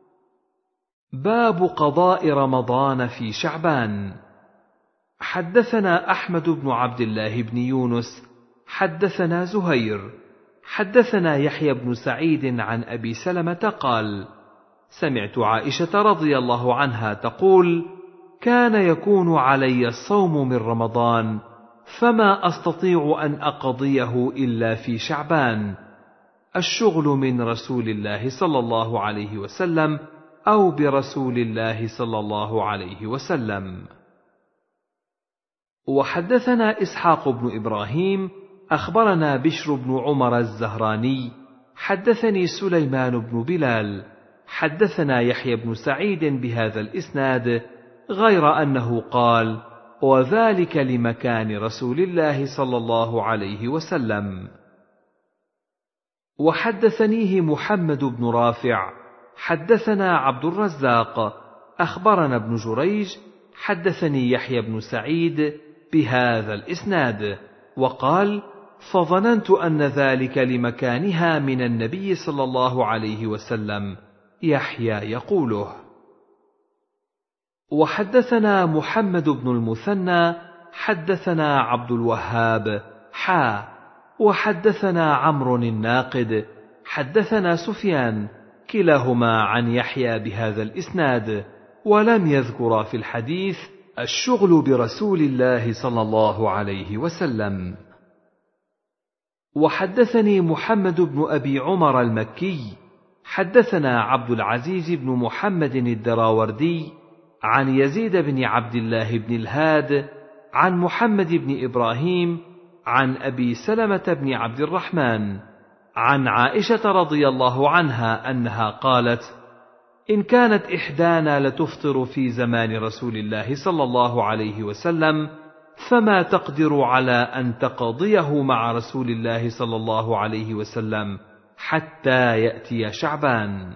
باب قضاء رمضان في شعبان. حدثنا أحمد بن عبد الله بن يونس حدثنا زهير حدثنا يحيى بن سعيد عن أبي سلمة قال سمعت عائشة رضي الله عنها تقول كان يكون علي الصوم من رمضان فما أستطيع أن أقضيه إلا في شعبان الشغل من رسول الله صلى الله عليه وسلم أو برسول الله صلى الله عليه وسلم. وحدثنا إسحاق بن إبراهيم أخبرنا بشر بن عمر الزهراني حدثني سليمان بن بلال حدثنا يحيى بن سعيد بهذا الإسناد غير أنه قال وذلك لمكان رسول الله صلى الله عليه وسلم. وحدثنيه محمد بن رافع حدثنا عبد الرزاق أخبرنا ابن جريج حدثني يحيى بن سعيد بهذا الإسناد وقال فظننت أن ذلك لمكانها من النبي صلى الله عليه وسلم يحيى يقوله. وحدثنا محمد بن المثنى حدثنا عبد الوهاب حا وحدثنا عمرو الناقد حدثنا سفيان كلاهما عن يحيى بهذا الإسناد ولم يذكر في الحديث الشغل برسول الله صلى الله عليه وسلم. وحدثني محمد بن أبي عمر المكي حدثنا عبد العزيز بن محمد الدراوردي عن يزيد بن عبد الله بن الهاد عن محمد بن إبراهيم عن أبي سلمة بن عبد الرحمن عن عائشة رضي الله عنها أنها قالت إن كانت إحدانا لتفطر في زمان رسول الله صلى الله عليه وسلم فما تقدر على أن تقضيه مع رسول الله صلى الله عليه وسلم حتى يأتي شعبان.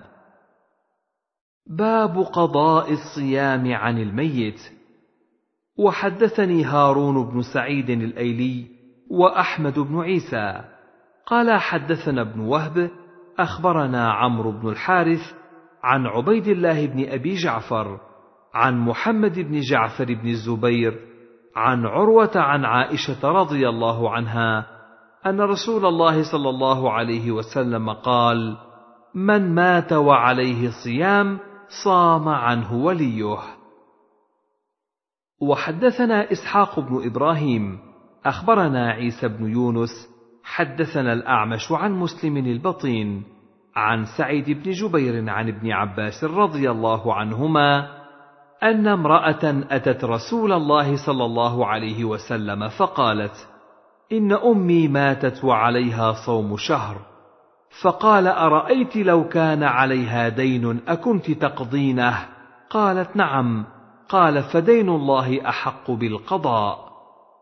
باب قضاء الصيام عن الميت. وحدثني هارون بن سعيد الأيلي وأحمد بن عيسى قال حدثنا ابن وهب أخبرنا عمرو بن الحارث عن عبيد الله بن أبي جعفر عن محمد بن جعفر بن الزبير عن عروة عن عائشة رضي الله عنها أن رسول الله صلى الله عليه وسلم قال: من مات وعليه صيام صام عنه وليه. وحدثنا إسحاق بن إبراهيم أخبرنا عيسى بن يونس حدثنا الأعمش عن مسلم البطين عن سعيد بن جبير عن ابن عباس رضي الله عنهما أن امرأة أتت رسول الله صلى الله عليه وسلم فقالت: إن أمي ماتت وعليها صوم شهر، فقال: أرأيت لو كان عليها دين أكنت تقضينه؟ قالت: نعم. قال: فدين الله أحق بالقضاء.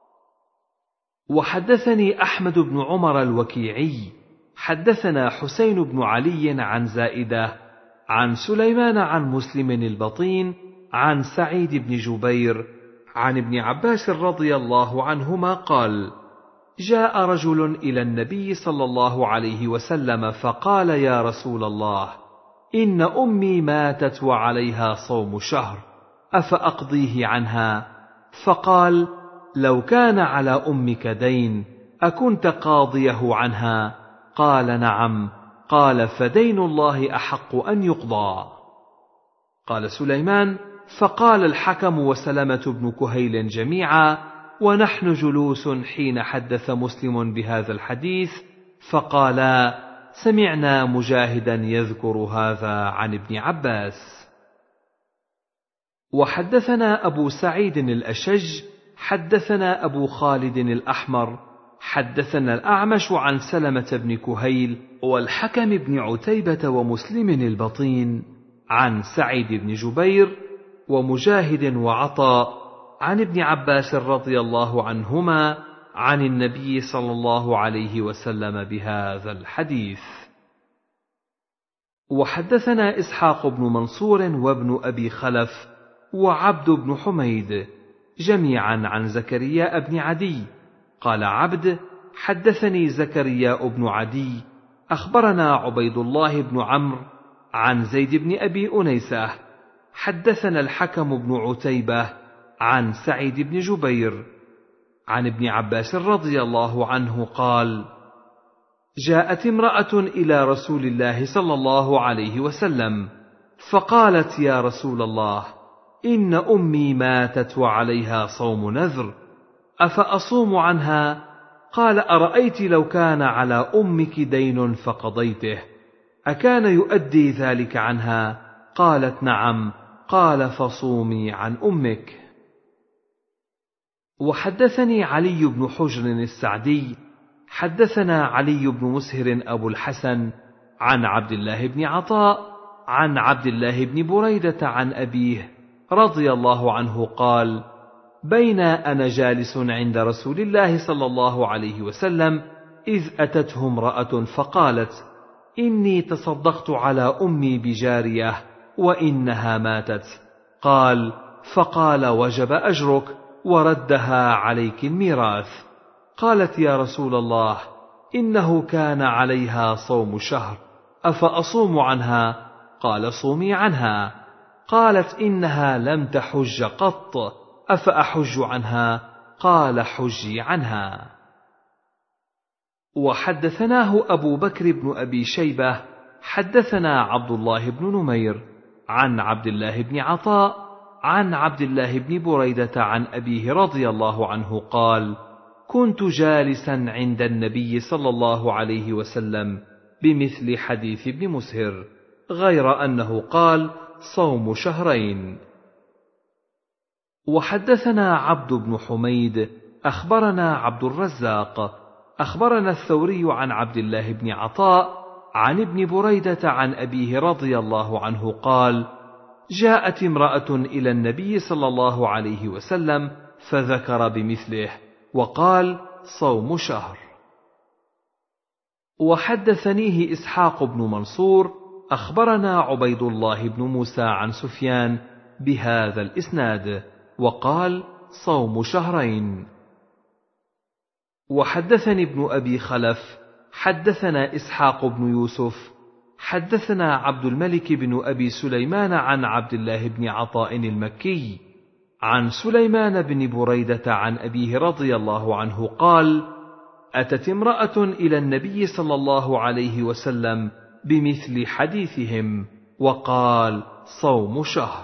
وحدثني أحمد بن عمر الوكيعي حدثنا حسين بن علي عن زائدة عن سليمان عن مسلم البطين عن سعيد بن جبير عن ابن عباس رضي الله عنهما قال: جاء رجل إلى النبي صلى الله عليه وسلم فقال: يا رسول الله، إن أمي ماتت وعليها صوم شهر، أفأقضيه عنها؟ فقال: لو كان على أمك دين أكنت قاضيه عنها؟ قال: نعم. قال: فدين الله أحق أن يقضى. قال سليمان: فقال الحكم وسلمة بن كهيل جميعا ونحن جلوس حين حدث مسلم بهذا الحديث، فقالا: سمعنا مجاهدا يذكر هذا عن ابن عباس. وحدثنا أبو سعيد الأشج حدثنا أبو خالد الأحمر حدثنا الأعمش عن سلمة بن كهيل والحكم بن عتيبة ومسلم البطين عن سعيد بن جبير ومجاهد وعطاء عن ابن عباس رضي الله عنهما عن النبي صلى الله عليه وسلم بهذا الحديث. وحدثنا إسحاق بن منصور وابن أبي خلف وعبد بن حميد جميعا عن زكريا بن عدي قال عبد: حدثني زكريا بن عدي أخبرنا عبيد الله بن عمرو عن زيد بن أبي أنيسة حدثنا الحكم بن عتيبة عن سعيد بن جبير عن ابن عباس رضي الله عنه قال: جاءت امرأة إلى رسول الله صلى الله عليه وسلم فقالت: يا رسول الله، إن أمي ماتت وعليها صوم نذر، أفأصوم عنها؟ قال: أرأيت لو كان على أمك دين فقضيته أكان يؤدي ذلك عنها؟ قالت: نعم. قال: فصومي عن أمك. وحدثني علي بن حجر السعدي حدثنا علي بن مسهر أبو الحسن عن عبد الله بن عطاء عن عبد الله بن بريدة عن أبيه رضي الله عنه قال: بين أنا جالس عند رسول الله صلى الله عليه وسلم إذ أتته امرأة فقالت: إني تصدقت على أمي بجارية وإنها ماتت. قال: فقال: وجب أجرك وردها عليك الميراث. قالت: يا رسول الله، إنه كان عليها صوم شهر، أفأصوم عنها؟ قال: صومي عنها. قالت: إنها لم تحج قط، أفأحج عنها؟ قال: حجي عنها. وحدثناه أبو بكر بن أبي شيبة حدثنا عبد الله بن نمير عن عبد الله بن عطاء عن عبد الله بن بريدة عن أبيه رضي الله عنه قال: كنت جالسا عند النبي صلى الله عليه وسلم بمثل حديث ابن مسهر، غير أنه قال: صوم شهرين. وحدثنا عبد بن حميد أخبرنا عبد الرزاق أخبرنا الثوري عن عبد الله بن عطاء عن ابن بريدة عن أبيه رضي الله عنه قال: جاءت امرأة إلى النبي صلى الله عليه وسلم فذكر بمثله وقال: صوم شهر. وحدثنيه إسحاق بن منصور أخبرنا عبيد الله بن موسى عن سفيان بهذا الإسناد وقال: صوم شهرين. وحدثني ابن أبي خلف حدثنا إسحاق بن يوسف حدثنا عبد الملك بن أبي سليمان عن عبد الله بن عطاء المكي عن سليمان بن بريدة عن أبيه رضي الله عنه قال: أتت امرأة إلى النبي صلى الله عليه وسلم بمثل حديثهم، وقال: صوم شهر.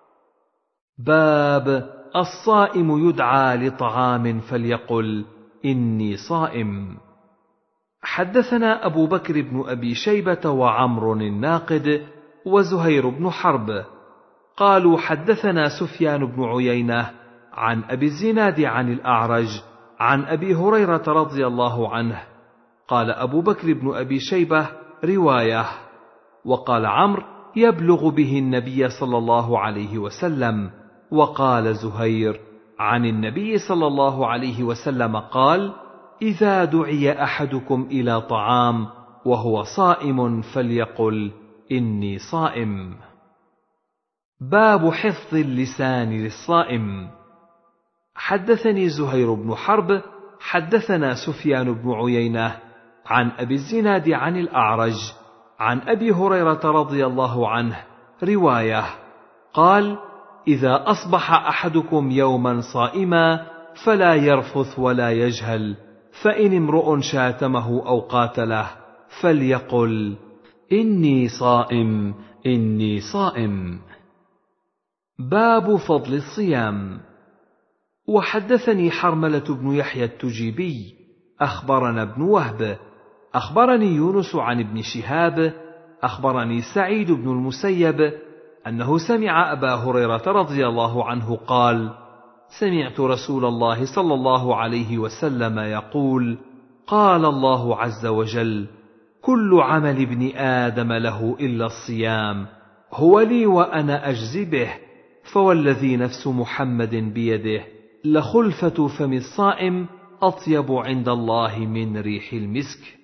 باب الصائم يدعى لطعام فليقل: إني صائم. حدثنا أبو بكر بن أبي شيبة وعمر الناقد وزهير بن حرب قالوا: حدثنا سفيان بن عيينة عن أبي الزناد عن الأعرج عن أبي هريرة رضي الله عنه. قال أبو بكر بن أبي شيبة: رواية. وقال عمرو: يبلغ به النبي صلى الله عليه وسلم. وقال زهير: عن النبي صلى الله عليه وسلم قال: إذا دعي أحدكم إلى طعام وهو صائم فليقل: إني صائم. باب حفظ اللسان للصائم. حدثني زهير بن حرب حدثنا سفيان بن عيينة عن أبي الزناد عن الأعرج عن أبي هريرة رضي الله عنه رواية قال: إذا أصبح أحدكم يوما صائما فلا يرفث ولا يجهل، فإن امرؤ شاتمه أو قاتله فليقل: إني صائم إني صائم. باب فضل الصيام. وحدثني حرملة بن يحيى التجيبي أخبرنا ابن وهب أخبرني يونس عن ابن شهاب أخبرني سعيد بن المسيب أنه سمع أبا هريرة رضي الله عنه قال: سمعت رسول الله صلى الله عليه وسلم يقول: قال الله عز وجل: كل عمل ابن آدم له إلا الصيام، هو لي وأنا أجزي به، فوالذي نفس محمد بيده لخلفة فم الصائم أطيب عند الله من ريح المسك.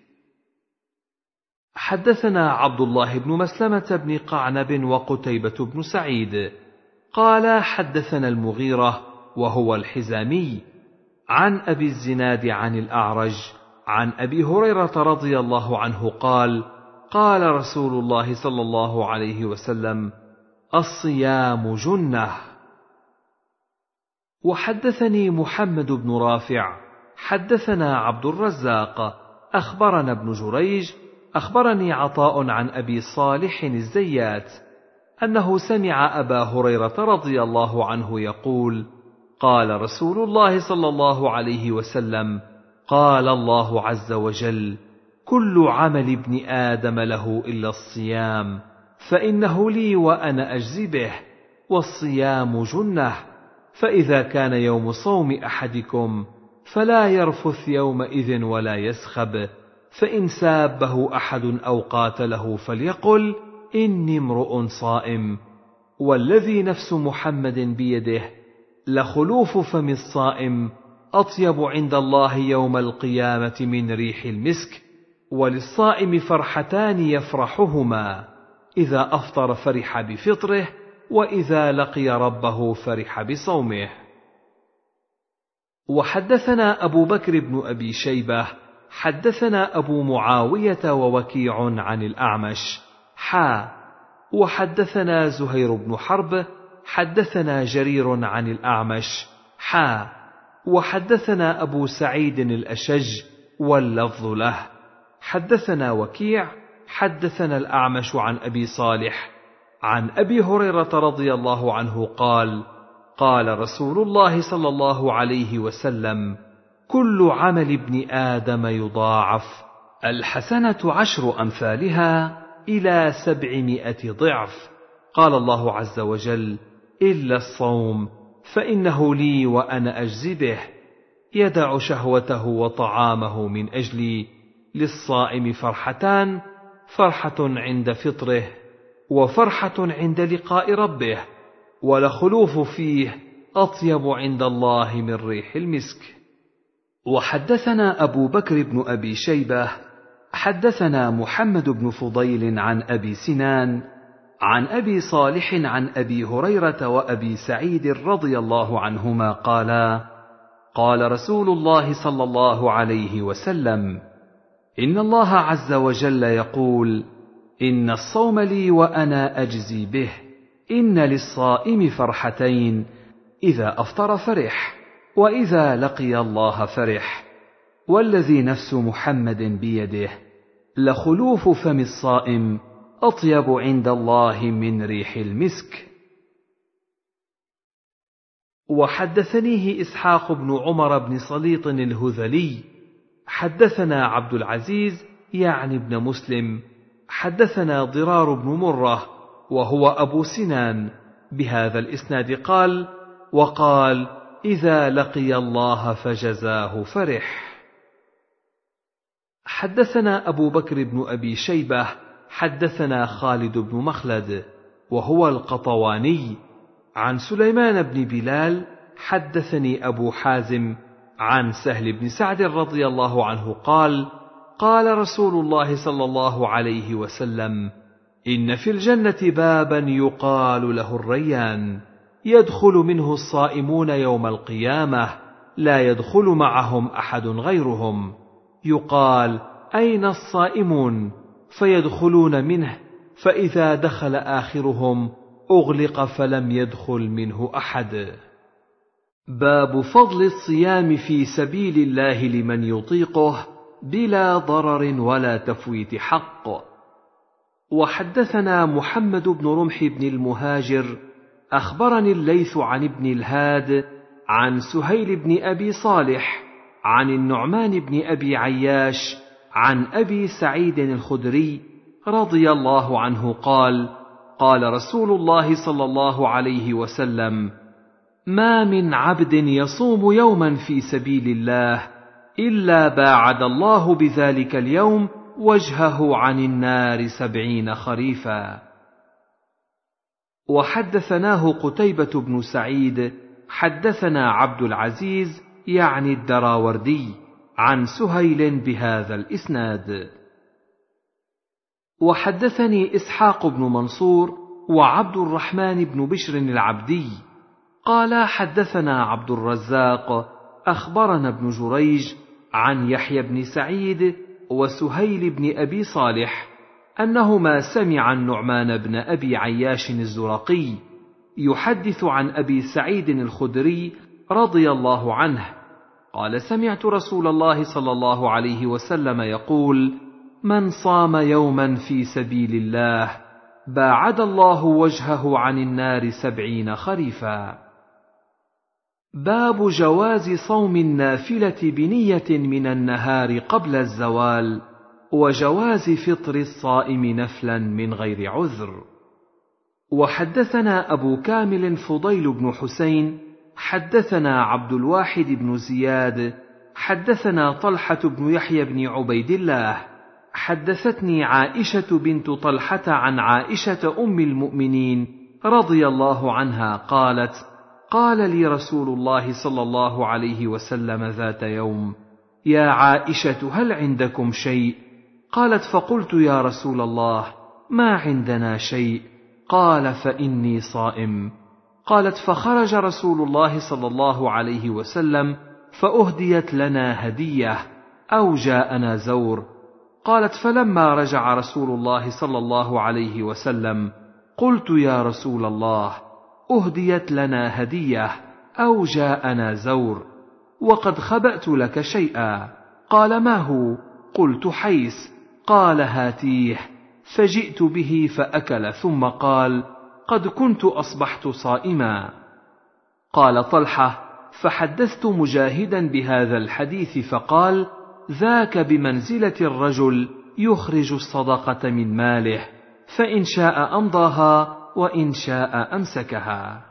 حدثنا عبد الله بن مسلمة بن قعنب وقتيبة بن سعيد قال: حدثنا المغيرة وهو الحزامي عن أبي الزناد عن الأعرج عن أبي هريرة رضي الله عنه قال: قال رسول الله صلى الله عليه وسلم: الصيام جنة. وحدثني محمد بن رافع حدثنا عبد الرزاق أخبرنا ابن جريج أخبرني عطاء عن أبي صالح الزيات أنه سمع أبا هريرة رضي الله عنه يقول: قال رسول الله صلى الله عليه وسلم: قال الله عز وجل: كل عمل ابن آدم له إلا الصيام، فإنه لي وأنا أجزي به، والصيام جنة، فإذا كان يوم صوم أحدكم فلا يرفث يومئذ ولا يسخب، فإن سابه أحد أو قاتله فليقل: إني امرؤ صائم، والذي نفس محمد بيده لخلوف فم الصائم أطيب عند الله يوم القيامة من ريح المسك. وللصائم فرحتان يفرحهما: إذا أفطر فرح بفطره، وإذا لقي ربه فرح بصومه. وحدثنا أبو بكر بن أبي شيبة حدثنا أبو معاوية ووكيع عن الأعمش حا وحدثنا زهير بن حرب حدثنا جرير عن الأعمش حا وحدثنا أبو سعيد الأشج واللفظ له حدثنا وكيع حدثنا الأعمش عن أبي صالح عن أبي هريرة رضي الله عنه قال: قال رسول الله صلى الله عليه وسلم: كل عمل ابن آدم يضاعف، الحسنة عشر أمثالها إلى سبعمائة ضعف. قال الله عز وجل: إلا الصوم فإنه لي وأنا أجزي به، يدع شهوته وطعامه من أجلي. للصائم فرحتان: فرحة عند فطره، وفرحة عند لقاء ربه، ولخلوف فيه أطيب عند الله من ريح المسك. وحدثنا أبو بكر بن أبي شيبة حدثنا محمد بن فضيل عن أبي سنان عن أبي صالح عن أبي هريرة وأبي سعيد رضي الله عنهما قالا: قال رسول الله صلى الله عليه وسلم: إن الله عز وجل يقول: إن الصوم لي وأنا أجزي به. إن للصائم فرحتين، إذا أفطر فرح، وإذا لقي الله فرح. والذي نفس محمد بيده لخلوف فم الصائم أطيب عند الله من ريح المسك. وحدثنيه إسحاق بن عمر بن سليط الهذلي حدثنا عبد العزيز يعني ابن مسلم حدثنا ضرار بن مرة وهو أبو سنان بهذا الإسناد قال: وقال: إذا لقي الله فجزاه فرح. حدثنا أبو بكر بن أبي شيبة حدثنا خالد بن مخلد وهو القطواني عن سليمان بن بلال حدثني أبو حازم عن سهل بن سعد رضي الله عنه قال: قال رسول الله صلى الله عليه وسلم: إن في الجنة بابا يقال له الريان، يدخل منه الصائمون يوم القيامة، لا يدخل معهم أحد غيرهم، يقال: أين الصائمون؟ فيدخلون منه، فإذا دخل آخرهم أغلق فلم يدخل منه أحد. باب فضل الصيام في سبيل الله لمن يطيقه بلا ضرر ولا تفويت حق. وحدثنا محمد بن رمح بن المهاجر أخبرني الليث عن ابن الهاد عن سهيل بن أبي صالح عن النعمان بن أبي عياش عن أبي سعيد الخدري رضي الله عنه قال: قال رسول الله صلى الله عليه وسلم: ما من عبد يصوم يوما في سبيل الله إلا باعد الله بذلك اليوم وجهه عن النار سبعين خريفا. وحدثناه قتيبة بن سعيد حدثنا عبد العزيز يعني الدراوردي عن سهيل بهذا الإسناد. وحدثني إسحاق بن منصور وعبد الرحمن بن بشر العبدي قال: حدثنا عبد الرزاق أخبرنا ابن جريج عن يحيى بن سعيد وسهيل بن أبي صالح أنهما سمع النعمان بن أبي عياش الزرقي يحدث عن أبي سعيد الخدري رضي الله عنه قال: سمعت رسول الله صلى الله عليه وسلم يقول: من صام يوما في سبيل الله باعد الله وجهه عن النار سبعين خريفا. باب جواز صوم النافلة بنية من النهار قبل الزوال، وجواز فطر الصائم نفلا من غير عذر. وحدثنا أبو كامل فضيل بن حسين حدثنا عبد الواحد بن زياد حدثنا طلحة بن يحيى بن عبيد الله حدثتني عائشة بنت طلحة عن عائشة أم المؤمنين رضي الله عنها قالت: قال لي رسول الله صلى الله عليه وسلم ذات يوم: يا عائشة هل عندكم شيء؟ قالت: فقلت: يا رسول الله ما عندنا شيء. قال: فإني صائم. قالت: فخرج رسول الله صلى الله عليه وسلم فأهديت لنا هدية أو جاءنا زور. قالت: فلما رجع رسول الله صلى الله عليه وسلم قلت: يا رسول الله أهديت لنا هدية أو جاءنا زور، وقد خبأت لك شيئا. قال: ما هو؟ قلت: حيث. قال: هاتيه. فجئت به فأكل، ثم قال: قد كنت أصبحت صائما. قال طلحة: فحدثت مجاهدا بهذا الحديث فقال: ذاك بمنزلة الرجل يخرج الصدقة من ماله، فإن شاء أمضاها وإن شاء أمسكها.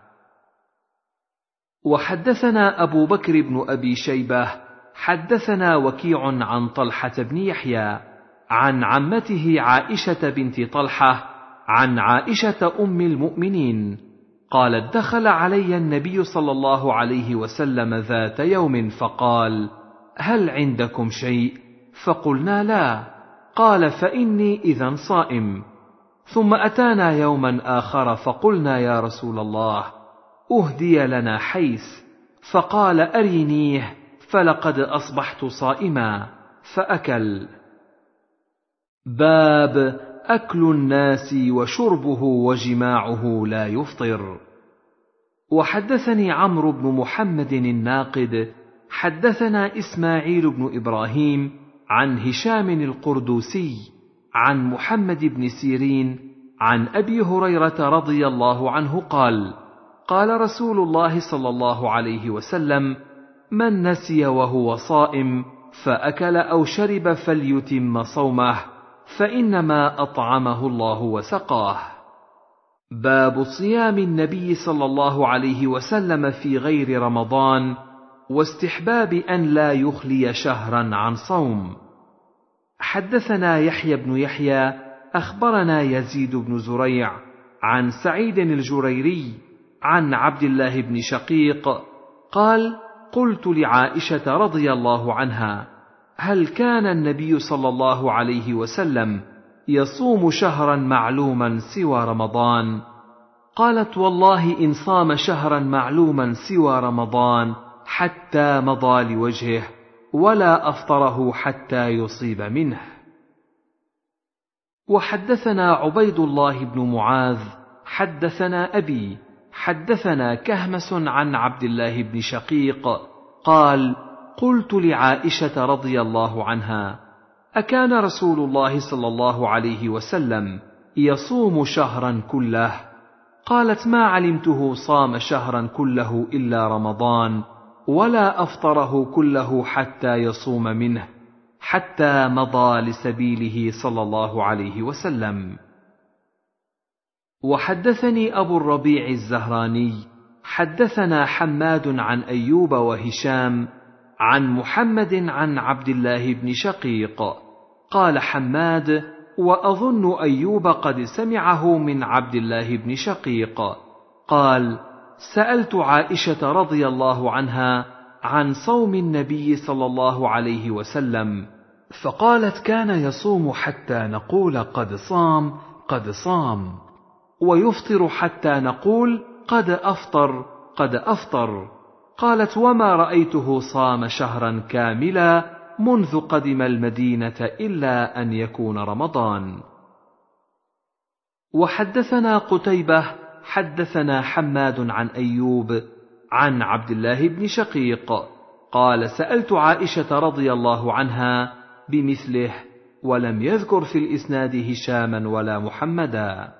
وحدثنا أبو بكر بن أبي شيبة حدثنا وكيع عن طلحة بن يحيى عن عمته عائشة بنت طلحة عن عائشة أم المؤمنين قالت: دخل علي النبي صلى الله عليه وسلم ذات يوم فقال: هل عندكم شيء؟ فقلنا: لا. قال: فإني إذن صائم. ثم أتانا يوما آخر فقلنا: يا رسول الله أهدي لنا حيث. فقال: أرينيه، فلقد أصبحت صائما. فأكل. باب أكل الناس وشربه وجماعه لا يفطر. وحدثني عمرو بن محمد الناقد حدثنا إسماعيل بن إبراهيم عن هشام القردوسي عن محمد بن سيرين عن أبي هريرة رضي الله عنه قال: قال رسول الله صلى الله عليه وسلم: من نسي وهو صائم فأكل أو شرب فليتم صومه، فإنما أطعمه الله وسقاه. باب صيام النبي صلى الله عليه وسلم في غير رمضان، واستحباب أن لا يخلي شهرا عن صوم. حدثنا يحيى بن يحيى أخبرنا يزيد بن زريع عن سعيد الجريري عن عبد الله بن شقيق قال: قلت لعائشة رضي الله عنها: هل كان النبي صلى الله عليه وسلم يصوم شهرا معلوما سوى رمضان؟ قالت: والله إن صام شهرا معلوما سوى رمضان حتى مضى لوجهه، ولا أفطره حتى يصيب منه. وحدثنا عبيد الله بن معاذ حدثنا أبي حدثنا كهمس عن عبد الله بن شقيق قال: قلت لعائشة رضي الله عنها: أكان رسول الله صلى الله عليه وسلم يصوم شهرا كله؟ قالت: ما علمته صام شهرا كله إلا رمضان، ولا أفطره كله حتى يصوم منه، حتى مضى لسبيله صلى الله عليه وسلم. وحدثني أبو الربيع الزهراني حدثنا حماد عن أيوب وهشام عن محمد عن عبد الله بن شقيق قال حماد: وأظن أيوب قد سمعه من عبد الله بن شقيق قال: سألت عائشة رضي الله عنها عن صوم النبي صلى الله عليه وسلم، فقالت: كان يصوم حتى نقول قد صام قد صام، ويفطر حتى نقول قد أفطر قد أفطر. قالت: وما رأيته صام شهرا كاملا منذ قدم المدينة إلا أن يكون رمضان. وحدثنا قتيبة حدثنا حماد عن أيوب عن عبد الله بن شقيق قال: سألت عائشة رضي الله عنها بمثله، ولم يذكر في الإسناد هشاما ولا محمدا.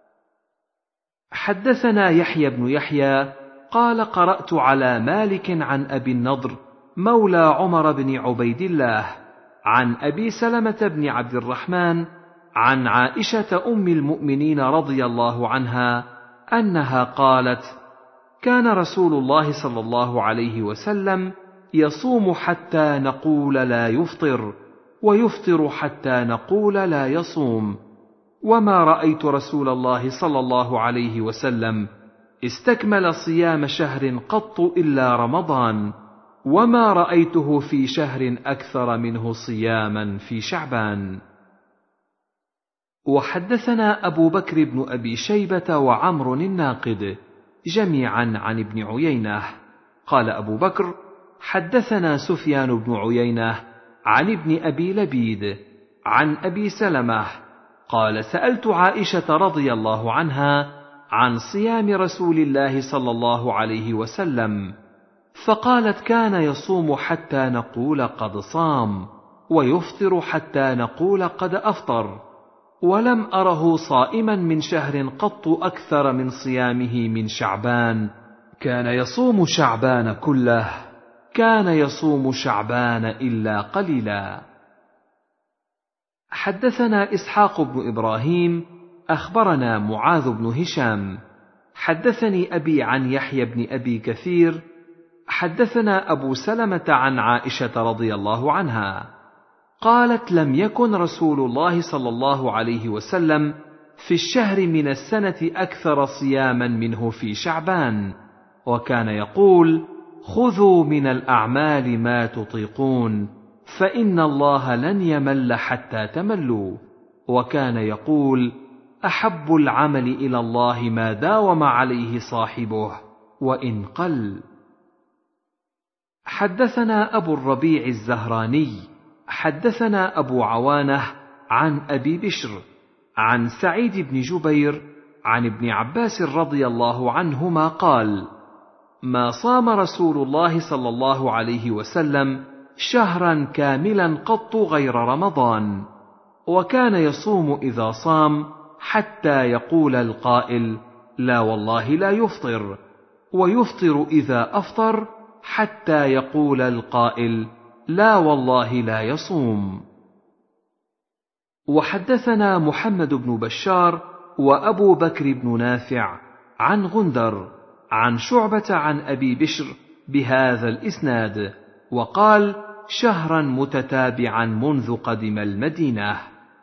حدثنا يحيى بن يحيى قال: قرأت على مالك عن أبي النضر مولى عمر بن عبيد الله عن أبي سلمة بن عبد الرحمن عن عائشة أم المؤمنين رضي الله عنها أنها قالت: كان رسول الله صلى الله عليه وسلم يصوم حتى نقول لا يفطر، ويفطر حتى نقول لا يصوم، وما رأيت رسول الله صلى الله عليه وسلم استكمل صيام شهر قط إلا رمضان، وما رأيته في شهر أكثر منه صياما في شعبان. وحدثنا أبو بكر بن أبي شيبة وعمر الناقد جميعا عن ابن عيينة قال أبو بكر: حدثنا سفيان بن عيينة عن ابن أبي لبيد عن أبي سلمة قال: سألت عائشة رضي الله عنها عن صيام رسول الله صلى الله عليه وسلم، فقالت: كان يصوم حتى نقول قد صام، ويفطر حتى نقول قد أفطر، ولم أره صائما من شهر قط أكثر من صيامه من شعبان، كان يصوم شعبان كله، كان يصوم شعبان إلا قليلا. حدثنا إسحاق بن إبراهيم أخبرنا معاذ بن هشام حدثني أبي عن يحيى بن أبي كثير حدثنا أبو سلمة عن عائشة رضي الله عنها قالت: لم يكن رسول الله صلى الله عليه وسلم في الشهر من السنة أكثر صياما منه في شعبان، وكان يقول: خذوا من الأعمال ما تطيقون، فإن الله لن يمل حتى تملوا، وكان يقول: أحب العمل إلى الله ما داوم عليه صاحبه وإن قل. حدثنا أبو الربيع الزهراني حدثنا أبو عوانة عن أبي بشر عن سعيد بن جبير عن ابن عباس رضي الله عنهما قال: ما صام رسول الله صلى الله عليه وسلم شهرا كاملا قط غير رمضان، وكان يصوم إذا صام حتى يقول القائل: لا والله لا يفطر، ويفطر إذا أفطر حتى يقول القائل: لا والله لا يصوم. وحدثنا محمد بن بشار وأبو بكر بن نافع عن غندر عن شعبة عن أبي بشر بهذا الإسناد، وقال: شهرا متتابعا منذ قدم المدينة.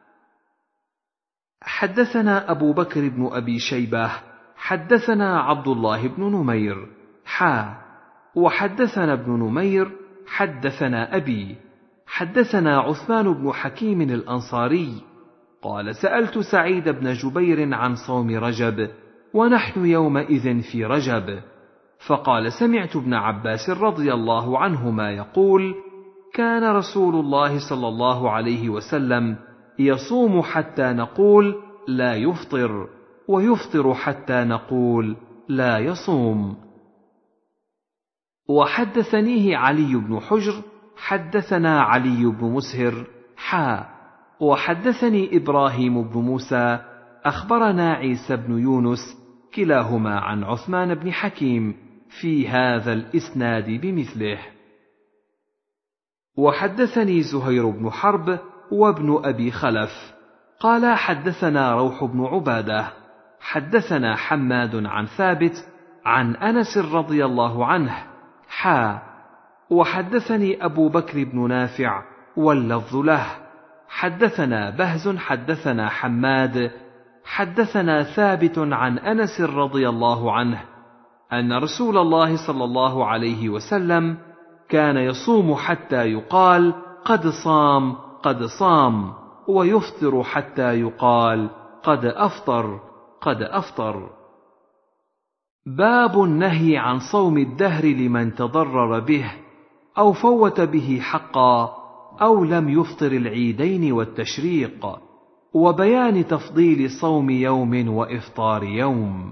حدثنا أبو بكر بن أبي شيبة حدثنا عبد الله بن نمير حا وحدثنا ابن نمير حدثنا أبي حدثنا عثمان بن حكيم الأنصاري قال: سألت سعيد بن جبير عن صوم رجب ونحن يومئذ في رجب، فقال: سمعت ابن عباس رضي الله عنهما يقول: كان رسول الله صلى الله عليه وسلم يصوم حتى نقول لا يفطر، ويفطر حتى نقول لا يصوم. وحدثنيه علي بن حجر حدثنا علي بن مسهر حا وحدثني إبراهيم بن موسى أخبرنا عيسى بن يونس كلاهما عن عثمان بن حكيم في هذا الإسناد بمثله. وحدثني زهير بن حرب وابن أبي خلف قال: حدثنا روح بن عبادة حدثنا حماد عن ثابت عن أنس رضي الله عنه حا وحدثني أبو بكر بن نافع واللفظ له حدثنا بهز حدثنا حماد حدثنا ثابت عن أنس رضي الله عنه أن رسول الله صلى الله عليه وسلم كان يصوم حتى يقال قد صام قد صام، ويفطر حتى يقال قد أفطر قد أفطر. باب النهي عن صوم الدهر لمن تضرر به أو فوت به حقا أو لم يفطر العيدين والتشريق، وبيان تفضيل صوم يوم وإفطار يوم.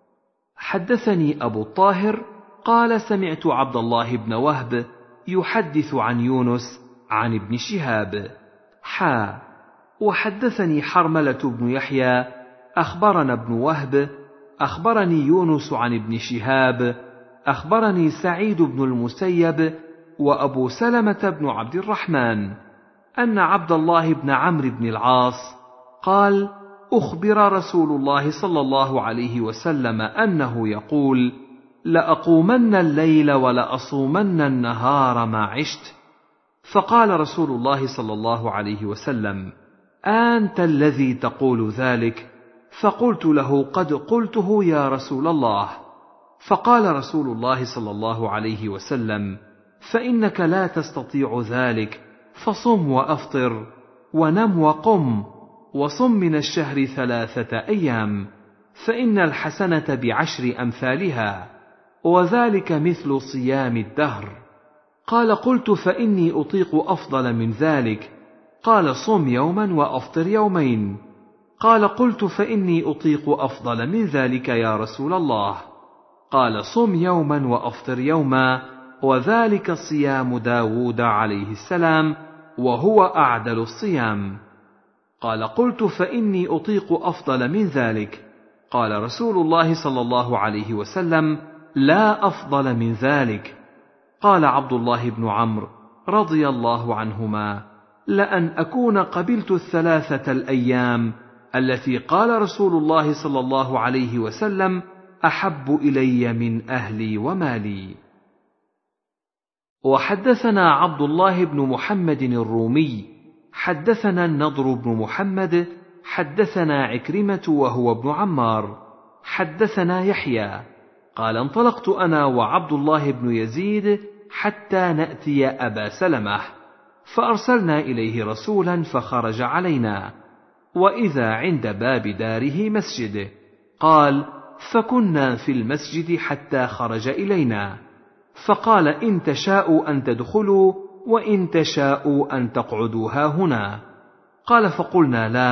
حدثني أبو الطاهر قال: سمعت عبد الله بن وهب يحدث عن يونس عن ابن شهاب حا وحدثني حرملة بن يحيى أخبرنا ابن وهب أخبرني يونس عن ابن شهاب أخبرني سعيد بن المسيب وأبو سلمة بن عبد الرحمن أن عبد الله بن عمرو بن العاص قال: أخبر رسول الله صلى الله عليه وسلم أنه يقول: لأقومن الليل ولأصومن النهار ما عشت. فقال رسول الله صلى الله عليه وسلم: أنت الذي تقول ذلك؟ فقلت له: قد قلته يا رسول الله. فقال رسول الله صلى الله عليه وسلم: فإنك لا تستطيع ذلك، فصم وأفطر ونم وقم، وصم من الشهر ثلاثة أيام، فإن الحسنة بعشر أمثالها، وذلك مثل صيام الدهر. قال: قلت: فإني أطيق أفضل من ذلك. قال: صم يوما وأفطر يومين. قال: قلت: فإني أطيق أفضل من ذلك يا رسول الله. قال: صم يوما وأفطر يوما، وذلك صيام داود عليه السلام، وهو أعدل الصيام. قال: قلت: فإني أطيق أفضل من ذلك. قال رسول الله صلى الله عليه وسلم: لا أفضل من ذلك. قال عبد الله بن عمرو رضي الله عنهما: لأن أكون قبلت الثلاثة الأيام التي قال رسول الله صلى الله عليه وسلم أحب إلي من أهلي ومالي. وحدثنا عبد الله بن محمد الرومي حدثنا النضر بن محمد حدثنا عكرمة وهو ابن عمار حدثنا يحيى قال: انطلقت أنا وعبد الله بن يزيد حتى نأتي أبا سلمة، فأرسلنا إليه رسولا فخرج علينا، وإذا عند باب داره مسجد. قال: فكنا في المسجد حتى خرج إلينا، فقال: إن تشاءوا أن تدخلوا وإن تشاءوا أن تقعدوا هاهنا. قال: فقلنا لا،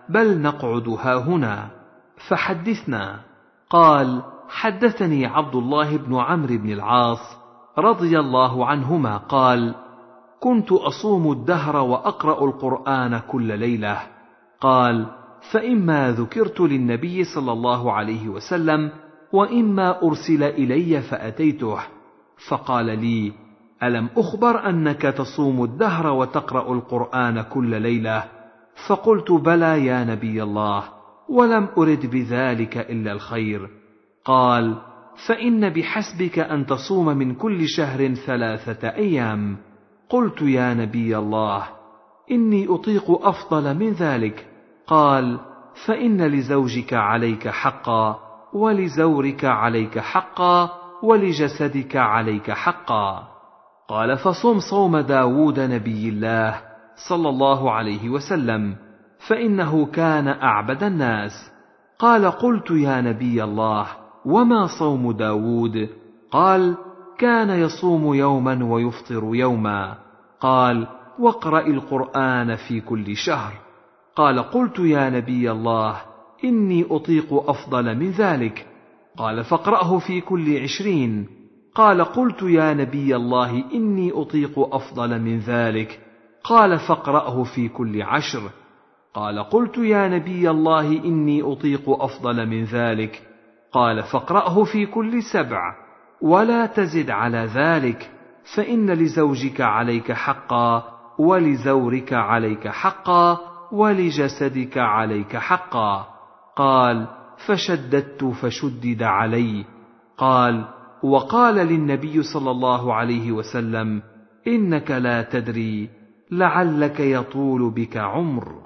بل نقعد هاهنا فحدثنا. قال: حدثني عبد الله بن عمرو بن العاص رضي الله عنهما قال: كنت أصوم الدهر وأقرأ القرآن كل ليلة. قال: فإما ذكرت للنبي صلى الله عليه وسلم وإما أرسل إلي فأتيته، فقال لي: ألم أخبر أنك تصوم الدهر وتقرأ القرآن كل ليلة؟ فقلت: بلى يا نبي الله، ولم أرد بذلك إلا الخير. قال: فإن بحسبك أن تصوم من كل شهر ثلاثة أيام. قلت: يا نبي الله، إني أطيق أفضل من ذلك. قال: فإن لزوجك عليك حقا، ولزورك عليك حقا، ولجسدك عليك حقا. قال: فصم صوم داود نبي الله صلى الله عليه وسلم، فإنه كان أعبد الناس. قال: قلت: يا نبي الله، وما صوم داود؟ قال: كان يصوم يوما ويفطر يوما. قال: واقرأ القرآن في كل شهر. قال: قلت: يا نبي الله، إني أطيق أفضل من ذلك. قال: فاقرأه في كل عشرين. قال: قلت: يا نبي الله، إني أطيق أفضل من ذلك. قال: فاقرأه في كل عشر. قال: قلت: يا نبي الله، إني أطيق أفضل من ذلك. قال: فاقرأه في كل سبع، ولا تزد على ذلك، فإن لزوجك عليك حقا، ولزورك عليك حقا، ولجسدك عليك حقا. قال: فشددت فشدد علي. قال: وقال للنبي صلى الله عليه وسلم: إنك لا تدري، لعلك يطول بك عمر.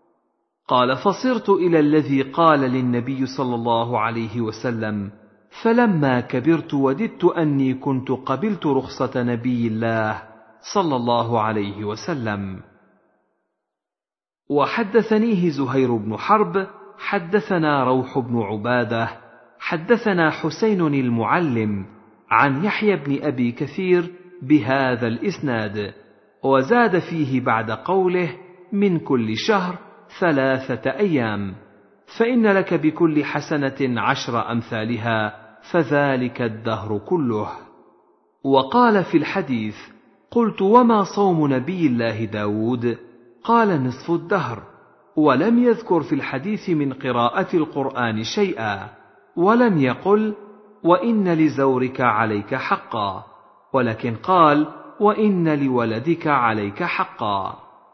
قال: فصرت إلى الذي قال للنبي صلى الله عليه وسلم، فلما كبرت وددت أني كنت قبلت رخصة نبي الله صلى الله عليه وسلم. وحدثنيه زهير بن حرب حدثنا روح بن عبادة حدثنا حسين المعلم عن يحيى بن أبي كثير بهذا الإسناد، وزاد فيه بعد قوله: من كل شهر ثلاثة أيام، فإن لك بكل حسنة عشر أمثالها، فذلك الدهر كله. وقال في الحديث: قلت: وما صوم نبي الله داود؟ قال: نصف الدهر. ولم يذكر في الحديث من قراءة القرآن شيئا، ولم يقل: وإن لزورك عليك حقا، ولكن قال: وإن لولدك عليك حقا.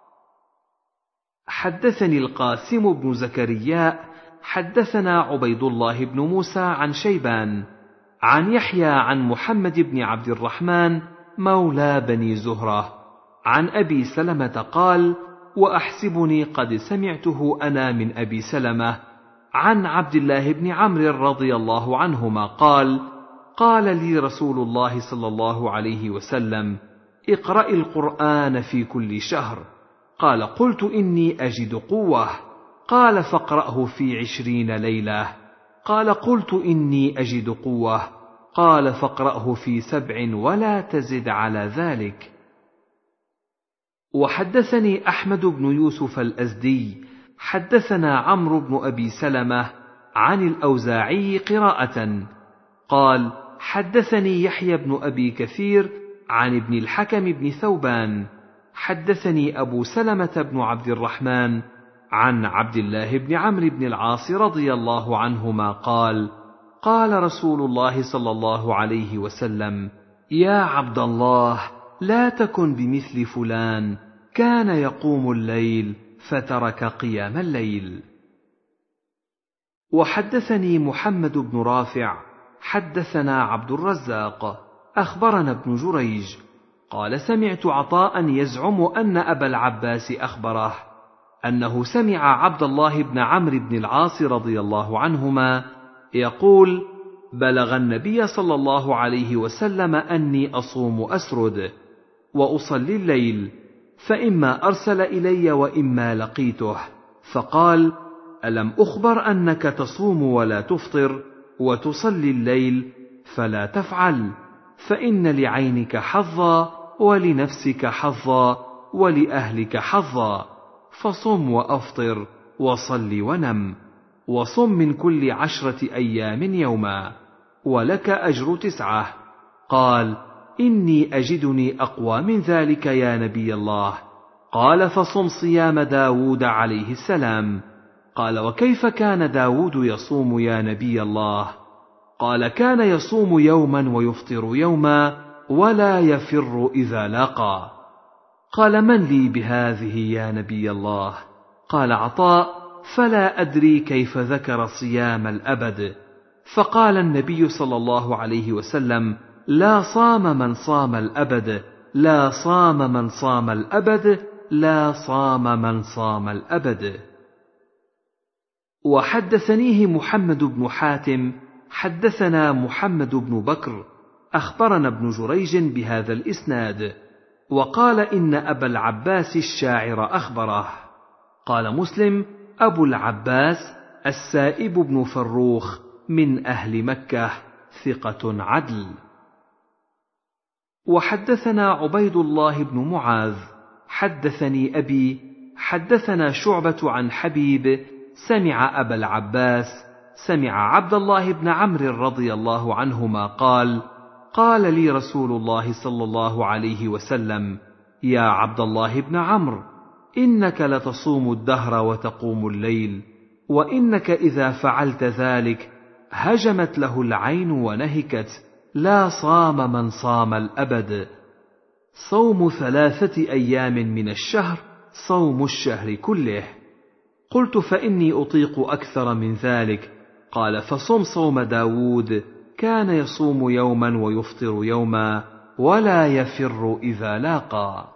حدثني القاسم بن زكريا حدثنا عبيد الله بن موسى عن شيبان عن يحيى عن محمد بن عبد الرحمن مولى بني زهرة عن أبي سلمة قال: وأحسبني قد سمعته أنا من أبي سلمة عن عبد الله بن عمرو رضي الله عنهما قال: قال لي رسول الله صلى الله عليه وسلم: اقرأ القرآن في كل شهر. قال: قلت: إني أجد قوة. قال: فاقرأه في عشرين ليلة. قال: قلت: إني أجد قوة. قال: فاقرأه في سبع ولا تزد على ذلك. وحدثني أحمد بن يوسف الأزدي حدثنا عمرو بن أبي سلمة عن الأوزاعي قراءة قال: حدثني يحيى بن أبي كثير عن ابن الحكم بن ثوبان حدثني أبو سلمة بن عبد الرحمن عن عبد الله بن عمرو بن العاص رضي الله عنهما قال: قال رسول الله صلى الله عليه وسلم: يا عبد الله، لا تكن بمثل فلان، كان يقوم الليل فترك قيام الليل. وحدثني محمد بن رافع حدثنا عبد الرزاق أخبرنا ابن جريج قال: سمعت عطاء يزعم أن أبا العباس أخبره أنه سمع عبد الله بن عمرو بن العاص رضي الله عنهما يقول: بلغ النبي صلى الله عليه وسلم أني أصوم أسرد وأصلي الليل، فإما أرسل إلي وإما لقيته، فقال: ألم أخبر أنك تصوم ولا تفطر وتصلي الليل؟ فلا تفعل، فإن لعينك حظا، ولنفسك حظا، ولأهلك حظا، فصم وأفطر، وصل ونم، وصم من كل عشرة أيام يوما، ولك أجر تسعة. قال: إني أجدني أقوى من ذلك يا نبي الله. قال: فصم صيام داود عليه السلام. قال: وكيف كان داود يصوم يا نبي الله؟ قال: كان يصوم يوما ويفطر يوما، ولا يفر إذا لاقى. قال: من لي بهذه يا نبي الله؟ قال عطاء: فلا أدري كيف ذكر صيام الأبد. فقال النبي صلى الله عليه وسلم: لا صام من صام الأبد، لا صام من صام الأبد، لا صام من صام الأبد. وحدثنيه محمد بن حاتم حدثنا محمد بن بكر أخبرنا ابن جريج بهذا الإسناد، وقال: إن أبا العباس الشاعر أخبره. قال مسلم: أبو العباس السائب بن فروخ من أهل مكة، ثقة عدل. وحدثنا عبيد الله بن معاذ حدثني أبي حدثنا شعبة عن حبيب سمع أبا العباس سمع عبد الله بن عمرو رضي الله عنهما قال: قال لي رسول الله صلى الله عليه وسلم: يا عبد الله بن عمرو، إنك لتصوم الدهر وتقوم الليل، وإنك إذا فعلت ذلك هجمت له العين ونهكت، لا صام من صام الأبد. صوم ثلاثة أيام من الشهر صوم الشهر كله. قلت: فإني أطيق أكثر من ذلك. قال: فصم صوم داود، كان يصوم يوما ويفطر يوما، ولا يفر إذا لاقى.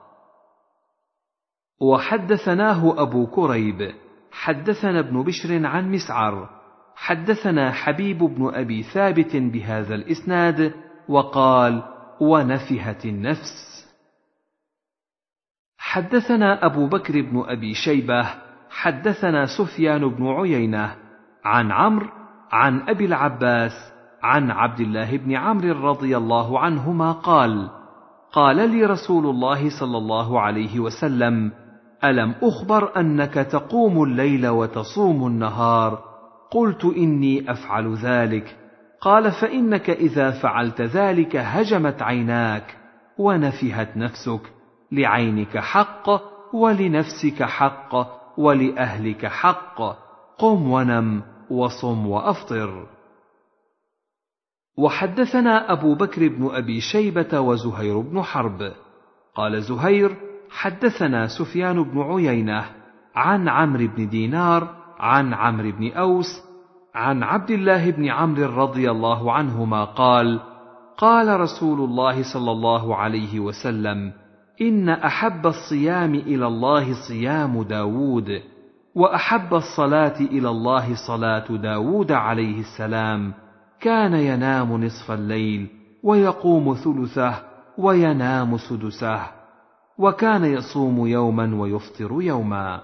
وحدثناه أبو كريب حدثنا ابن بشر عن مسعر حدثنا حبيب بن أبي ثابت بهذا الإسناد، وقال: ونفهت النفس. حدثنا أبو بكر بن أبي شيبة حدثنا سفيان بن عيينة عن عمرو عن أبي العباس عن عبد الله بن عمرو رضي الله عنهما قال: قال لي رسول الله صلى الله عليه وسلم: ألم أخبر أنك تقوم الليل وتصوم النهار؟ قلت: إني أفعل ذلك. قال: فإنك إذا فعلت ذلك هجمت عيناك ونفهت نفسك، لعينك حق، ولنفسك حق، ولأهلك حق، قم ونم وصم وأفطر. وحدثنا أبو بكر بن أبي شيبة وزهير بن حرب. قال زهير: حدثنا سفيان بن عيينة عن عمرو بن دينار عن عمرو بن أوس عن عبد الله بن عمرو رضي الله عنهما قال: قال رسول الله صلى الله عليه وسلم: إن أحب الصيام إلى الله صيام داود، وأحب الصلاة إلى الله صلاة داود عليه السلام، كان ينام نصف الليل ويقوم ثلثه وينام سدسه، وكان يصوم يوما ويفطر يوما.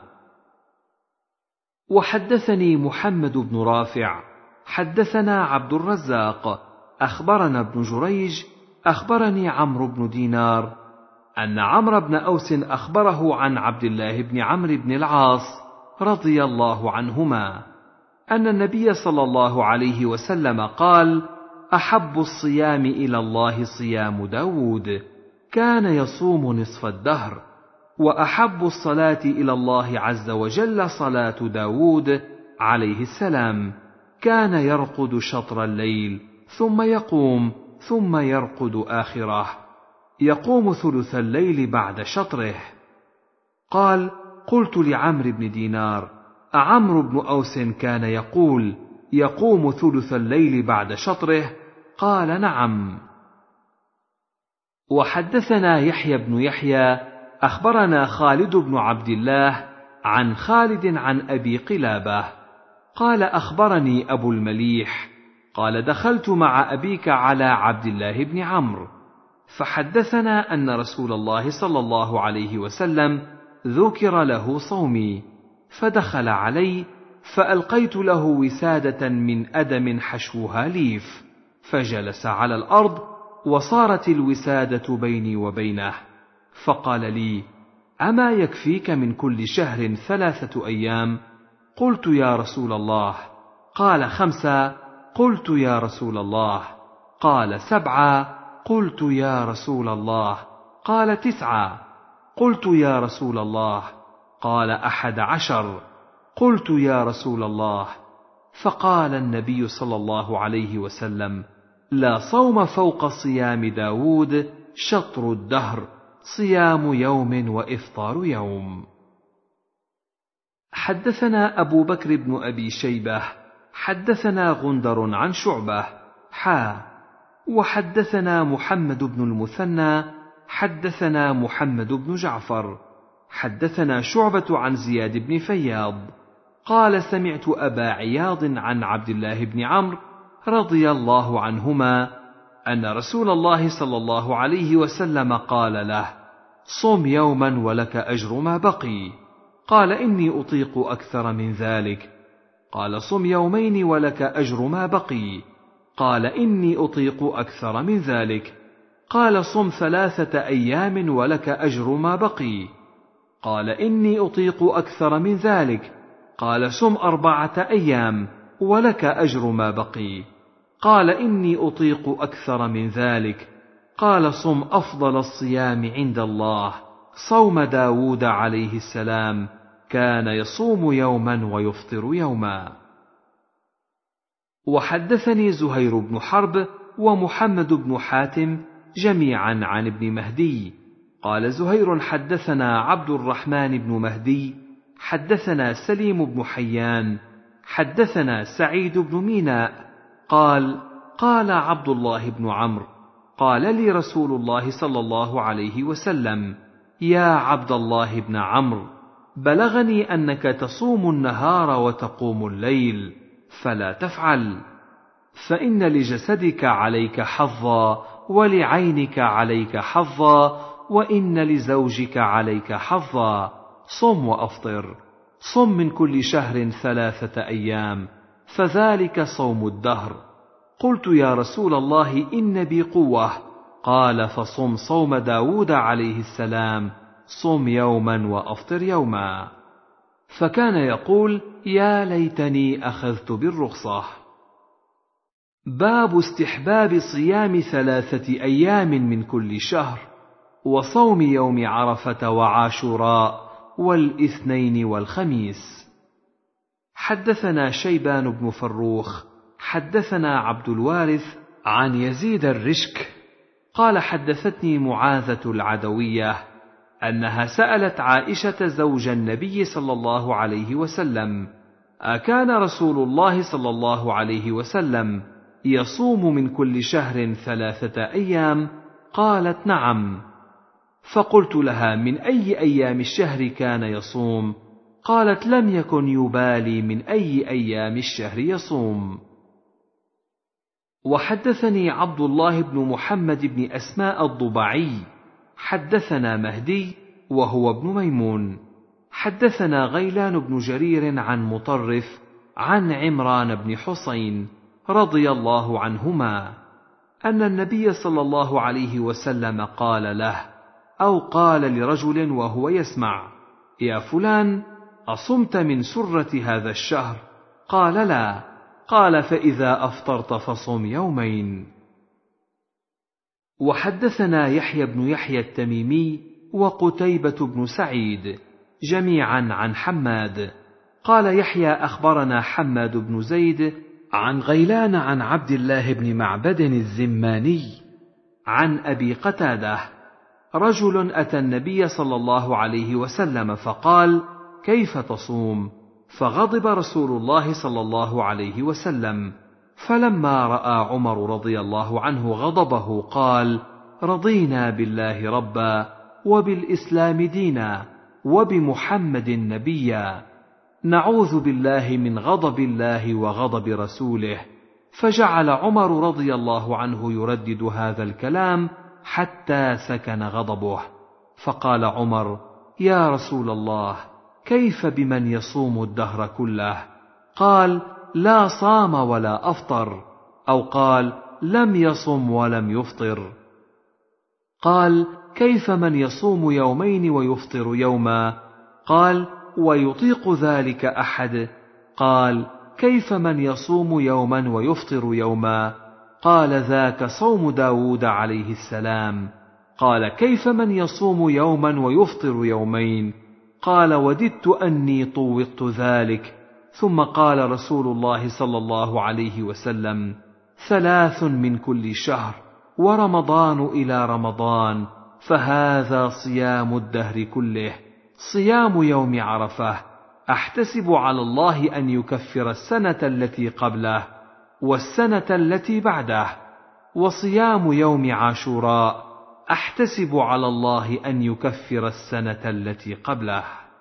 وحدثني محمد بن رافع حدثنا عبد الرزاق أخبرنا ابن جريج أخبرني عمرو بن دينار أن عمرو بن أوس أخبره عن عبد الله بن عمرو بن العاص رضي الله عنهما أن النبي صلى الله عليه وسلم قال: أحب الصيام إلى الله صيام داود، كان يصوم نصف الدهر، وأحب الصلاة إلى الله عز وجل صلاة داود عليه السلام، كان يرقد شطر الليل ثم يقوم ثم يرقد آخره، يقوم ثلث الليل بعد شطره. قال: قلت لعمرو بن دينار: أعمرو بن أوس كان يقول يقوم ثلث الليل بعد شطره؟ قال: نعم. وحدثنا يحيى بن يحيى أخبرنا خالد بن عبد الله عن خالد عن أبي قلابة قال: أخبرني أبو المليح قال: دخلت مع أبيك على عبد الله بن عمرو، فحدثنا أن رسول الله صلى الله عليه وسلم ذكر له صومي، فدخل علي فألقيت له وسادة من أدم حشوها ليف، فجلس على الأرض وصارت الوسادة بيني وبينه، فقال لي: أما يكفيك من كل شهر ثلاثة أيام؟ قلت يا رسول الله. قال خمسة. قلت يا رسول الله. قال سبعة. قلت يا رسول الله. قال تسعة. قلت يا رسول الله. قال أحد عشر. قلت يا رسول الله. فقال النبي صلى الله عليه وسلم: لا صوم فوق صيام داود، شطر الدهر، صيام يوم وإفطار يوم. حدثنا أبو بكر بن أبي شيبة حدثنا غندر عن شعبة حا وحدثنا محمد بن المثنى حدثنا محمد بن جعفر حدثنا شعبة عن زياد بن فياض قال: سمعت أبا عياض عن عبد الله بن عمرو رضي الله عنهما أن رسول الله صلى الله عليه وسلم قال له: صم يوما ولك أجر ما بقي. قال: إني أطيق أكثر من ذلك. قال: صم يومين ولك أجر ما بقي. قال: إني أطيق أكثر من ذلك. قال: صم ثلاثة أيام ولك أجر ما بقي. قال: إني أطيق أكثر من ذلك. قال: صم أربعة أيام ولك أجر ما بقي. قال: إني أطيق أكثر من ذلك. قال: صم أفضل الصيام عند الله صوم داود عليه السلام، كان يصوم يوما ويفطر يوما. وحدثني زهير بن حرب ومحمد بن حاتم جميعا عن ابن مهدي قال زهير: حدثنا عبد الرحمن بن مهدي حدثنا سليم بن حيان حدثنا سعيد بن ميناء قال: قال عبد الله بن عمرو: قال لي رسول الله صلى الله عليه وسلم: يا عبد الله بن عمرو، بلغني أنك تصوم النهار وتقوم الليل، فلا تفعل، فإن لجسدك عليك حظا، ولعينك عليك حظا، وإن لزوجك عليك حظا، صم وأفطر. صم من كل شهر ثلاثة أيام، فذلك صوم الدهر. قلت: يا رسول الله، إن بي قوة. قال: فصم صوم داود عليه السلام، صم يوما وأفطر يوما. فكان يقول: يا ليتني أخذت بالرخصة. باب استحباب صيام ثلاثة أيام من كل شهر، وصوم يوم عرفة وعاشوراء والاثنين والخميس. حدثنا شيبان بن فروخ حدثنا عبد الوارث عن يزيد الرشك قال: حدثتني معاذة العدوية أنها سألت عائشة زوج النبي صلى الله عليه وسلم: أكان رسول الله صلى الله عليه وسلم يصوم من كل شهر ثلاثة أيام؟ قالت: نعم. فقلت لها: من أي أيام الشهر كان يصوم؟ قالت: لم يكن يبالي من أي أيام الشهر يصوم. وحدثني عبد الله بن محمد بن أسماء الضبعي حدثنا مهدي وهو ابن ميمون حدثنا غيلان بن جرير عن مطرف عن عمران بن حسين رضي الله عنهما أن النبي صلى الله عليه وسلم قال له أو قال لرجل وهو يسمع: يا فلان، أصمت من سرة هذا الشهر؟ قال: لا. قال: فإذا أفطرت فصم يومين. وحدثنا يحيى بن يحيى التميمي وقتيبة بن سعيد جميعا عن حماد قال يحيى: أخبرنا حماد بن زيد عن غيلان عن عبد الله بن معبد الزماني عن أبي قتادة: رجل أتى النبي صلى الله عليه وسلم فقال: كيف تصوم؟ فغضب رسول الله صلى الله عليه وسلم، فلما رأى عمر رضي الله عنه غضبه قال: رضينا بالله ربا، وبالإسلام دينا، وبمحمد نبيا، نعوذ بالله من غضب الله وغضب رسوله. فجعل عمر رضي الله عنه يردد هذا الكلام حتى سكن غضبه، فقال عمر: يا رسول الله، كيف بمن يصوم الدهر كله؟ قال: لا صام ولا أفطر، أو قال: لم يصم ولم يفطر. قال: كيف من يصوم يومين ويفطر يوما؟ قال: ويطيق ذلك أحد؟ قال: كيف من يصوم يوما ويفطر يوما؟ قال: ذاك صوم داود عليه السلام. قال: كيف من يصوم يوما ويفطر يومين؟ قال: وددت أني طوقت ذلك. ثم قال رسول الله صلى الله عليه وسلم: ثلاث من كل شهر، ورمضان إلى رمضان، فهذا صيام الدهر كله. صيام يوم عرفة أحتسب على الله أن يكفر السنة التي قبله والسنة التي بعده، وصيام يوم عاشوراء أحتسب على الله أن يكفر السنة التي قبله.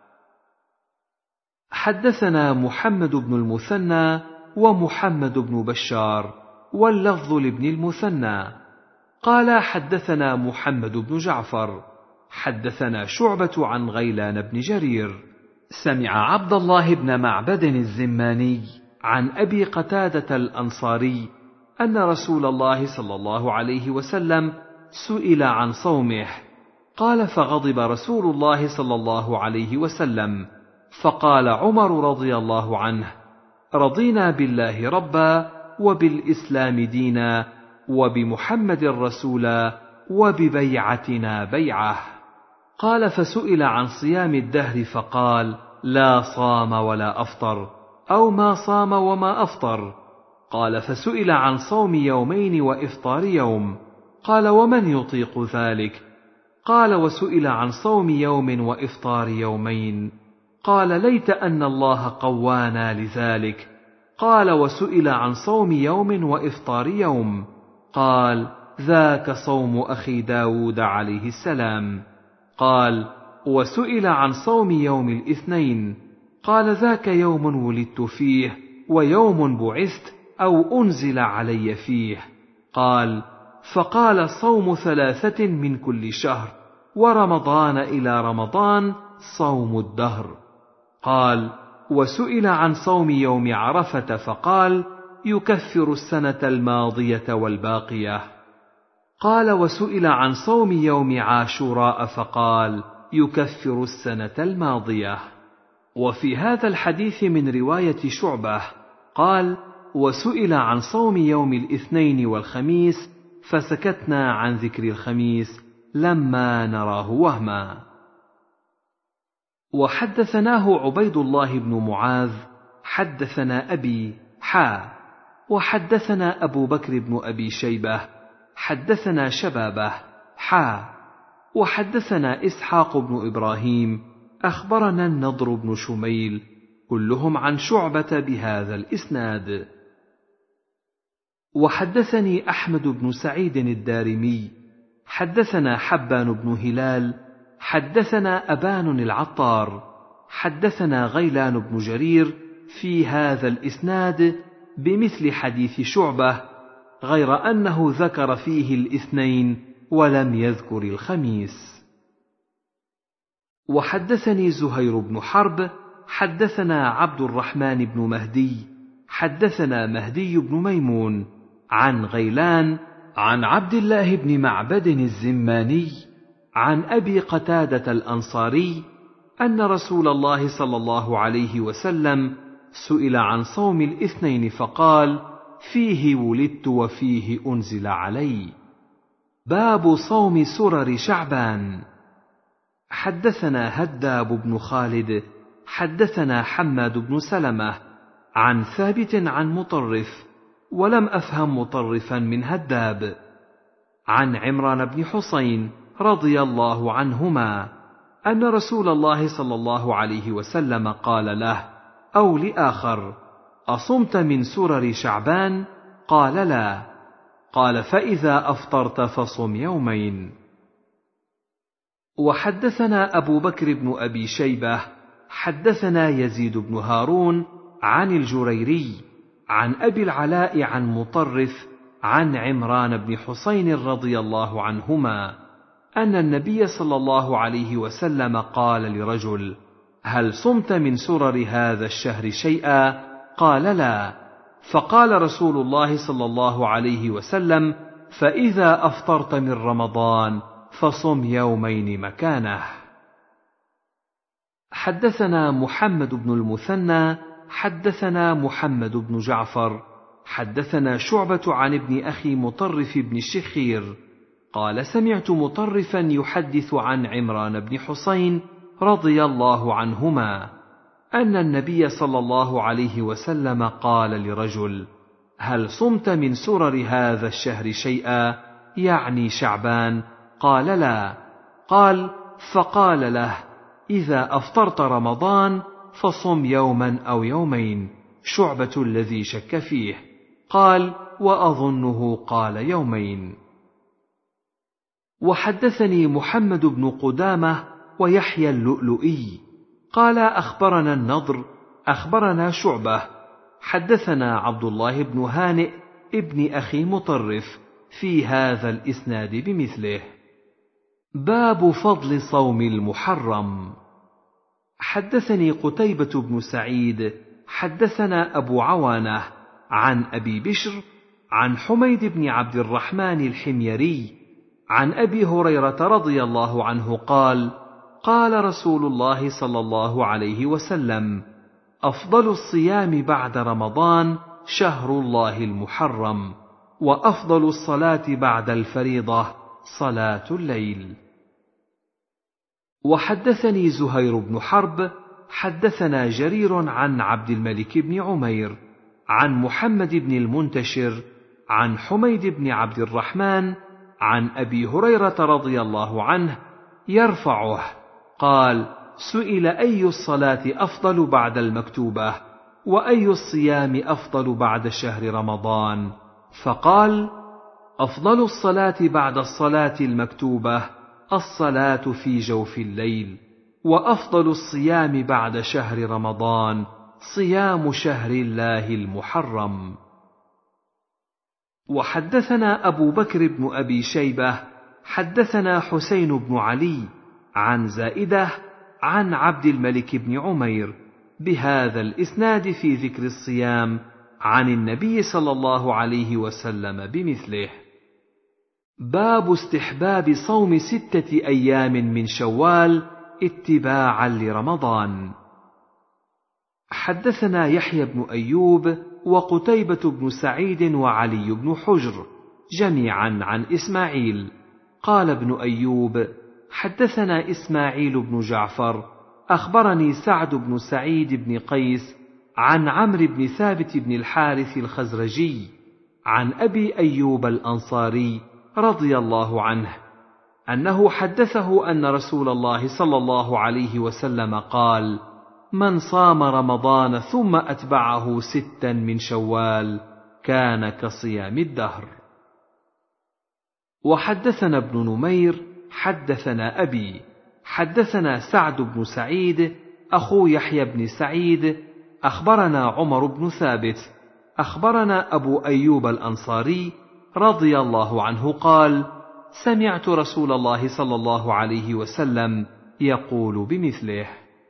حدثنا محمد بن المثنى ومحمد بن بشار، واللفظ لابن المثنى قال: حدثنا محمد بن جعفر حدثنا شعبة عن غيلان بن جرير سمع عبد الله بن معبد الزماني عن أبي قتادة الأنصاري أن رسول الله صلى الله عليه وسلم سئل عن صومه، قال: فغضب رسول الله صلى الله عليه وسلم، فقال عمر رضي الله عنه: رضينا بالله ربا، وبالإسلام دينا، وبمحمد رسولا، وببيعتنا بيعة. قال: فسئل عن صيام الدهر فقال: لا صام ولا أفطر، أو ما صام وما أفطر. قال: فسئل عن صوم يومين وإفطار يوم. قال: ومن يطيق ذلك؟ قال: وسئل عن صوم يوم وإفطار يومين. قال: ليت أن الله قوانا لذلك. قال: وسئل عن صوم يوم وإفطار يوم. قال: ذاك صوم أخي داود عليه السلام. قال: وسئل عن صوم يوم الاثنين. قال: ذاك يوم ولدت فيه، ويوم بعثت أو أنزل علي فيه. قال: فقال: صوم ثلاثة من كل شهر، ورمضان إلى رمضان، صوم الدهر. قال: وسئل عن صوم يوم عرفة فقال: يكفر السنة الماضية والباقية. قال: وسئل عن صوم يوم عاشوراء فقال: يكفر السنة الماضية. وفي هذا الحديث من رواية شعبة قال: وسئل عن صوم يوم الاثنين والخميس، فسكتنا عن ذكر الخميس لما نراه وهما. وحدثناه عبيد الله بن معاذ حدثنا أبي حا وحدثنا أبو بكر بن أبي شيبة حدثنا شبابه حا وحدثنا إسحاق بن إبراهيم أخبرنا النضر بن شميل كلهم عن شعبة بهذا الإسناد. وحدثني أحمد بن سعيد الدارمي حدثنا حبان بن هلال حدثنا أبان العطار حدثنا غيلان بن جرير في هذا الإسناد بمثل حديث شعبة، غير أنه ذكر فيه الاثنين ولم يذكر الخميس. وحدثني زهير بن حرب حدثنا عبد الرحمن بن مهدي حدثنا مهدي بن ميمون عن غيلان عن عبد الله بن معبد الزماني عن أبي قتادة الأنصاري أن رسول الله صلى الله عليه وسلم سئل عن صوم الاثنين فقال: فيه ولدت وفيه أنزل علي. باب صوم سرر شعبان. حدثنا هداب بن خالد حدثنا حماد بن سلمة عن ثابت عن مطرف، ولم أفهم مطرفا من هداب، عن عمران بن حسين رضي الله عنهما أن رسول الله صلى الله عليه وسلم قال له أو لآخر: أصمت من سرر شعبان؟ قال: لا. قال: فإذا أفطرت فصم يومين. وحدثنا أبو بكر بن أبي شيبة حدثنا يزيد بن هارون عن الجريري عن أبي العلاء عن مطرف عن عمران بن حسين رضي الله عنهما أن النبي صلى الله عليه وسلم قال لرجل: هل صمت من سرر هذا الشهر شيئا؟ قال: لا. فقال رسول الله صلى الله عليه وسلم: فإذا أفطرت من رمضان فصم يومين مكانه. حدثنا محمد بن المثنى حدثنا محمد بن جعفر حدثنا شعبة عن ابن أخي مطرف بن الشخير قال سمعت مطرفا يحدث عن عمران بن حسين رضي الله عنهما أن النبي صلى الله عليه وسلم قال لرجل: هل صمت من سرر هذا الشهر شيئا؟ يعني شعبان. قال: لا. قال: فقال له: إذا أفطرت رمضان فصم يوما أو يومين. شعبة الذي شك فيه. قال: وأظنه قال يومين. وحدثني محمد بن قدامة ويحيى اللؤلؤي قال أخبرنا النضر أخبرنا شعبة حدثنا عبد الله بن هانئ ابن أخي مطرف في هذا الإسناد بمثله. باب فضل صوم المحرم. حدثني قتيبة بن سعيد حدثنا أبو عوانة عن أبي بشر عن حميد بن عبد الرحمن الحميري عن أبي هريرة رضي الله عنه قال: قال رسول الله صلى الله عليه وسلم: أفضل الصيام بعد رمضان شهر الله المحرم، وأفضل الصلاة بعد الفريضة صلاة الليل. وحدثني زهير بن حرب حدثنا جرير عن عبد الملك بن عمير عن محمد بن المنتشر عن حميد بن عبد الرحمن عن أبي هريرة رضي الله عنه يرفعه قال: سئل أي الصلاة أفضل بعد المكتوبة، وأي الصيام أفضل بعد شهر رمضان؟ فقال: أفضل الصلاة بعد الصلاة المكتوبة الصلاة في جوف الليل، وأفضل الصيام بعد شهر رمضان صيام شهر الله المحرم. وحدثنا أبو بكر بن أبي شيبة حدثنا حسين بن علي عن زائدة عن عبد الملك بن عمير بهذا الإسناد في ذكر الصيام عن النبي صلى الله عليه وسلم بمثله. باب استحباب صوم ستة أيام من شوال اتباعا لرمضان. حدثنا يحيى بن أيوب وقتيبة بن سعيد وعلي بن حجر جميعا عن إسماعيل. قال ابن أيوب: حدثنا إسماعيل بن جعفر أخبرني سعد بن سعيد بن قيس عن عمرو بن ثابت بن الحارث الخزرجي عن أبي أيوب الأنصاري رضي الله عنه أنه حدثه أن رسول الله صلى الله عليه وسلم قال: من صام رمضان ثم أتبعه ستا من شوال كان كصيام الدهر. وحدثنا ابن نمير حدثنا أبي حدثنا سعد بن سعيد أخو يحيى بن سعيد أخبرنا عمر بن ثابت أخبرنا أبو أيوب الأنصاري رضي الله عنه قال: سمعت رسول الله صلى الله عليه وسلم يقول بمثله.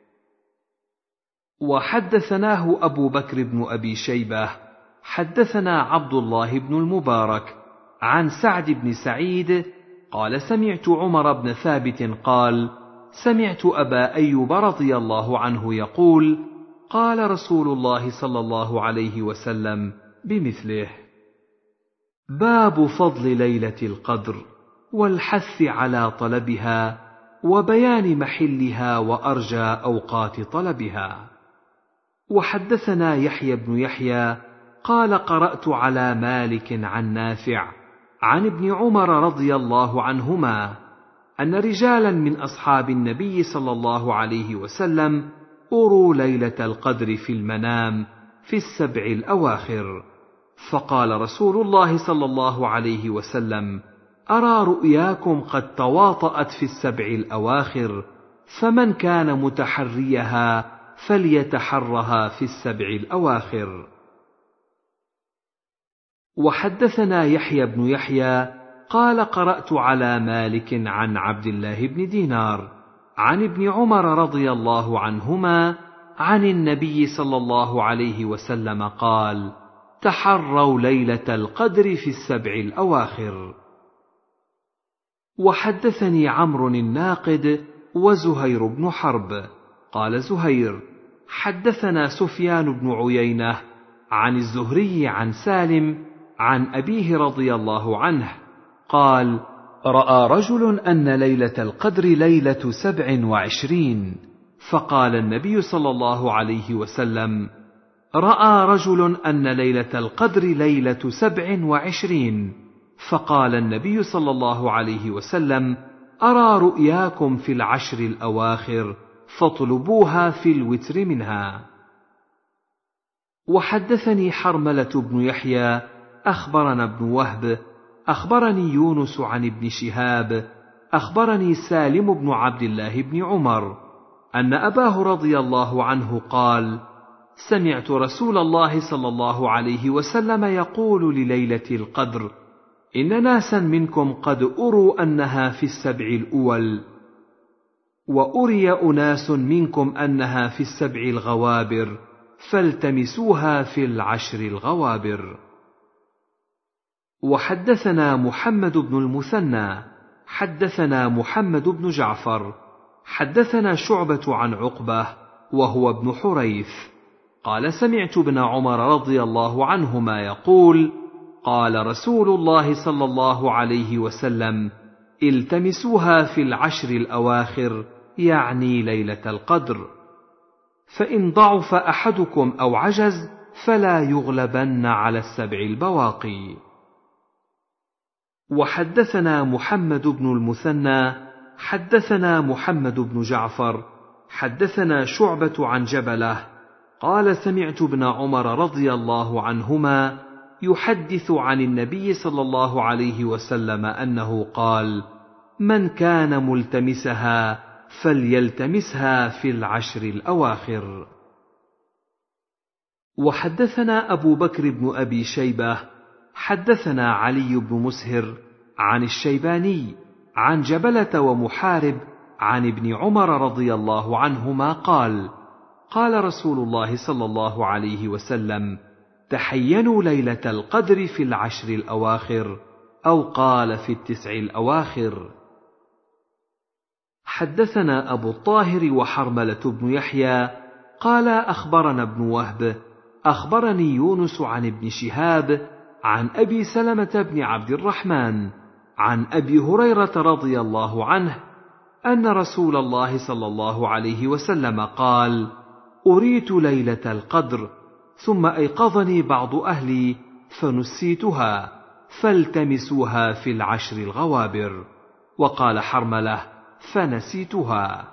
وحدثناه أبو بكر بن أبي شيبة حدثنا عبد الله بن المبارك عن سعد بن سعيد قال: سمعت عمر بن ثابت قال: سمعت أبا أيوب رضي الله عنه يقول: قال رسول الله صلى الله عليه وسلم بمثله. باب فضل ليلة القدر والحث على طلبها وبيان محلها وأرجى أوقات طلبها. وحدثنا يحيى بن يحيى قال: قرأت على مالك عن نافع عن ابن عمر رضي الله عنهما أن رجالا من أصحاب النبي صلى الله عليه وسلم أروا ليلة القدر في المنام في السبع الأواخر، فقال رسول الله صلى الله عليه وسلم: أرى رؤياكم قد تواطأت في السبع الأواخر، فمن كان متحريها فليتحرها في السبع الأواخر. وحدثنا يحيى بن يحيى قال: قرأت على مالك عن عبد الله بن دينار عن ابن عمر رضي الله عنهما عن النبي صلى الله عليه وسلم قال: تحروا ليلة القدر في السبع الأواخر. وحدثني عمرو الناقد وزهير بن حرب قال زهير: حدثنا سفيان بن عيينة عن الزهري عن سالم عن أبيه رضي الله عنه قال: رأى رجل أن ليلة القدر ليلة سبع وعشرين، فقال النبي صلى الله عليه وسلم: رأى رجل أن ليلة القدر ليلة سبع وعشرين، فقال النبي صلى الله عليه وسلم: أرى رؤياكم في العشر الأواخر فاطلبوها في الوتر منها. وحدثني حرملة بن يحيى أخبرنا ابن وهب أخبرني يونس عن ابن شهاب أخبرني سالم بن عبد الله بن عمر أن أباه رضي الله عنه قال: سمعت رسول الله صلى الله عليه وسلم يقول لليلة القدر: إن ناسا منكم قد أروا أنها في السبع الأول، وأري أناس منكم أنها في السبع الغوابر، فالتمسوها في العشر الغوابر. وحدثنا محمد بن المثنى حدثنا محمد بن جعفر حدثنا شعبة عن عقبة وهو ابن حريث قال: سمعت ابن عمر رضي الله عنهما يقول: قال رسول الله صلى الله عليه وسلم: التمسوها في العشر الأواخر، يعني ليلة القدر، فإن ضعف أحدكم أو عجز فلا يغلبن على السبع البواقي. وحدثنا محمد بن المثنى حدثنا محمد بن جعفر حدثنا شعبة عن جبلة قال: سمعت ابن عمر رضي الله عنهما يحدث عن النبي صلى الله عليه وسلم أنه قال: من كان ملتمسها فليلتمسها في العشر الأواخر. وحدثنا أبو بكر بن أبي شيبة حدثنا علي بن مسهر عن الشيباني عن جبلة ومحارب عن ابن عمر رضي الله عنهما قال: قال رسول الله صلى الله عليه وسلم: تحينوا ليلة القدر في العشر الأواخر، أو قال في التسع الأواخر. حدثنا أبو الطاهر وحرملة بن يحيى قال: أخبرنا ابن وهب أخبرني يونس عن ابن شهاب عن أبي سلمة بن عبد الرحمن عن أبي هريرة رضي الله عنه أن رسول الله صلى الله عليه وسلم قال: أريت ليلة القدر، ثم أيقظني بعض أهلي فنسيتها، فالتمسوها في العشر الغوابر. وقال حرملة: فنسيتها.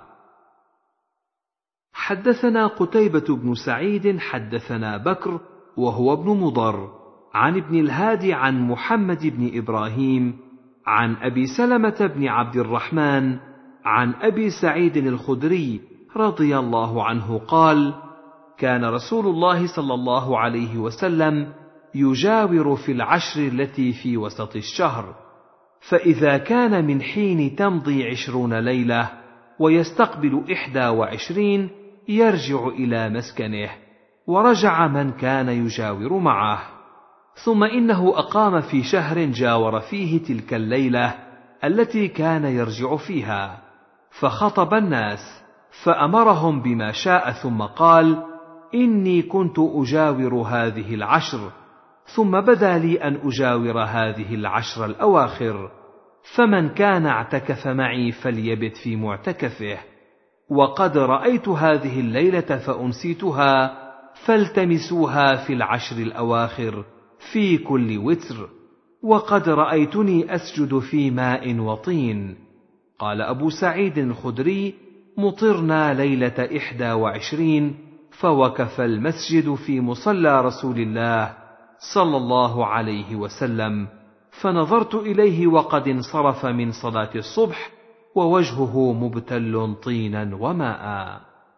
حدثنا قتيبة بن سعيد حدثنا بكر وهو ابن مضر عن ابن الهادي عن محمد بن إبراهيم عن أبي سلمة بن عبد الرحمن عن أبي سعيد الخدري رضي الله عنه قال: كان رسول الله صلى الله عليه وسلم يجاور في العشر التي في وسط الشهر، فإذا كان من حين تمضي عشرون ليلة ويستقبل إحدى وعشرين يرجع إلى مسكنه، ورجع من كان يجاور معه. ثم إنه أقام في شهر جاور فيه تلك الليلة التي كان يرجع فيها، فخطب الناس فأمرهم بما شاء، ثم قال: إني كنت أجاور هذه العشر، ثم بدا لي أن أجاور هذه العشر الأواخر، فمن كان اعتكف معي فليبت في معتكفه، وقد رأيت هذه الليلة فأنسيتها، فالتمسوها في العشر الأواخر في كل وتر، وقد رأيتني أسجد في ماء وطين. قال أبو سعيد الخدري: مطرنا ليلة إحدى وعشرين، فوقف المسجد في مصلى رسول الله صلى الله عليه وسلم، فنظرت إليه وقد انصرف من صلاة الصبح ووجهه مبتل طينا وماء.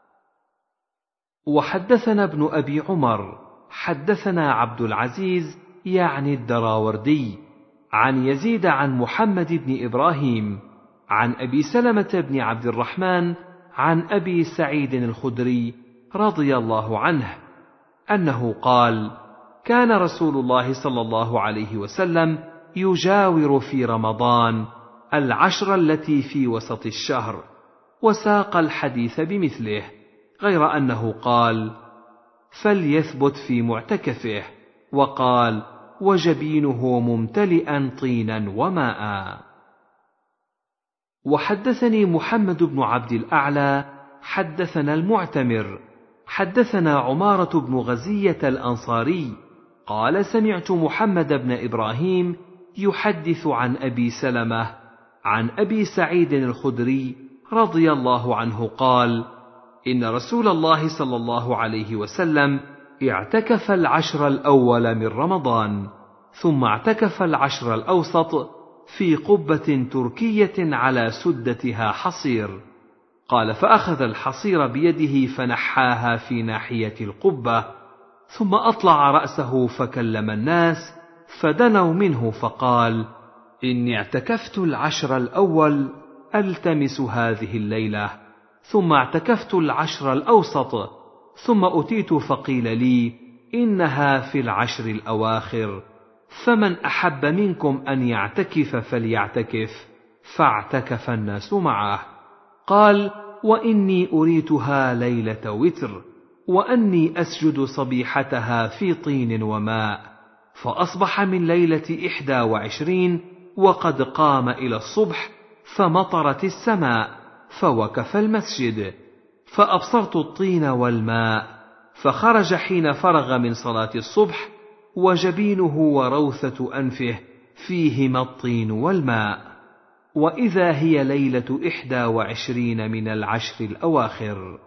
وحدثنا ابن أبي عمر حدثنا عبد العزيز يعني الدراوردي عن يزيد عن محمد بن إبراهيم عن أبي سلمة بن عبد الرحمن عن أبي سعيد الخدري رضي الله عنه أنه قال: كان رسول الله صلى الله عليه وسلم يجاور في رمضان العشر التي في وسط الشهر، وساق الحديث بمثله، غير أنه قال: فليثبت في معتكفه، وقال: وجبينه ممتلئا طينا وماء. وحدثني محمد بن عبد الأعلى حدثنا المعتمر حدثنا عمارة بن غزية الأنصاري قال: سمعت محمد بن إبراهيم يحدث عن أبي سلمة عن أبي سعيد الخدري رضي الله عنه قال: إن رسول الله صلى الله عليه وسلم اعتكف العشر الأول من رمضان، ثم اعتكف العشر الأوسط في قبة تركية على سدتها حصير. قال: فأخذ الحصير بيده فنحاها في ناحية القبة، ثم أطلع رأسه فكلم الناس، فدنوا منه فقال: إني اعتكفت العشر الأول ألتمس هذه الليلة، ثم اعتكفت العشر الأوسط، ثم أتيت فقيل لي إنها في العشر الأواخر، فمن أحب منكم أن يعتكف فليعتكف، فاعتكف الناس معه. قال: وإني أريتها ليلة وتر، وأني أسجد صبيحتها في طين وماء، فأصبح من ليلة إحدى وعشرين وقد قام إلى الصبح، فمطرت السماء، فوكف المسجد، فأبصرت الطين والماء، فخرج حين فرغ من صلاة الصبح، وجبينه وروثة أنفه فيهما الطين والماء، وإذا هي ليلة إحدى وعشرين من العشر الأواخر.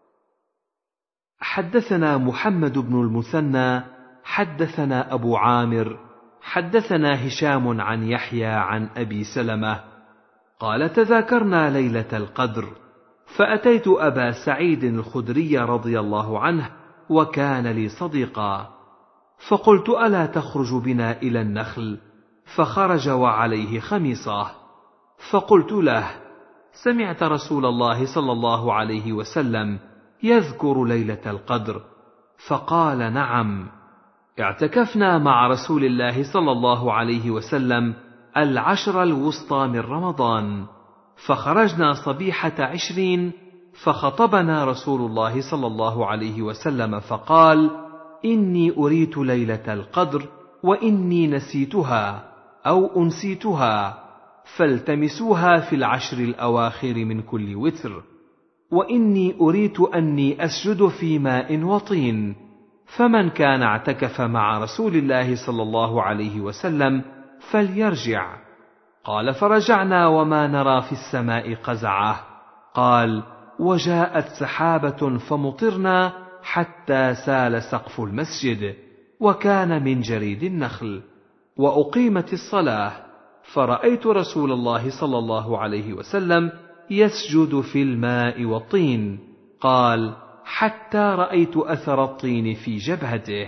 حدثنا محمد بن المثنى حدثنا أبو عامر حدثنا هشام عن يحيى عن أبي سلمة قال: تذاكرنا ليلة القدر، فأتيت أبا سعيد الخدري رضي الله عنه وكان لي صديقا، فقلت: ألا تخرج بنا إلى النخل؟ فخرج وعليه خميصة، فقلت له: سمعت رسول الله صلى الله عليه وسلم يذكر ليلة القدر؟ فقال: نعم، اعتكفنا مع رسول الله صلى الله عليه وسلم العشر الوسطى من رمضان، فخرجنا صبيحة عشرين، فخطبنا رسول الله صلى الله عليه وسلم فقال: إني أريت ليلة القدر وإني نسيتها أو أنسيتها، فالتمسوها في العشر الأواخر من كل وتر، وإني أريت أني أسجد في ماء وطين، فمن كان اعتكف مع رسول الله صلى الله عليه وسلم فليرجع. قال: فرجعنا وما نرى في السماء قزعة. قال: وجاءت سحابة فمطرنا حتى سال سقف المسجد، وكان من جريد النخل، وأقيمت الصلاة، فرأيت رسول الله صلى الله عليه وسلم يسجد في الماء والطين. قال: حتى رأيت أثر الطين في جبهته.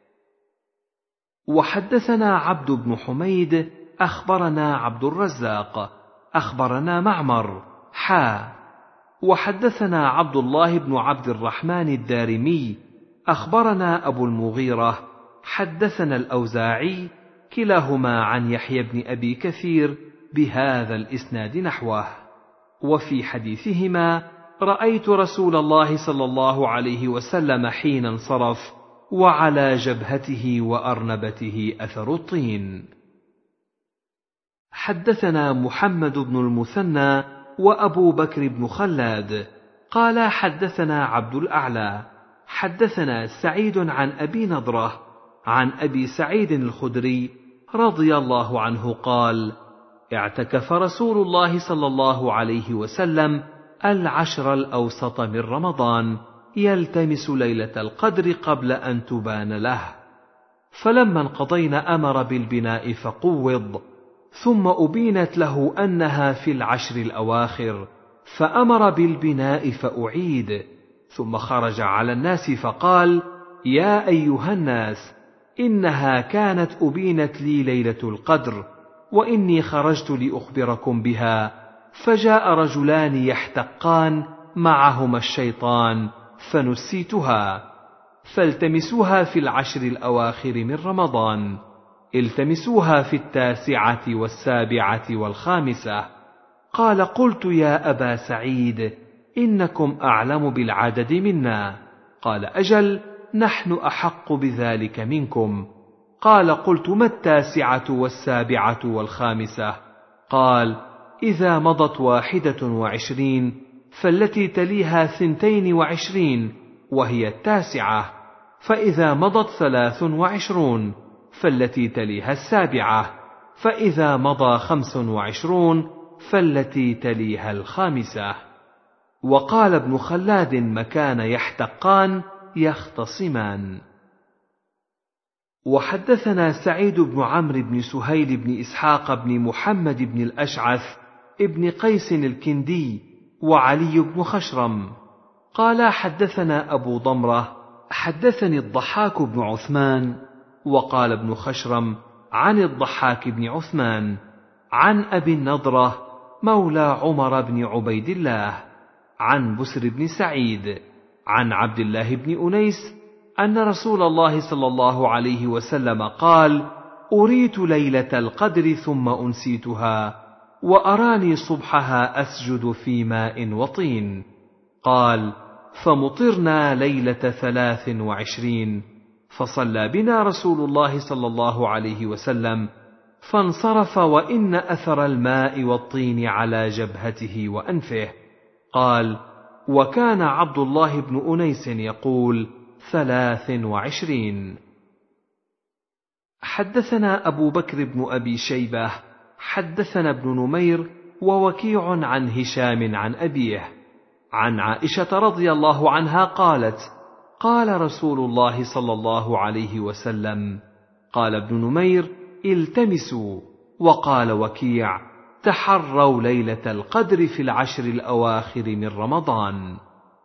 وحدثنا عبد بن حميد أخبرنا عبد الرزاق أخبرنا معمر حا وحدثنا عبد الله بن عبد الرحمن الدارمي أخبرنا أبو المغيرة حدثنا الأوزاعي كلاهما عن يحيى بن أبي كثير بهذا الإسناد نحوه. وفي حديثهما: رأيت رسول الله صلى الله عليه وسلم حين انصرف وعلى جبهته وأرنبته أثر الطين. حدثنا محمد بن المثنى وأبو بكر بن خلاد قال: حدثنا عبد الأعلى حدثنا سعيد عن أبي نضرة عن أبي سعيد الخدري رضي الله عنه قال: اعتكف رسول الله صلى الله عليه وسلم العشر الأوسط من رمضان يلتمس ليلة القدر قبل أن تبان له، فلما انقضينا أمر بالبناء فقوض، ثم أبينت له أنها في العشر الأواخر، فأمر بالبناء فأعيد، ثم خرج على الناس فقال: يا أيها الناس، إنها كانت أبينت لي ليلة القدر، وإني خرجت لأخبركم بها، فجاء رجلان يحتقان معهما الشيطان فنسيتها، فالتمسوها في العشر الأواخر من رمضان، التمسوها في التاسعة والسابعة والخامسة. قال: قلت: يا أبا سعيد، إنكم أعلم بالعدد منا. قال أجل، نحن أحق بذلك منكم. قال قلت ما التاسعة والسابعة والخامسة؟ قال إذا مضت واحدة وعشرين فالتي تليها ثنتين وعشرين وهي التاسعة، فإذا مضت ثلاث وعشرون فالتي تليها السابعة، فإذا مضى خمس وعشرون فالتي تليها الخامسة. وقال ابن خلاد مكان يحتقان يختصمان. وحدثنا سعيد بن عمرو بن سهيل بن إسحاق بن محمد بن الأشعث ابن قيس الكندي وعلي بن خشرم قال حدثنا أبو ضمرة حدثني الضحاك بن عثمان، وقال ابن خشرم عن الضحاك بن عثمان عن أبي النضرة مولى عمر بن عبيد الله عن بسر بن سعيد عن عبد الله بن أنيس أن رسول الله صلى الله عليه وسلم قال: أريت ليلة القدر ثم أنسيتها، وأراني صبحها أسجد في ماء وطين. قال: فمطرنا ليلة ثلاث وعشرين، فصلى بنا رسول الله صلى الله عليه وسلم، فانصرف وإن أثر الماء والطين على جبهته وأنفه. قال: وكان عبد الله بن أنيس يقول: ثلاث وعشرين. حدثنا أبو بكر بن أبي شيبة حدثنا ابن نمير ووكيع عن هشام عن أبيه عن عائشة رضي الله عنها قالت: قال رسول الله صلى الله عليه وسلم. قال ابن نمير: التمسوا. وقال وكيع: تحروا ليلة القدر في العشر الأواخر من رمضان.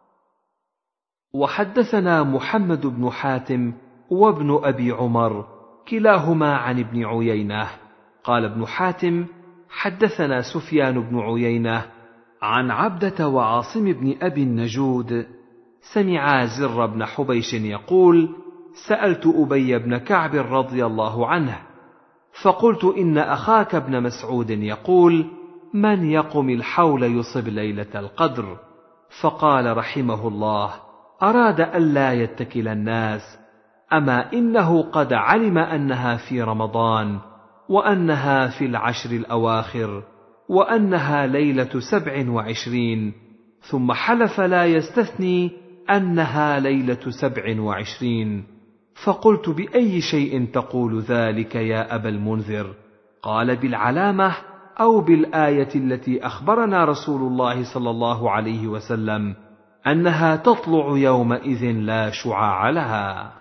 وحدثنا محمد بن حاتم وابن أبي عمر كلاهما عن ابن عيينة قال ابن حاتم: حدثنا سفيان بن عيينة عن عبدة وعاصم بن أبي النجود سمعا زر بن حبيش يقول: سألت أبي بن كعب رضي الله عنه فقلت: إن أخاك ابن مسعود يقول: من يقم الحول يصب ليلة القدر. فقال رحمه الله: أراد ألا يتكل الناس، أما إنه قد علم أنها في رمضان، وأنها في العشر الأواخر، وأنها ليلة سبع وعشرين، ثم حلف لا يستثني أنها ليلة سبع وعشرين. فقلت: بأي شيء تقول ذلك يا أبا المنذر؟ قال: بالعلامة أو بالآية التي أخبرنا رسول الله صلى الله عليه وسلم أنها تطلع يومئذ لا شعاع لها.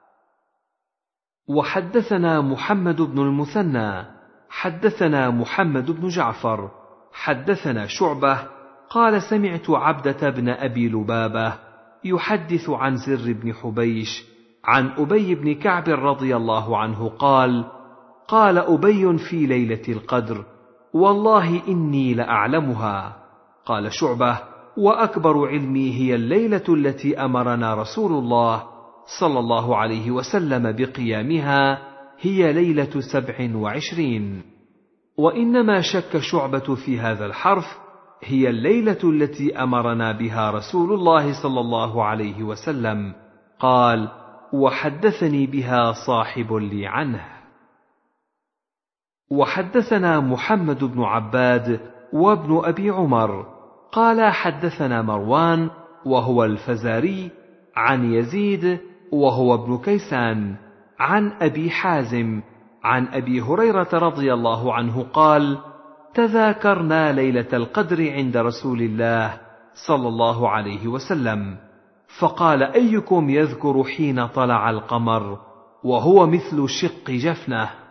وحدثنا محمد بن المثنى حدثنا محمد بن جعفر حدثنا شعبة قال: سمعت عبدة بن أبي لبابة يحدث عن زر بن حبيش عن أبي بن كعب رضي الله عنه قال: قال أبي في ليلة القدر: والله إني لأعلمها. قال شعبة: وأكبر علمي هي الليلة التي أمرنا رسول الله صلى الله عليه وسلم بقيامها، هي ليلة سبع وعشرين. وإنما شك شعبة في هذا الحرف: هي الليلة التي أمرنا بها رسول الله صلى الله عليه وسلم. قال: وحدثني بها صاحب لي عنه. وحدثنا محمد بن عباد وابن أبي عمر قال: حدثنا مروان وهو الفزاري عن يزيد وهو ابن كيسان عن أبي حازم عن أبي هريرة رضي الله عنه قال: تذاكرنا ليلة القدر عند رسول الله صلى الله عليه وسلم، فقال: أيكم يذكر حين طلع القمر وهو مثل شق جفنه؟